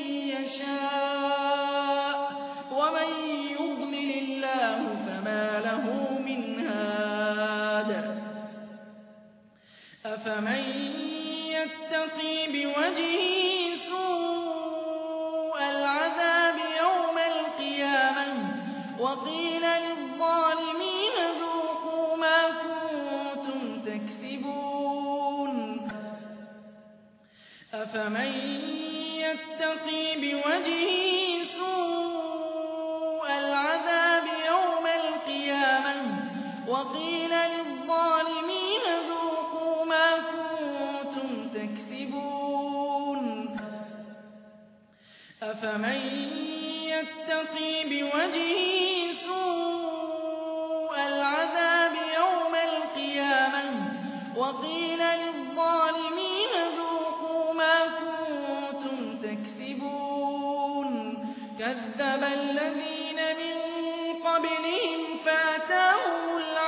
يشاء ومن يضلل الله فما له من هاد أفمن يتقي بوجهه سوء العذاب يوم القيامة وقيل للظالمين ذوقوا ما كنتم تكسبون أفمن يتقي بوجهه سوء العذاب يوم القيامة وقيل للظالمين ذوقوا ما كنتم تكسبون أفمن يتقي بوجهه سوء العذاب يوم القيامة وقيل للظالمين ذوقوا ما كنتم تكسبون كذب الذين من قبلهم فأتاهم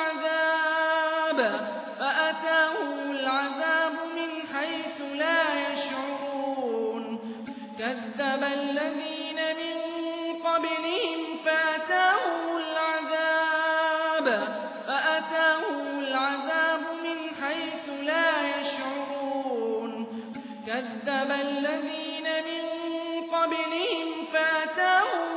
العذاب من حيث لا يشعرون كذب الذين من قبلهم فأتاهم العذاب من حيث لا يشعرون كذب الذين من قبلهم فأتاهم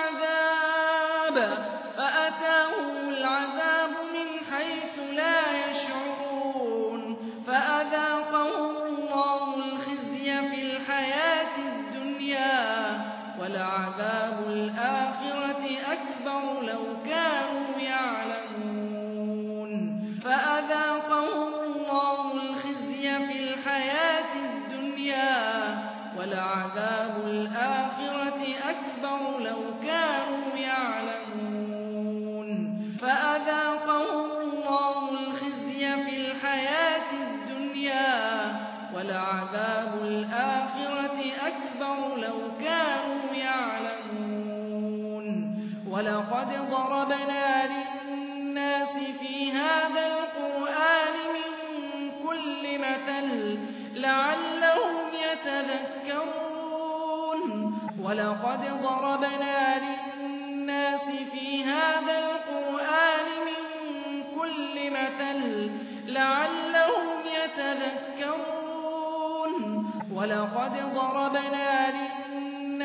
العذاب من حيث لا يشعرون فأذاقهم الله الخزي في الحياة الدنيا ولعذاب الآخرة أكبر لو كانوا يعلمون فأذاقهم الله الخزي في الحياة الدنيا ولعذاب الآخرة أكبر لو كانوا يعلمون فأذاقهم الله الخزي في الحياة الدنيا ولعذاب الآخرة أكبر لو كانوا يعلمون ولقد ضربنا للناس في هذا القرآن من كل مثل لعلهم يتذكرون ولقد ضربنا للناس في هذا القرآن من كل مثل لعلهم يتذكرون ولقد ضربنا للناس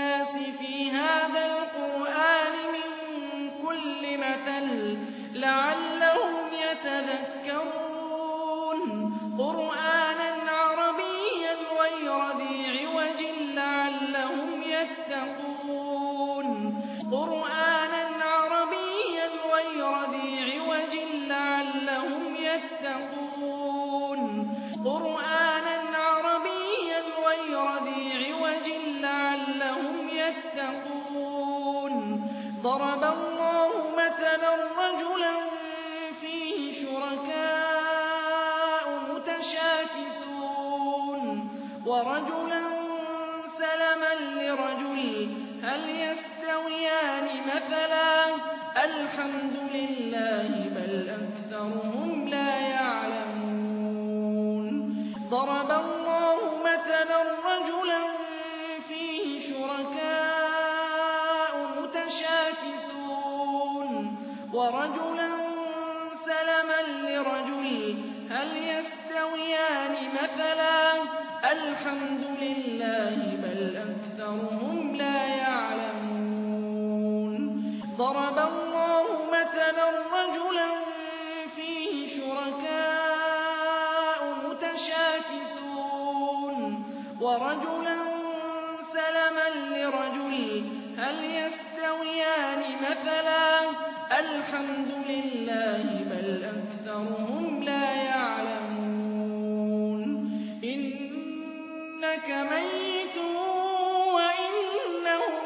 لِلنَّاسِ فِي هَٰذَا الْقُرْآنِ مِن كُلِّ مَثَلٍ لَّعَلَّهُمْ يَتَذَكَّرُونَ قُرْآنًا عَرَبِيًّا غَيْرَ ذِي عِوَجٍ لَّعَلَّهُمْ يَتَّقُونَ قُرْآنًا عَرَبِيًّا غَيْرَ ذِي عِوَجٍ لَّعَلَّهُمْ يَتَّقُونَ قُرْآنًا عَرَبِيًّا غَيْرَ ذِي عِوَجٍ لَّعَلَّهُمْ يَتَّقُونَ ضَرَبَ اللَّهُ مَثَلًا رَّجُلًا فِيهِ شُرَكَاءُ مُتَشَاكِسُونَ وَرَجُلًا سَلَمًا لِّرَجُلٍ هَلْ يَسْتَوِيَانِ مَثَلًا ۚ الْحَمْدُ لِلَّهِ بَلْ أَكْثَرُهُمْ لَا يَعْلَمُونَ ضَرَبَ اللَّهُ مَثَلًا رَّجُلًا فِيهِ شُرَكَاءُ مُتَشَاكِسُونَ وَرَجُلًا سَلَمًا لِّرَجُلٍ هَلْ يَسْتَوِيَانِ مَثَلًا ۚ الْحَمْدُ لِلَّهِ بَلْ أَكْثَرُهُمْ لَا يَعْلَمُونَ ضَرَبَ اللَّهُ مَثَلًا رَّجُلًا فِيهِ شُرَكَاءُ مُتَشَاكِسُونَ وَرَجُلًا سَلَمًا لِّرَجُلٍ هَلْ يَسْتَوِيَانِ مَثَلًا ۚ الْحَمْدُ لِلَّهِ بَلْ أَكْثَرُهُمْ لَا يَعْلَمُونَ إِنَّكَ مَيِّتٌ وَإِنَّهُم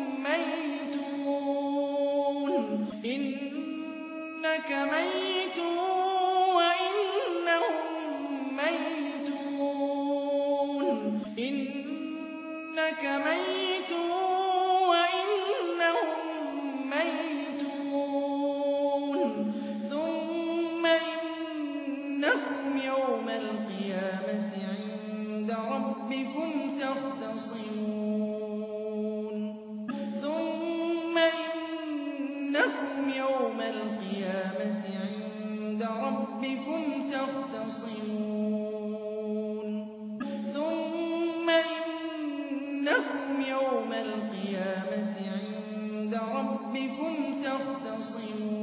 مَّيِّتُونَ إِنَّكَ مَيِّتٌ وَإِنَّهُم مَّيِّتُونَ إِنَّكَ مَيِّتٌ وَإِنَّهُم مَّيِّتُونَ ثُمَّ إِنَّكُمْ يَوْمَ الْقِيَامَةِ عِندَ رَبِّكُمْ تَخْتَصِمُونَ ثُمَّ إِنَّكُمْ يَوْمَ الْقِيَامَةِ عِندَ رَبِّكُمْ تَخْتَصِمُونَ ثُمَّ إِنَّكُمْ يَوْمَ الْقِيَامَةِ عِندَ رَبِّكُمْ تَخْتَصِمُونَ